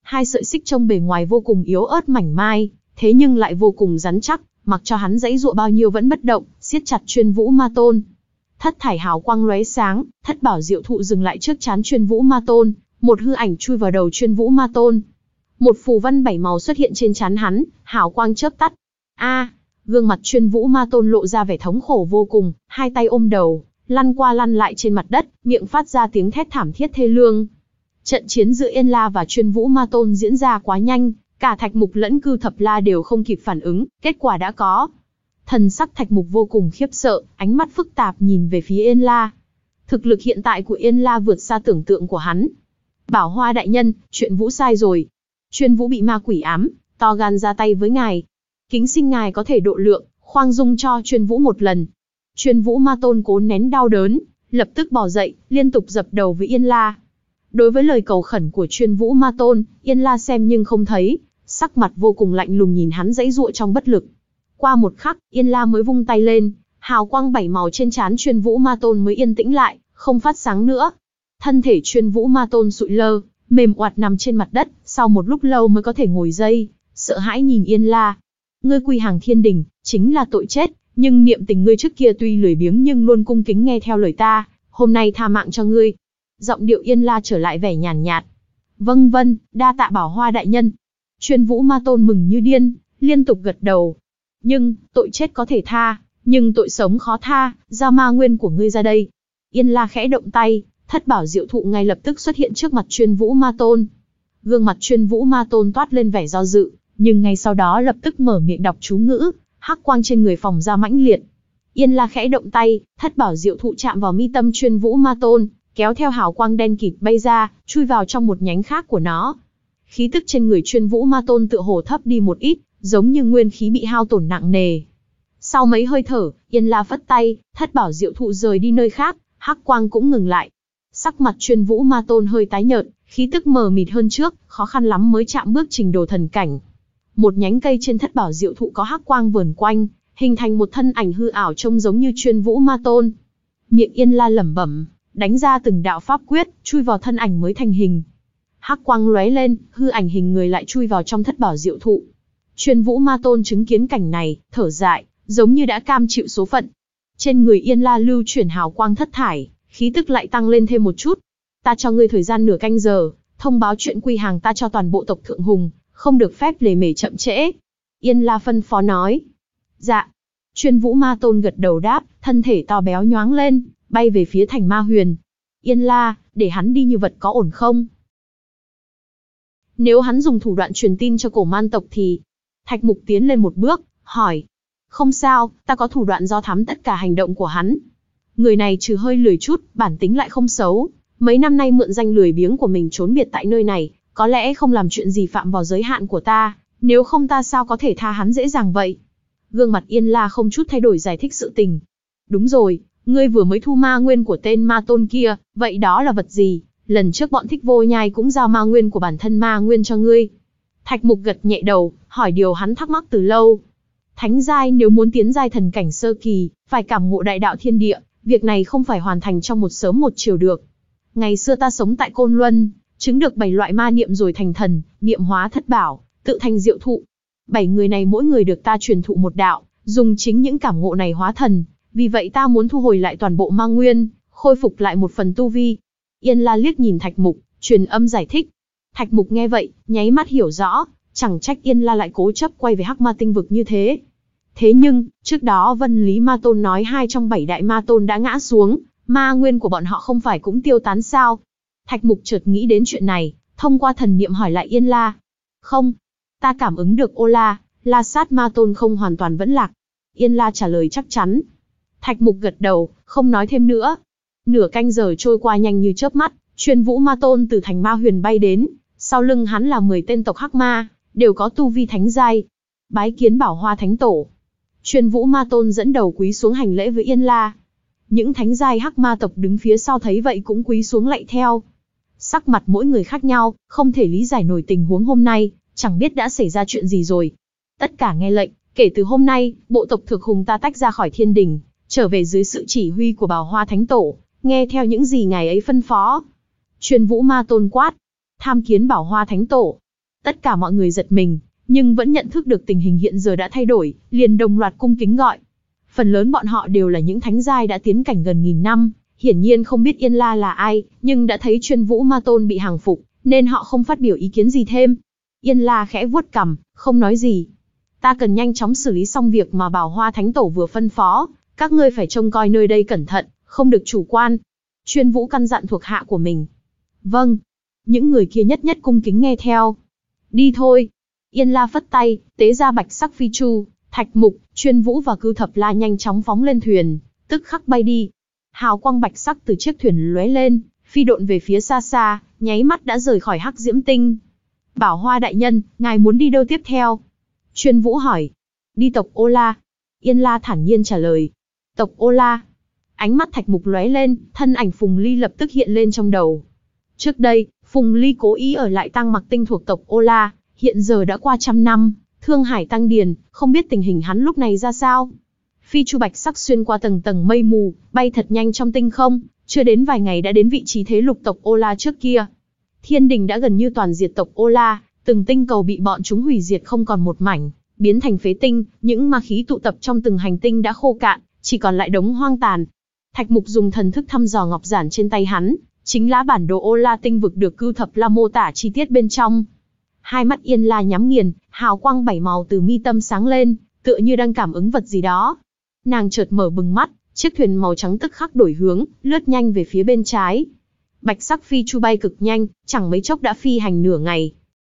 Hai sợi xích trông bề ngoài vô cùng yếu ớt mảnh mai, thế nhưng lại vô cùng rắn chắc, mặc cho hắn giãy giụa bao nhiêu vẫn bất động, siết chặt Chuyên Vũ Ma Tôn. Thất thải hào quang lóe sáng, thất bảo diệu thụ dừng lại trước trán Chuyên Vũ Ma Tôn, một hư ảnh chui vào đầu Chuyên Vũ Ma Tôn. Một phù văn bảy màu xuất hiện trên trán hắn, hào quang chớp tắt. A, gương mặt Chuyên Vũ Ma Tôn lộ ra vẻ thống khổ vô cùng, hai tay ôm đầu, lăn qua lăn lại trên mặt đất, miệng phát ra tiếng thét thảm thiết thê lương. Trận chiến giữa Yên La và Chuyên Vũ Ma Tôn diễn ra quá nhanh, cả Thạch Mục lẫn Cư Thập La đều không kịp phản ứng, kết quả đã có. Thần sắc Thạch Mục vô cùng khiếp sợ, ánh mắt phức tạp nhìn về phía Yên La. Thực lực hiện tại của Yên La vượt xa tưởng tượng của hắn. Bảo Hoa đại nhân, chuyện Vũ sai rồi. Chuyên Vũ bị ma quỷ ám, to gan ra tay với ngài. Kính xin ngài có thể độ lượng, khoan dung cho Chuyên Vũ một lần. Chuyên Vũ Ma Tôn cố nén đau đớn, lập tức bò dậy, liên tục dập đầu với Yên La. Đối với lời cầu khẩn của Chuyên Vũ Ma Tôn, Yên La xem nhưng không thấy, sắc mặt vô cùng lạnh lùng nhìn hắn giãy giụa trong bất lực. Qua một khắc, Yên La mới vung tay lên, hào quang bảy màu trên trán Chuyên Vũ Ma Tôn mới yên tĩnh lại, không phát sáng nữa. Thân thể Chuyên Vũ Ma Tôn sụi lơ, mềm oạt nằm trên mặt đất, sau một lúc lâu mới có thể ngồi dậy, sợ hãi nhìn Yên La. Ngươi quy hàng thiên đình, chính là tội chết, nhưng niệm tình ngươi trước kia tuy lười biếng nhưng luôn cung kính nghe theo lời ta, hôm nay tha mạng cho ngươi. Giọng điệu Yên La trở lại vẻ nhàn nhạt. Vâng vâng, đa tạ Bảo Hoa đại nhân. Chuyên Vũ Ma Tôn mừng như điên, liên tục gật đầu. Nhưng, tội chết có thể tha, nhưng tội sống khó tha, giao ma nguyên của ngươi ra đây. Yên La khẽ động tay, thất bảo diệu thụ ngay lập tức xuất hiện trước mặt Chuyên Vũ Ma Tôn. Gương mặt Chuyên Vũ Ma Tôn toát lên vẻ do dự, nhưng ngay sau đó lập tức mở miệng đọc chú ngữ, hắc quang trên người phóng ra mãnh liệt. Yên La khẽ động tay, thất bảo diệu thụ chạm vào mi tâm Chuyên Vũ Ma Tôn, kéo theo hào quang đen kịt bay ra, chui vào trong một nhánh khác của nó. Khí tức trên người Chuyên Vũ Ma Tôn tựa hồ thấp đi một ít, giống như nguyên khí bị hao tổn nặng nề. Sau mấy hơi thở, Yên La phất tay, thất bảo diệu thụ rời đi nơi khác, hắc quang cũng ngừng lại. Sắc mặt Chuyên Vũ Ma Tôn hơi tái nhợt, khí tức mờ mịt hơn trước, khó khăn lắm mới chạm bước trình độ thần cảnh. Một nhánh cây trên thất bảo diệu thụ có hắc quang vờn quanh, hình thành một thân ảnh hư ảo trông giống như Chuyên Vũ Ma Tôn. Miệng Yên La lẩm bẩm, đánh ra từng đạo pháp quyết, chui vào thân ảnh mới thành hình. Hắc quang lóe lên, hư ảnh hình người lại chui vào trong thất bảo diệu thụ. Chuyên Vũ Ma Tôn chứng kiến cảnh này, thở dài, giống như đã cam chịu số phận. Trên người Yên La lưu chuyển hào quang thất thải, khí tức lại tăng lên thêm một chút. Ta cho ngươi thời gian nửa canh giờ, thông báo chuyện quy hàng ta cho toàn bộ tộc Thượng Hùng, không được phép lề mề chậm trễ. Yên La phân phó nói. Dạ. Chuyên Vũ Ma Tôn gật đầu đáp, thân thể to béo nhoáng lên, bay về phía thành Ma Huyền. Yên La, để hắn đi như vật có ổn không? Nếu hắn dùng thủ đoạn truyền tin cho cổ man tộc thì... Thạch Mục tiến lên một bước, hỏi. Không sao, ta có thủ đoạn do thám tất cả hành động của hắn. Người này trừ hơi lười chút, bản tính lại không xấu. Mấy năm nay mượn danh lười biếng của mình trốn biệt tại nơi này, có lẽ không làm chuyện gì phạm vào giới hạn của ta, nếu không ta sao có thể tha hắn dễ dàng vậy? Gương mặt Yên La không chút thay đổi giải thích sự tình. Đúng rồi, ngươi vừa mới thu ma nguyên của tên ma tôn kia, vậy đó là vật gì? Lần trước bọn Thích Vô Nhai cũng giao ma nguyên của bản thân ma nguyên cho ngươi. Thạch Mục gật nhẹ đầu, hỏi điều hắn thắc mắc từ lâu. Thánh giai nếu muốn tiến giai thần cảnh sơ kỳ, phải cảm ngộ đại đạo thiên địa, việc này không phải hoàn thành trong một sớm một chiều được. Ngày xưa ta sống tại Côn Luân, chứng được bảy loại ma niệm rồi thành thần, niệm hóa thất bảo, tự thành diệu thụ. Bảy người này mỗi người được ta truyền thụ một đạo, dùng chính những cảm ngộ này hóa thần, vì vậy ta muốn thu hồi lại toàn bộ ma nguyên, khôi phục lại một phần tu vi. Yên La liếc nhìn Thạch Mục, truyền âm giải thích. Thạch Mục nghe vậy, nháy mắt hiểu rõ, chẳng trách Yên La lại cố chấp quay về Hắc Ma tinh vực như thế. Thế nhưng, trước đó Vân Lý Ma Tôn nói hai trong bảy đại ma tôn đã ngã xuống, ma nguyên của bọn họ không phải cũng tiêu tán sao? Thạch Mục chợt nghĩ đến chuyện này, thông qua thần niệm hỏi lại Yên La. Không, ta cảm ứng được Ô La, La Sát Ma Tôn không hoàn toàn vẫn lạc. Yên La trả lời chắc chắn. Thạch Mục gật đầu, không nói thêm nữa. Nửa canh giờ trôi qua nhanh như chớp mắt, Chuyên Vũ Ma Tôn từ thành Ma Huyền bay đến, sau lưng hắn là mười tên tộc Hắc Ma, đều có tu vi thánh giai. Bái kiến Bảo Hoa Thánh Tổ. Chuyên Vũ Ma Tôn dẫn đầu cúi xuống hành lễ với Yên La. Những thánh giai Hắc Ma tộc đứng phía sau thấy vậy cũng cúi xuống lạy theo. Sắc mặt mỗi người khác nhau, không thể lý giải nổi tình huống hôm nay, chẳng biết đã xảy ra chuyện gì rồi. Tất cả nghe lệnh, kể từ hôm nay, bộ tộc Thượng Hùng ta tách ra khỏi thiên đình, trở về dưới sự chỉ huy của Bảo Hoa Thánh Tổ, nghe theo những gì ngài ấy phân phó. Chuyên Vũ Ma Tôn quát, tham kiến Bảo Hoa Thánh Tổ. Tất cả mọi người giật mình, nhưng vẫn nhận thức được tình hình hiện giờ đã thay đổi, liền đồng loạt cung kính gọi. Phần lớn bọn họ đều là những thánh giai đã tiến cảnh gần nghìn năm, hiển nhiên không biết Yên La là ai, nhưng đã thấy Chuyên Vũ Ma Tôn bị hàng phục, nên họ không phát biểu ý kiến gì thêm. Yên La khẽ vuốt cằm, không nói gì. Ta cần nhanh chóng xử lý xong việc mà Bảo Hoa Thánh Tổ vừa phân phó, các ngươi phải trông coi nơi đây cẩn thận, không được chủ quan. Chuyên Vũ căn dặn thuộc hạ của mình. Vâng. Những người kia nhất nhất cung kính nghe theo. Đi thôi. Yên La phất tay, tế ra bạch sắc phi chu, Thạch Mục, Chuyên Vũ và Cưu Thập La nhanh chóng phóng lên thuyền, tức khắc bay đi. Hào quang bạch sắc từ chiếc thuyền lóe lên, phi độn về phía xa xa, nháy mắt đã rời khỏi Hắc Diễm Tinh. Bảo Hoa đại nhân, ngài muốn đi đâu tiếp theo? Chuyên Vũ hỏi. Đi tộc Ô La. Yên La thản nhiên trả lời. Tộc Ô La. Ánh mắt Thạch Mục lóe lên, thân ảnh Phùng Ly lập tức hiện lên trong đầu. Trước đây, Phùng Ly cố ý ở lại Tăng Mặc Tinh thuộc tộc Ô La, hiện giờ đã qua trăm năm, Thương Hải tăng điền, không biết tình hình hắn lúc này ra sao. Phi chu bạch sắc xuyên qua tầng tầng mây mù, bay thật nhanh trong tinh không, chưa đến vài ngày đã đến vị trí thế lục tộc Ô La trước kia. Thiên đình đã gần như toàn diệt tộc Ô La, từng tinh cầu bị bọn chúng hủy diệt không còn một mảnh, biến thành phế tinh, những ma khí tụ tập trong từng hành tinh đã khô cạn, chỉ còn lại đống hoang tàn. Thạch Mục dùng thần thức thăm dò ngọc giản trên tay hắn, chính là bản đồ Ô La tinh vực được Cưu Thập La mô tả chi tiết bên trong. Hai mắt Yên La nhắm nghiền, hào quang bảy màu từ mi tâm sáng lên, tựa như đang cảm ứng vật gì đó. Nàng chợt mở bừng mắt, chiếc thuyền màu trắng tức khắc đổi hướng, lướt nhanh về phía bên trái. Bạch sắc phi chu bay cực nhanh, chẳng mấy chốc đã phi hành nửa ngày.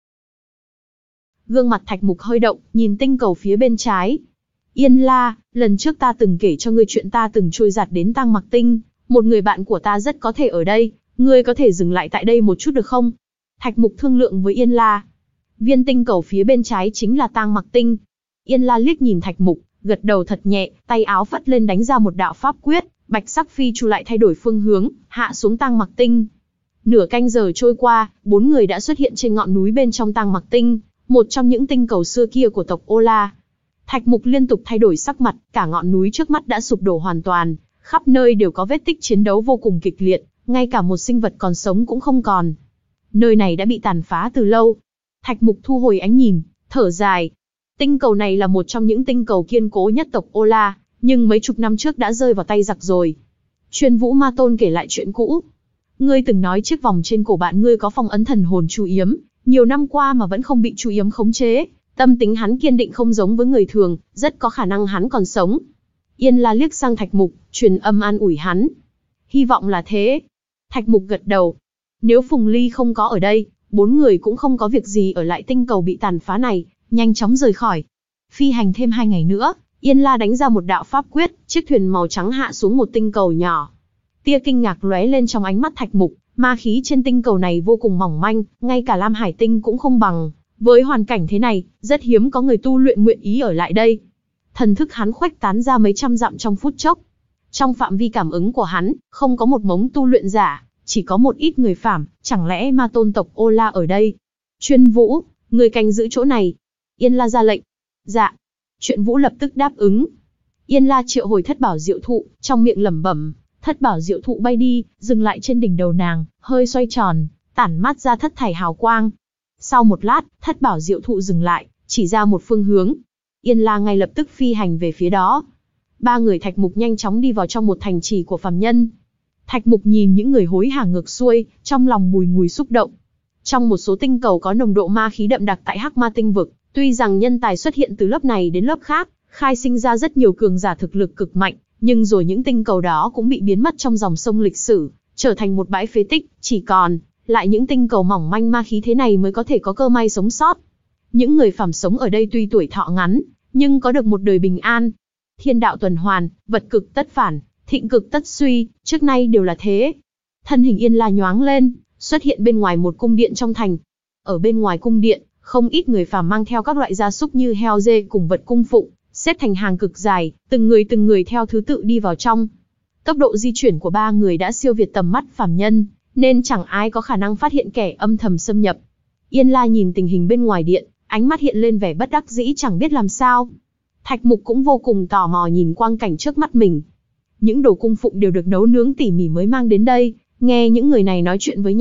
Gương mặt Thạch Mục hơi động, nhìn tinh cầu phía bên trái. Yên La, lần trước ta từng kể cho ngươi chuyện ta từng trôi giạt đến Tăng Mặc Tinh, một người bạn của ta rất có thể ở đây, ngươi có thể dừng lại tại đây một chút được không? Thạch Mục thương lượng với Yên La. Viên tinh cầu phía bên trái chính là Tăng Mặc Tinh. Yên La liếc nhìn Thạch Mục, gật đầu thật nhẹ, tay áo phất lên đánh ra một đạo pháp quyết, bạch sắc phi chu lại thay đổi phương hướng, hạ xuống Tăng Mặc Tinh. Nửa canh giờ trôi qua, bốn người đã xuất hiện trên ngọn núi bên trong Tăng Mặc Tinh, một trong những tinh cầu xưa kia của tộc Ô La. Thạch Mục liên tục thay đổi sắc mặt, cả ngọn núi trước mắt đã sụp đổ hoàn toàn, khắp nơi đều có vết tích chiến đấu vô cùng kịch liệt, ngay cả một sinh vật còn sống cũng không còn. Nơi này đã bị tàn phá từ lâu. Thạch Mục thu hồi ánh nhìn, thở dài. Tinh cầu này là một trong những tinh cầu kiên cố nhất tộc Ô La, nhưng mấy chục năm trước đã rơi vào tay giặc rồi. Chuyên Vũ Ma Tôn kể lại chuyện cũ. Ngươi từng nói chiếc vòng trên cổ bạn ngươi có phong ấn thần hồn Chu Yếm, nhiều năm qua mà vẫn không bị Chu Yếm khống chế. Tâm tính hắn kiên định không giống với người thường, rất có khả năng hắn còn sống. Yên La liếc sang Thạch Mục, truyền âm an ủi hắn. Hy vọng là thế. Thạch Mục gật đầu. Nếu Phùng Ly không có ở đây, bốn người cũng không có việc gì ở lại tinh cầu bị tàn phá này, nhanh chóng rời khỏi. Phi hành thêm hai ngày nữa, Yên La đánh ra một đạo pháp quyết, chiếc thuyền màu trắng hạ xuống một tinh cầu nhỏ. Tia kinh ngạc lóe lên trong ánh mắt Thạch Mục, ma khí trên tinh cầu này vô cùng mỏng manh, ngay cả Lam Hải Tinh cũng không bằng. Với hoàn cảnh thế này, rất hiếm có người tu luyện nguyện ý ở lại đây. Thần thức hắn khuếch tán ra mấy trăm dặm trong phút chốc. Trong phạm vi cảm ứng của hắn, không có một mống tu luyện giả, chỉ có một ít người phàm, chẳng lẽ Ma Tôn tộc Ô La ở đây? Chuyên Vũ, người canh giữ chỗ này. Yên La ra lệnh. Dạ. Chuyên Vũ lập tức đáp ứng. Yên La triệu hồi thất bảo diệu thụ, trong miệng lẩm bẩm. Thất bảo diệu thụ bay đi, dừng lại trên đỉnh đầu nàng, hơi xoay tròn, tản mát ra thất thải hào quang. Sau một lát, thất bảo diệu thụ dừng lại, chỉ ra một phương hướng. Yên La ngay lập tức phi hành về phía đó. Ba người Thạch Mục nhanh chóng đi vào trong một thành trì của phàm nhân. Thạch Mục nhìn những người hối hả ngược xuôi, trong lòng bùi ngùi xúc động. Trong một số tinh cầu có nồng độ ma khí đậm đặc tại Hắc Ma tinh vực, tuy rằng nhân tài xuất hiện từ lớp này đến lớp khác, khai sinh ra rất nhiều cường giả thực lực cực mạnh, nhưng rồi những tinh cầu đó cũng bị biến mất trong dòng sông lịch sử, trở thành một bãi phế tích, chỉ còn lại những tinh cầu mỏng manh ma khí thế này mới có thể có cơ may sống sót. Những người phàm sống ở đây tuy tuổi thọ ngắn, nhưng có được một đời bình an. Thiên đạo tuần hoàn, vật cực tất phản, thịnh cực tất suy, trước nay đều là thế. Thân hình Yên La nhoáng lên, xuất hiện bên ngoài một cung điện trong thành. Ở bên ngoài cung điện, không ít người phàm mang theo các loại gia súc như heo dê cùng vật cung phụng, xếp thành hàng cực dài, từng người từng người theo thứ tự đi vào trong. Tốc độ di chuyển của ba người đã siêu việt tầm mắt phàm nhân, nên chẳng ai có khả năng phát hiện kẻ âm thầm xâm nhập. Yên La nhìn tình hình bên ngoài điện, ánh mắt hiện lên vẻ bất đắc dĩ chẳng biết làm sao. Thạch Mục cũng vô cùng tò mò nhìn quang cảnh trước mắt mình. Những đồ cung phụng đều được nấu nướng tỉ mỉ mới mang đến đây, nghe những người này nói chuyện với nhau,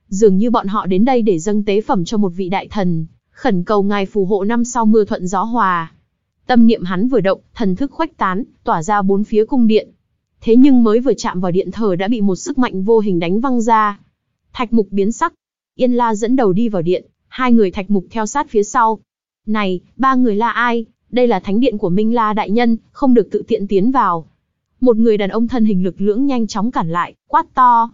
Dường như bọn họ đến đây để dâng tế phẩm cho một vị đại thần, khẩn cầu ngài phù hộ năm sau mưa thuận gió hòa. Tâm niệm hắn vừa động, thần thức khuếch tán, tỏa ra bốn phía cung điện. Thế nhưng mới vừa chạm vào điện thờ đã bị một sức mạnh vô hình đánh văng ra. Thạch Mục biến sắc. Yên La dẫn đầu đi vào điện, hai người Thạch Mục theo sát phía sau. Này, ba người là ai? Đây là thánh điện của Minh La đại nhân, không được tự tiện tiến vào. Một người đàn ông thân hình lực lưỡng nhanh chóng cản lại, quát to.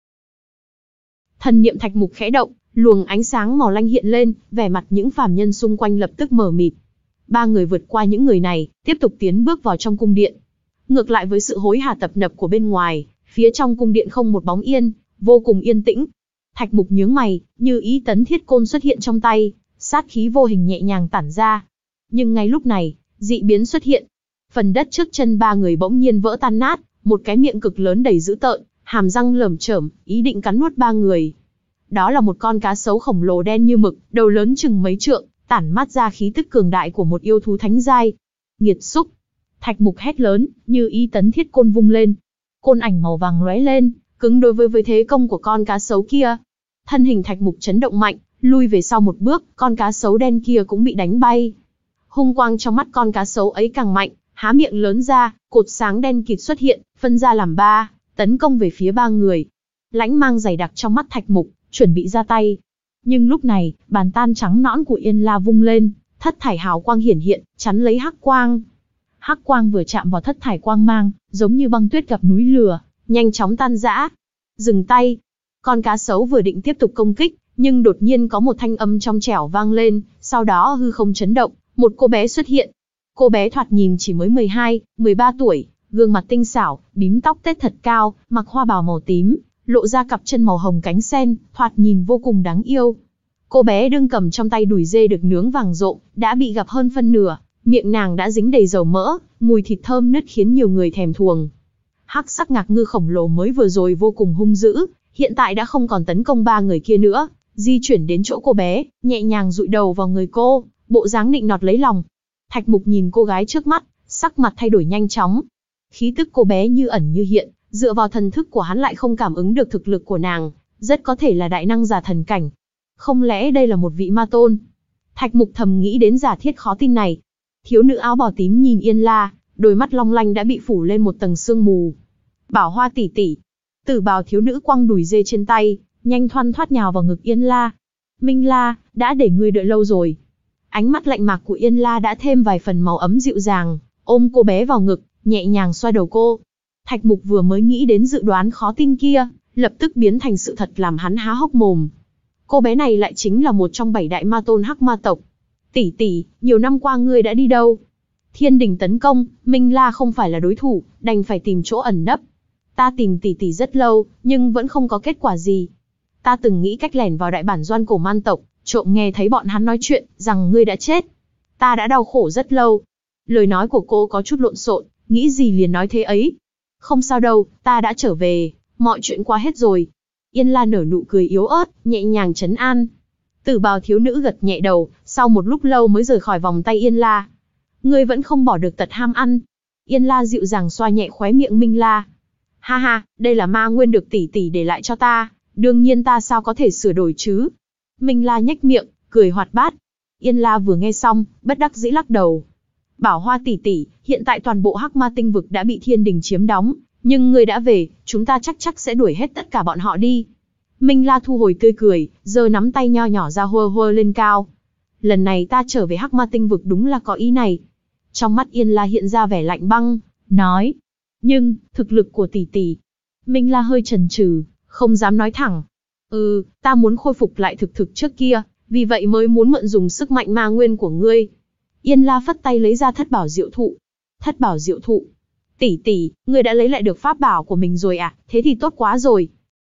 Thần niệm Thạch Mục khẽ động, luồng ánh sáng màu lanh hiện lên, vẻ mặt những phàm nhân xung quanh lập tức mờ mịt. Ba người vượt qua những người này, tiếp tục tiến bước vào trong cung điện. Ngược lại với sự hối hả tập nập của bên ngoài, phía trong cung điện không một bóng yên, vô cùng yên tĩnh. Thạch Mục nhướng mày, như ý tấn thiết côn xuất hiện trong tay, sát khí vô hình nhẹ nhàng tản ra. Nhưng ngay lúc này, dị biến xuất hiện. Phần đất trước chân ba người bỗng nhiên vỡ tan nát, một cái miệng cực lớn đầy dữ tợn, hàm răng lởm chởm, ý định cắn nuốt ba người. Đó là một con cá sấu khổng lồ đen như mực, đầu lớn chừng mấy trượng, tản mát ra khí tức cường đại của một yêu thú thánh giai. Nghiệt xúc! Thạch Mục hét lớn, như ý tấn thiết côn vung lên. Côn ảnh màu vàng lóe lên, cứng đối với với thế công của con cá sấu kia. Thân hình Thạch Mục chấn động mạnh, lui về sau một bước, con cá sấu đen kia cũng bị đánh bay. Hung quang trong mắt con cá sấu ấy càng mạnh, há miệng lớn ra, cột sáng đen kịt xuất hiện, phân ra làm ba, tấn công về phía ba người. Lãnh mang dày đặc trong mắt Thạch Mục, chuẩn bị ra tay. Nhưng lúc này, bàn tan trắng nõn của Yên La vung lên, thất thải hào quang hiển hiện, chắn lấy hắc quang. Hắc quang vừa chạm vào thất thải quang mang, giống như băng tuyết gặp núi lửa, nhanh chóng tan rã. Dừng tay. Con cá sấu vừa định tiếp tục công kích, nhưng đột nhiên có một thanh âm trong trẻo vang lên, sau đó hư không chấn động, một cô bé xuất hiện. Cô bé thoạt nhìn chỉ mới mười hai, mười ba tuổi, gương mặt tinh xảo, bím tóc tết thật cao, mặc hoa bào màu tím, lộ ra cặp chân màu hồng cánh sen, thoạt nhìn vô cùng đáng yêu. Cô bé đương cầm trong tay đùi dê được nướng vàng rộm, đã bị gặp hơn phân nửa, miệng nàng đã dính đầy dầu mỡ, mùi thịt thơm nứt khiến nhiều người thèm thuồng. Hắc sắc ngạc ngư khổng lồ mới vừa rồi vô cùng hung dữ, hiện tại đã không còn tấn công ba người kia nữa, di chuyển đến chỗ cô bé, nhẹ nhàng dụi đầu vào người cô, bộ dáng nịnh nọt lấy lòng. Thạch Mục nhìn cô gái trước mắt, sắc mặt thay đổi nhanh chóng. Khí tức cô bé như ẩn như hiện, dựa vào thần thức của hắn lại không cảm ứng được thực lực của nàng, rất có thể là đại năng giả thần cảnh. Không lẽ đây là một vị ma tôn? Thạch Mục thầm nghĩ đến giả thiết khó tin này. Thiếu nữ áo bào tím nhìn Yên La, đôi mắt long lanh đã bị phủ lên một tầng sương mù. Bảo Hoa tỷ tỷ. Tử bào thiếu nữ quăng đùi dê trên tay, nhanh thoăn thoắt nhào vào ngực Yên La. Minh La, đã để ngươi đợi lâu rồi. Ánh mắt lạnh mạc của Yên La đã thêm vài phần màu ấm dịu dàng, ôm cô bé vào ngực, nhẹ nhàng xoa đầu cô. Thạch Mục vừa mới nghĩ đến dự đoán khó tin kia, lập tức biến thành sự thật làm hắn há hốc mồm. Cô bé này lại chính là một trong bảy đại ma tôn hắc ma tộc. Tỷ tỷ, nhiều năm qua ngươi đã đi đâu? Thiên đình tấn công, Minh La không phải là đối thủ, đành phải tìm chỗ ẩn nấp. Ta tìm tỷ tỷ rất lâu, nhưng vẫn không có kết quả gì. Ta từng nghĩ cách lẻn vào đại bản doanh cổ man tộc, trộm nghe thấy bọn hắn nói chuyện, rằng ngươi đã chết. Ta đã đau khổ rất lâu. Lời nói của cô có chút lộn xộn, nghĩ gì liền nói thế ấy. Không sao đâu, ta đã trở về, mọi chuyện qua hết rồi. Yên La nở nụ cười yếu ớt, nhẹ nhàng trấn an. Tử bào thiếu nữ gật nhẹ đầu, sau một lúc lâu mới rời khỏi vòng tay Yên La. Ngươi vẫn không bỏ được tật ham ăn. Yên La dịu dàng xoa nhẹ khóe miệng Minh La. Ha ha, đây là ma nguyên được tỷ tỷ để lại cho ta, đương nhiên ta sao có thể sửa đổi chứ. Minh La nhếch miệng, cười hoạt bát. Yên La vừa nghe xong, bất đắc dĩ lắc đầu. Bảo Hoa tỷ tỷ, hiện tại toàn bộ hắc ma tinh vực đã bị thiên đình chiếm đóng, nhưng ngươi đã về, chúng ta chắc chắc sẽ đuổi hết tất cả bọn họ đi. Minh La thu hồi tươi cười, giơ nắm tay nho nhỏ ra hơ hơ lên cao. Lần này ta trở về hắc ma tinh vực đúng là có ý này. Trong mắt Yên La hiện ra vẻ lạnh băng, nói. Nhưng, thực lực của tỷ tỷ. Minh La hơi chần chừ, không dám nói thẳng. Ừ, ta muốn khôi phục lại thực thực trước kia, vì vậy mới muốn mượn dùng sức mạnh ma nguyên của ngươi. Yên La phất tay lấy ra thất bảo diệu thụ. Thất bảo diệu thụ. Tỷ tỷ, ngươi đã lấy lại được pháp bảo của mình rồi à, thế thì tốt quá rồi.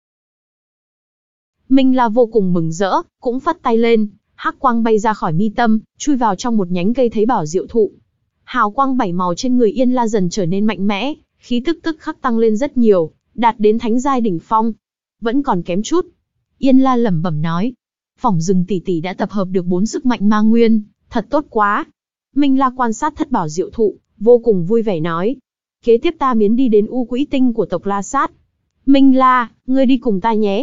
Minh La vô cùng mừng rỡ, cũng phất tay lên, hắc quang bay ra khỏi mi tâm, chui vào trong một nhánh cây thấy bảo diệu thụ. Hào quang bảy màu trên người Yên La dần trở nên mạnh mẽ, khí tức tức khắc tăng lên rất nhiều, đạt đến thánh giai đỉnh phong. Vẫn còn kém chút. Yên La lẩm bẩm nói. Phỏng rừng tỷ tỷ đã tập hợp được bốn sức mạnh ma nguyên, thật tốt quá. Minh La quan sát thất bảo diệu thụ, vô cùng vui vẻ nói. Kế tiếp ta miến đi đến U Quỹ Tinh của tộc La Sát. Minh La, ngươi đi cùng ta nhé.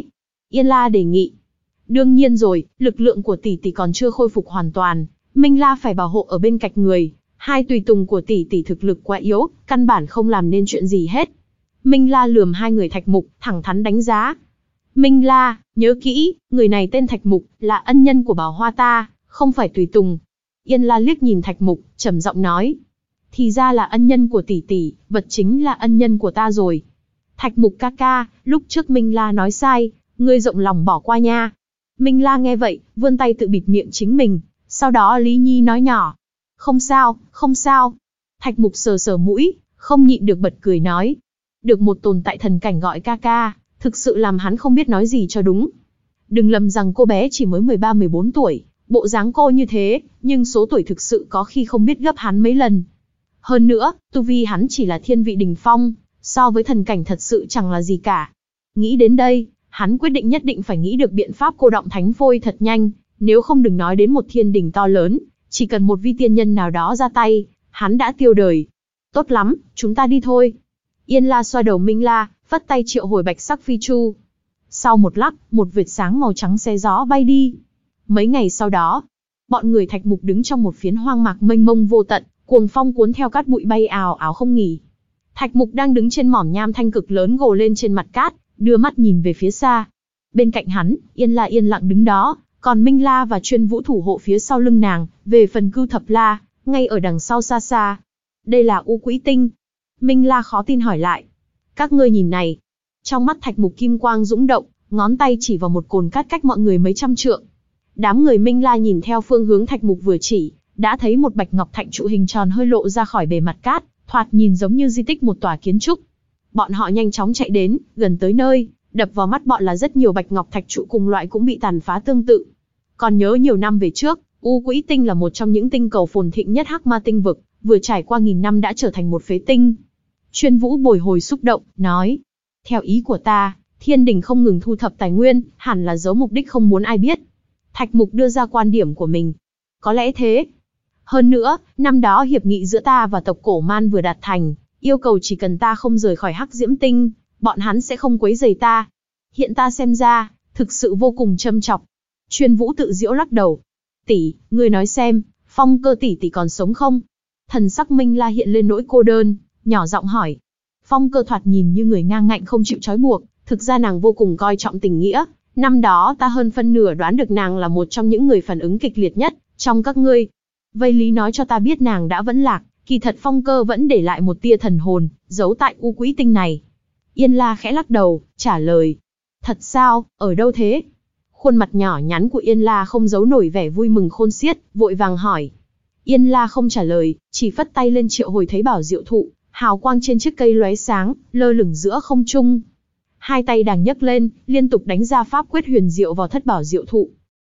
Yên La đề nghị. Đương nhiên rồi, lực lượng của tỷ tỷ còn chưa khôi phục hoàn toàn, Minh La phải bảo hộ ở bên cạnh người, hai tùy tùng của tỷ tỷ thực lực quá yếu, căn bản không làm nên chuyện gì hết. Minh La lườm hai người Thạch Mục, thẳng thắn đánh giá. Minh La, nhớ kỹ, người này tên Thạch Mục, là ân nhân của Bảo Hoa ta, không phải tùy tùng. Yên La liếc nhìn Thạch Mục, trầm giọng nói. Thì ra là ân nhân của tỷ tỷ, vật chính là ân nhân của ta rồi. Thạch Mục ca ca, lúc trước Minh La nói sai, ngươi rộng lòng bỏ qua nha. Minh La nghe vậy, vươn tay tự bịt miệng chính mình, sau đó Lý Nhi nói nhỏ. Không sao, không sao. Thạch Mục sờ sờ mũi, không nhịn được bật cười nói. Được một tồn tại thần cảnh gọi ca ca, thực sự làm hắn không biết nói gì cho đúng. Đừng lầm rằng cô bé chỉ mới mười ba mười bốn tuổi, bộ dáng cô như thế, nhưng số tuổi thực sự có khi không biết gấp hắn mấy lần. Hơn nữa, tu vi hắn chỉ là thiên vị đỉnh phong, so với thần cảnh thật sự chẳng là gì cả. Nghĩ đến đây, hắn quyết định nhất định phải nghĩ được biện pháp cô động thánh phôi thật nhanh, nếu không đừng nói đến một thiên đỉnh to lớn, chỉ cần một vi tiên nhân nào đó ra tay, hắn đã tiêu đời. Tốt lắm, chúng ta đi thôi. Yên La xoa đầu Minh La, vất tay triệu hồi bạch sắc phi chu. Sau một lát, một vệt sáng màu trắng xé gió bay đi. Mấy ngày sau đó, bọn người Thạch Mục đứng trong một phiến hoang mạc mênh mông vô tận, cuồng phong cuốn theo cát bụi bay ào ào không nghỉ. Thạch Mục đang đứng trên mỏm nham thanh cực lớn gồ lên trên mặt cát, đưa mắt nhìn về phía xa. Bên cạnh hắn, Yên La yên lặng đứng đó, còn Minh La và Chuyên Vũ thủ hộ phía sau lưng nàng. Về phần Cưu Thập La, ngay ở đằng sau xa xa. Đây là U Quỹ Tinh. Minh La khó tin hỏi lại. Các ngươi nhìn này. Trong mắt Thạch Mục kim quang dũng động, ngón tay chỉ vào một cồn cát cách mọi người mấy trăm trượng. Đám người Minh La nhìn theo phương hướng Thạch Mục vừa chỉ, đã thấy một bạch ngọc thạch trụ hình tròn hơi lộ ra khỏi bề mặt cát, thoạt nhìn giống như di tích một tòa kiến trúc. Bọn họ nhanh chóng chạy đến, gần tới nơi, đập vào mắt bọn là rất nhiều bạch ngọc thạch trụ cùng loại cũng bị tàn phá tương tự. Còn nhớ nhiều năm về trước, U Quỹ Tinh là một trong những tinh cầu phồn thịnh nhất Hắc Ma tinh vực, vừa trải qua nghìn năm đã trở thành một phế tinh. Chuyên Vũ bồi hồi xúc động, nói: theo ý của ta, thiên đình không ngừng thu thập tài nguyên, hẳn là giấu mục đích không muốn ai biết. Thạch Mục đưa ra quan điểm của mình. Có lẽ thế. Hơn nữa, năm đó hiệp nghị giữa ta và tộc Cổ Man vừa đạt thành, yêu cầu chỉ cần ta không rời khỏi Hắc Diễm Tinh, bọn hắn sẽ không quấy rầy ta. Hiện ta xem ra, thực sự vô cùng châm chọc. Chuyên Vũ tự giễu lắc đầu. Tỷ, ngươi nói xem, Phong Cơ tỷ tỷ còn sống không? Thần sắc Minh La hiện lên nỗi cô đơn, nhỏ giọng hỏi. Phong Cơ thoạt nhìn như người ngang ngạnh không chịu trói buộc, thực ra nàng vô cùng coi trọng tình nghĩa. Năm đó ta hơn phân nửa đoán được nàng là một trong những người phản ứng kịch liệt nhất trong các ngươi. Vây lý nói cho ta biết nàng đã vẫn lạc, kỳ thật Phong Cơ vẫn để lại một tia thần hồn, giấu tại U Quỹ Tinh này. Yên La khẽ lắc đầu, trả lời. Thật sao, ở đâu thế? Khuôn mặt nhỏ nhắn của Yên La không giấu nổi vẻ vui mừng khôn xiết, vội vàng hỏi. Yên La không trả lời, chỉ phất tay lên triệu hồi thấy bảo diệu thụ, hào quang trên chiếc cây lóe sáng, lơ lửng giữa không trung. Hai tay đàng nhấc lên, liên tục đánh ra pháp quyết huyền diệu vào thất bảo diệu thụ.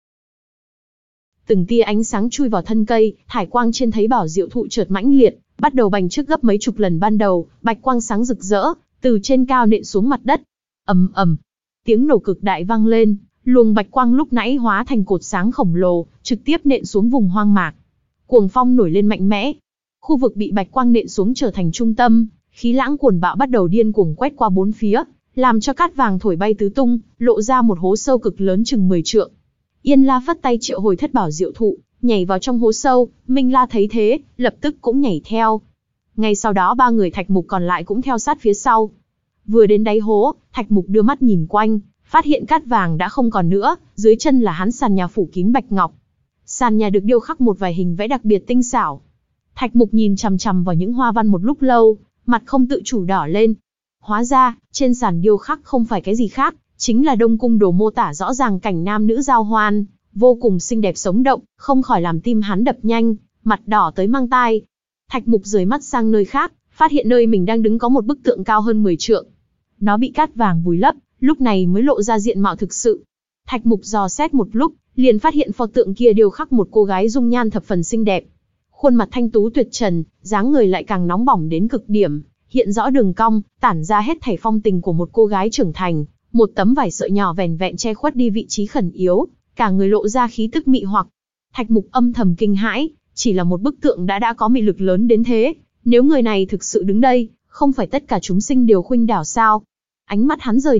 Từng tia ánh sáng chui vào thân cây, thải quang trên thấy bảo diệu thụ chợt mãnh liệt, bắt đầu bành trước gấp mấy chục lần ban đầu, bạch quang sáng rực rỡ, từ trên cao nện xuống mặt đất. Ầm ầm, tiếng nổ cực đại vang lên, luồng bạch quang lúc nãy hóa thành cột sáng khổng lồ, trực tiếp nện xuống vùng hoang mạc. Cuồng phong nổi lên mạnh mẽ, khu vực bị bạch quang nện xuống trở thành trung tâm, khí lãng cuồn bạo bắt đầu điên cuồng quét qua bốn phía, làm cho cát vàng thổi bay tứ tung, lộ ra một hố sâu cực lớn chừng mười trượng. Yên La phất tay triệu hồi thất bảo diệu thụ, nhảy vào trong hố sâu. Minh La thấy thế, lập tức cũng nhảy theo. Ngay sau đó ba người Thạch Mục còn lại cũng theo sát phía sau. Vừa đến đáy hố, Thạch Mục đưa mắt nhìn quanh, phát hiện cát vàng đã không còn nữa, dưới chân là hắn sàn nhà phủ kín bạch ngọc. Sàn nhà được điêu khắc một vài hình vẽ đặc biệt tinh xảo. Thạch Mục nhìn chằm chằm vào những hoa văn một lúc lâu, mặt không tự chủ đỏ lên. Hóa ra, trên sàn điêu khắc không phải cái gì khác, chính là Đông Cung Đồ mô tả rõ ràng cảnh nam nữ giao hoan, vô cùng xinh đẹp sống động, không khỏi làm tim hắn đập nhanh, mặt đỏ tới mang tai. Thạch Mục rời mắt sang nơi khác, phát hiện nơi mình đang đứng có một bức tượng cao hơn mười trượng. Nó bị cát vàng vùi lấp, lúc này mới lộ ra diện mạo thực sự. Thạch Mục dò xét một lúc, liền phát hiện pho tượng kia điêu khắc một cô gái dung nhan thập phần xinh đẹp. Khuôn mặt thanh tú tuyệt trần, dáng người lại càng nóng bỏng đến cực điểm, hiện rõ đường cong, tản ra hết thảy phong tình của một cô gái trưởng thành. Một tấm vải sợi nhỏ vẻn vẹn che khuất đi vị trí khẩn yếu, cả người lộ ra khí tức mị hoặc. Thạch Mục âm thầm kinh hãi, chỉ là một bức tượng đã đã có mị lực lớn đến thế, nếu người này thực sự đứng đây, không phải tất cả chúng sinh đều khuynh đảo sao? Ánh mắt hắn rời đi,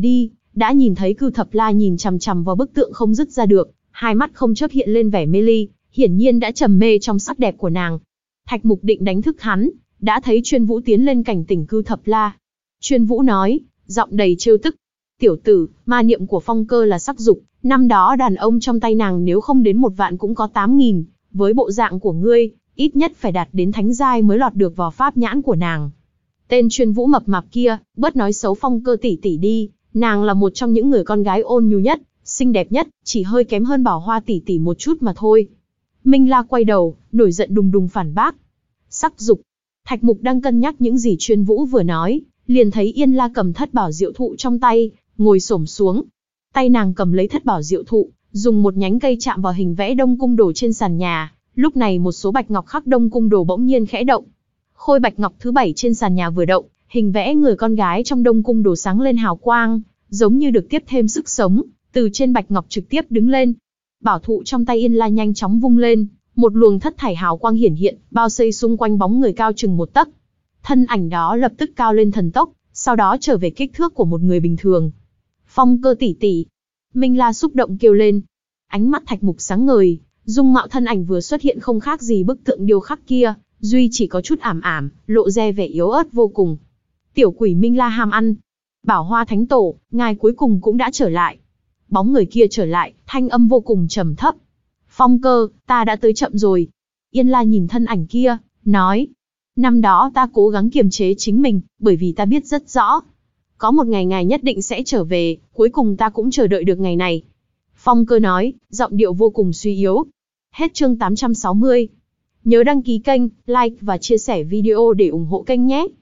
đã nhìn thấy Cư Thập La nhìn chằm chằm vào bức tượng không dứt ra được, hai mắt không chớp hiện lên vẻ mê ly, hiển nhiên đã trầm mê trong sắc đẹp của nàng. Thạch Mục định đánh thức hắn, đã thấy Chuyên Vũ tiến lên cảnh tỉnh Cư Thập La. Chuyên Vũ nói, giọng đầy trêu tức, tiểu tử, ma niệm của Phong Cơ là sắc dục, năm đó đàn ông trong tay nàng nếu không đến một vạn cũng có tám nghìn, với bộ dạng của ngươi, ít nhất phải đạt đến thánh giai mới lọt được vào pháp nhãn của nàng. Tên Chuyên Vũ mập mạp kia, bớt nói xấu Phong Cơ tỷ tỷ đi, nàng là một trong những người con gái ôn nhu nhất, xinh đẹp nhất, chỉ hơi kém hơn Bảo Hoa tỷ tỷ một chút mà thôi. Minh La quay đầu, nổi giận đùng đùng phản bác. Sắc dục. Thạch Mục đang cân nhắc những gì Chuyên Vũ vừa nói, liền thấy Yên La cầm thất bảo diệu thụ trong tay, ngồi xổm xuống. Tay nàng cầm lấy thất bảo diệu thụ, dùng một nhánh cây chạm vào hình vẽ Đông Cung Đồ trên sàn nhà. Lúc này một số bạch ngọc khắc Đông Cung Đồ bỗng nhiên khẽ động. Khôi bạch ngọc thứ bảy trên sàn nhà vừa động, hình vẽ người con gái trong Đông Cung Đồ sáng lên hào quang, giống như được tiếp thêm sức sống, từ trên bạch ngọc trực tiếp đứng lên. Bảo thụ trong tay Yên La nhanh chóng vung lên, một luồng thất thải hào quang hiển hiện, bao xây xung quanh bóng người cao chừng một tấc. Thân ảnh đó lập tức cao lên thần tốc, sau đó trở về kích thước của một người bình thường. Phong Cơ tỷ tỷ. Minh La xúc động kêu lên. Ánh mắt Thạch Mục sáng ngời, dung mạo thân ảnh vừa xuất hiện không khác gì bức tượng điêu khắc kia, duy chỉ có chút ảm ảm, lộ ra vẻ yếu ớt vô cùng. Tiểu quỷ Minh La ham ăn. Bảo Hoa Thánh Tổ, ngài cuối cùng cũng đã trở lại. Bóng người kia trở lại, thanh âm vô cùng trầm thấp. Phong Cơ, ta đã tới chậm rồi. Yên La nhìn thân ảnh kia, nói. Năm đó ta cố gắng kiềm chế chính mình, bởi vì ta biết rất rõ. Có một ngày ngài nhất định sẽ trở về, cuối cùng ta cũng chờ đợi được ngày này. Phong Cơ nói, giọng điệu vô cùng suy yếu. Hết chương tám trăm sáu mươi. Nhớ đăng ký kênh, like và chia sẻ video để ủng hộ kênh nhé.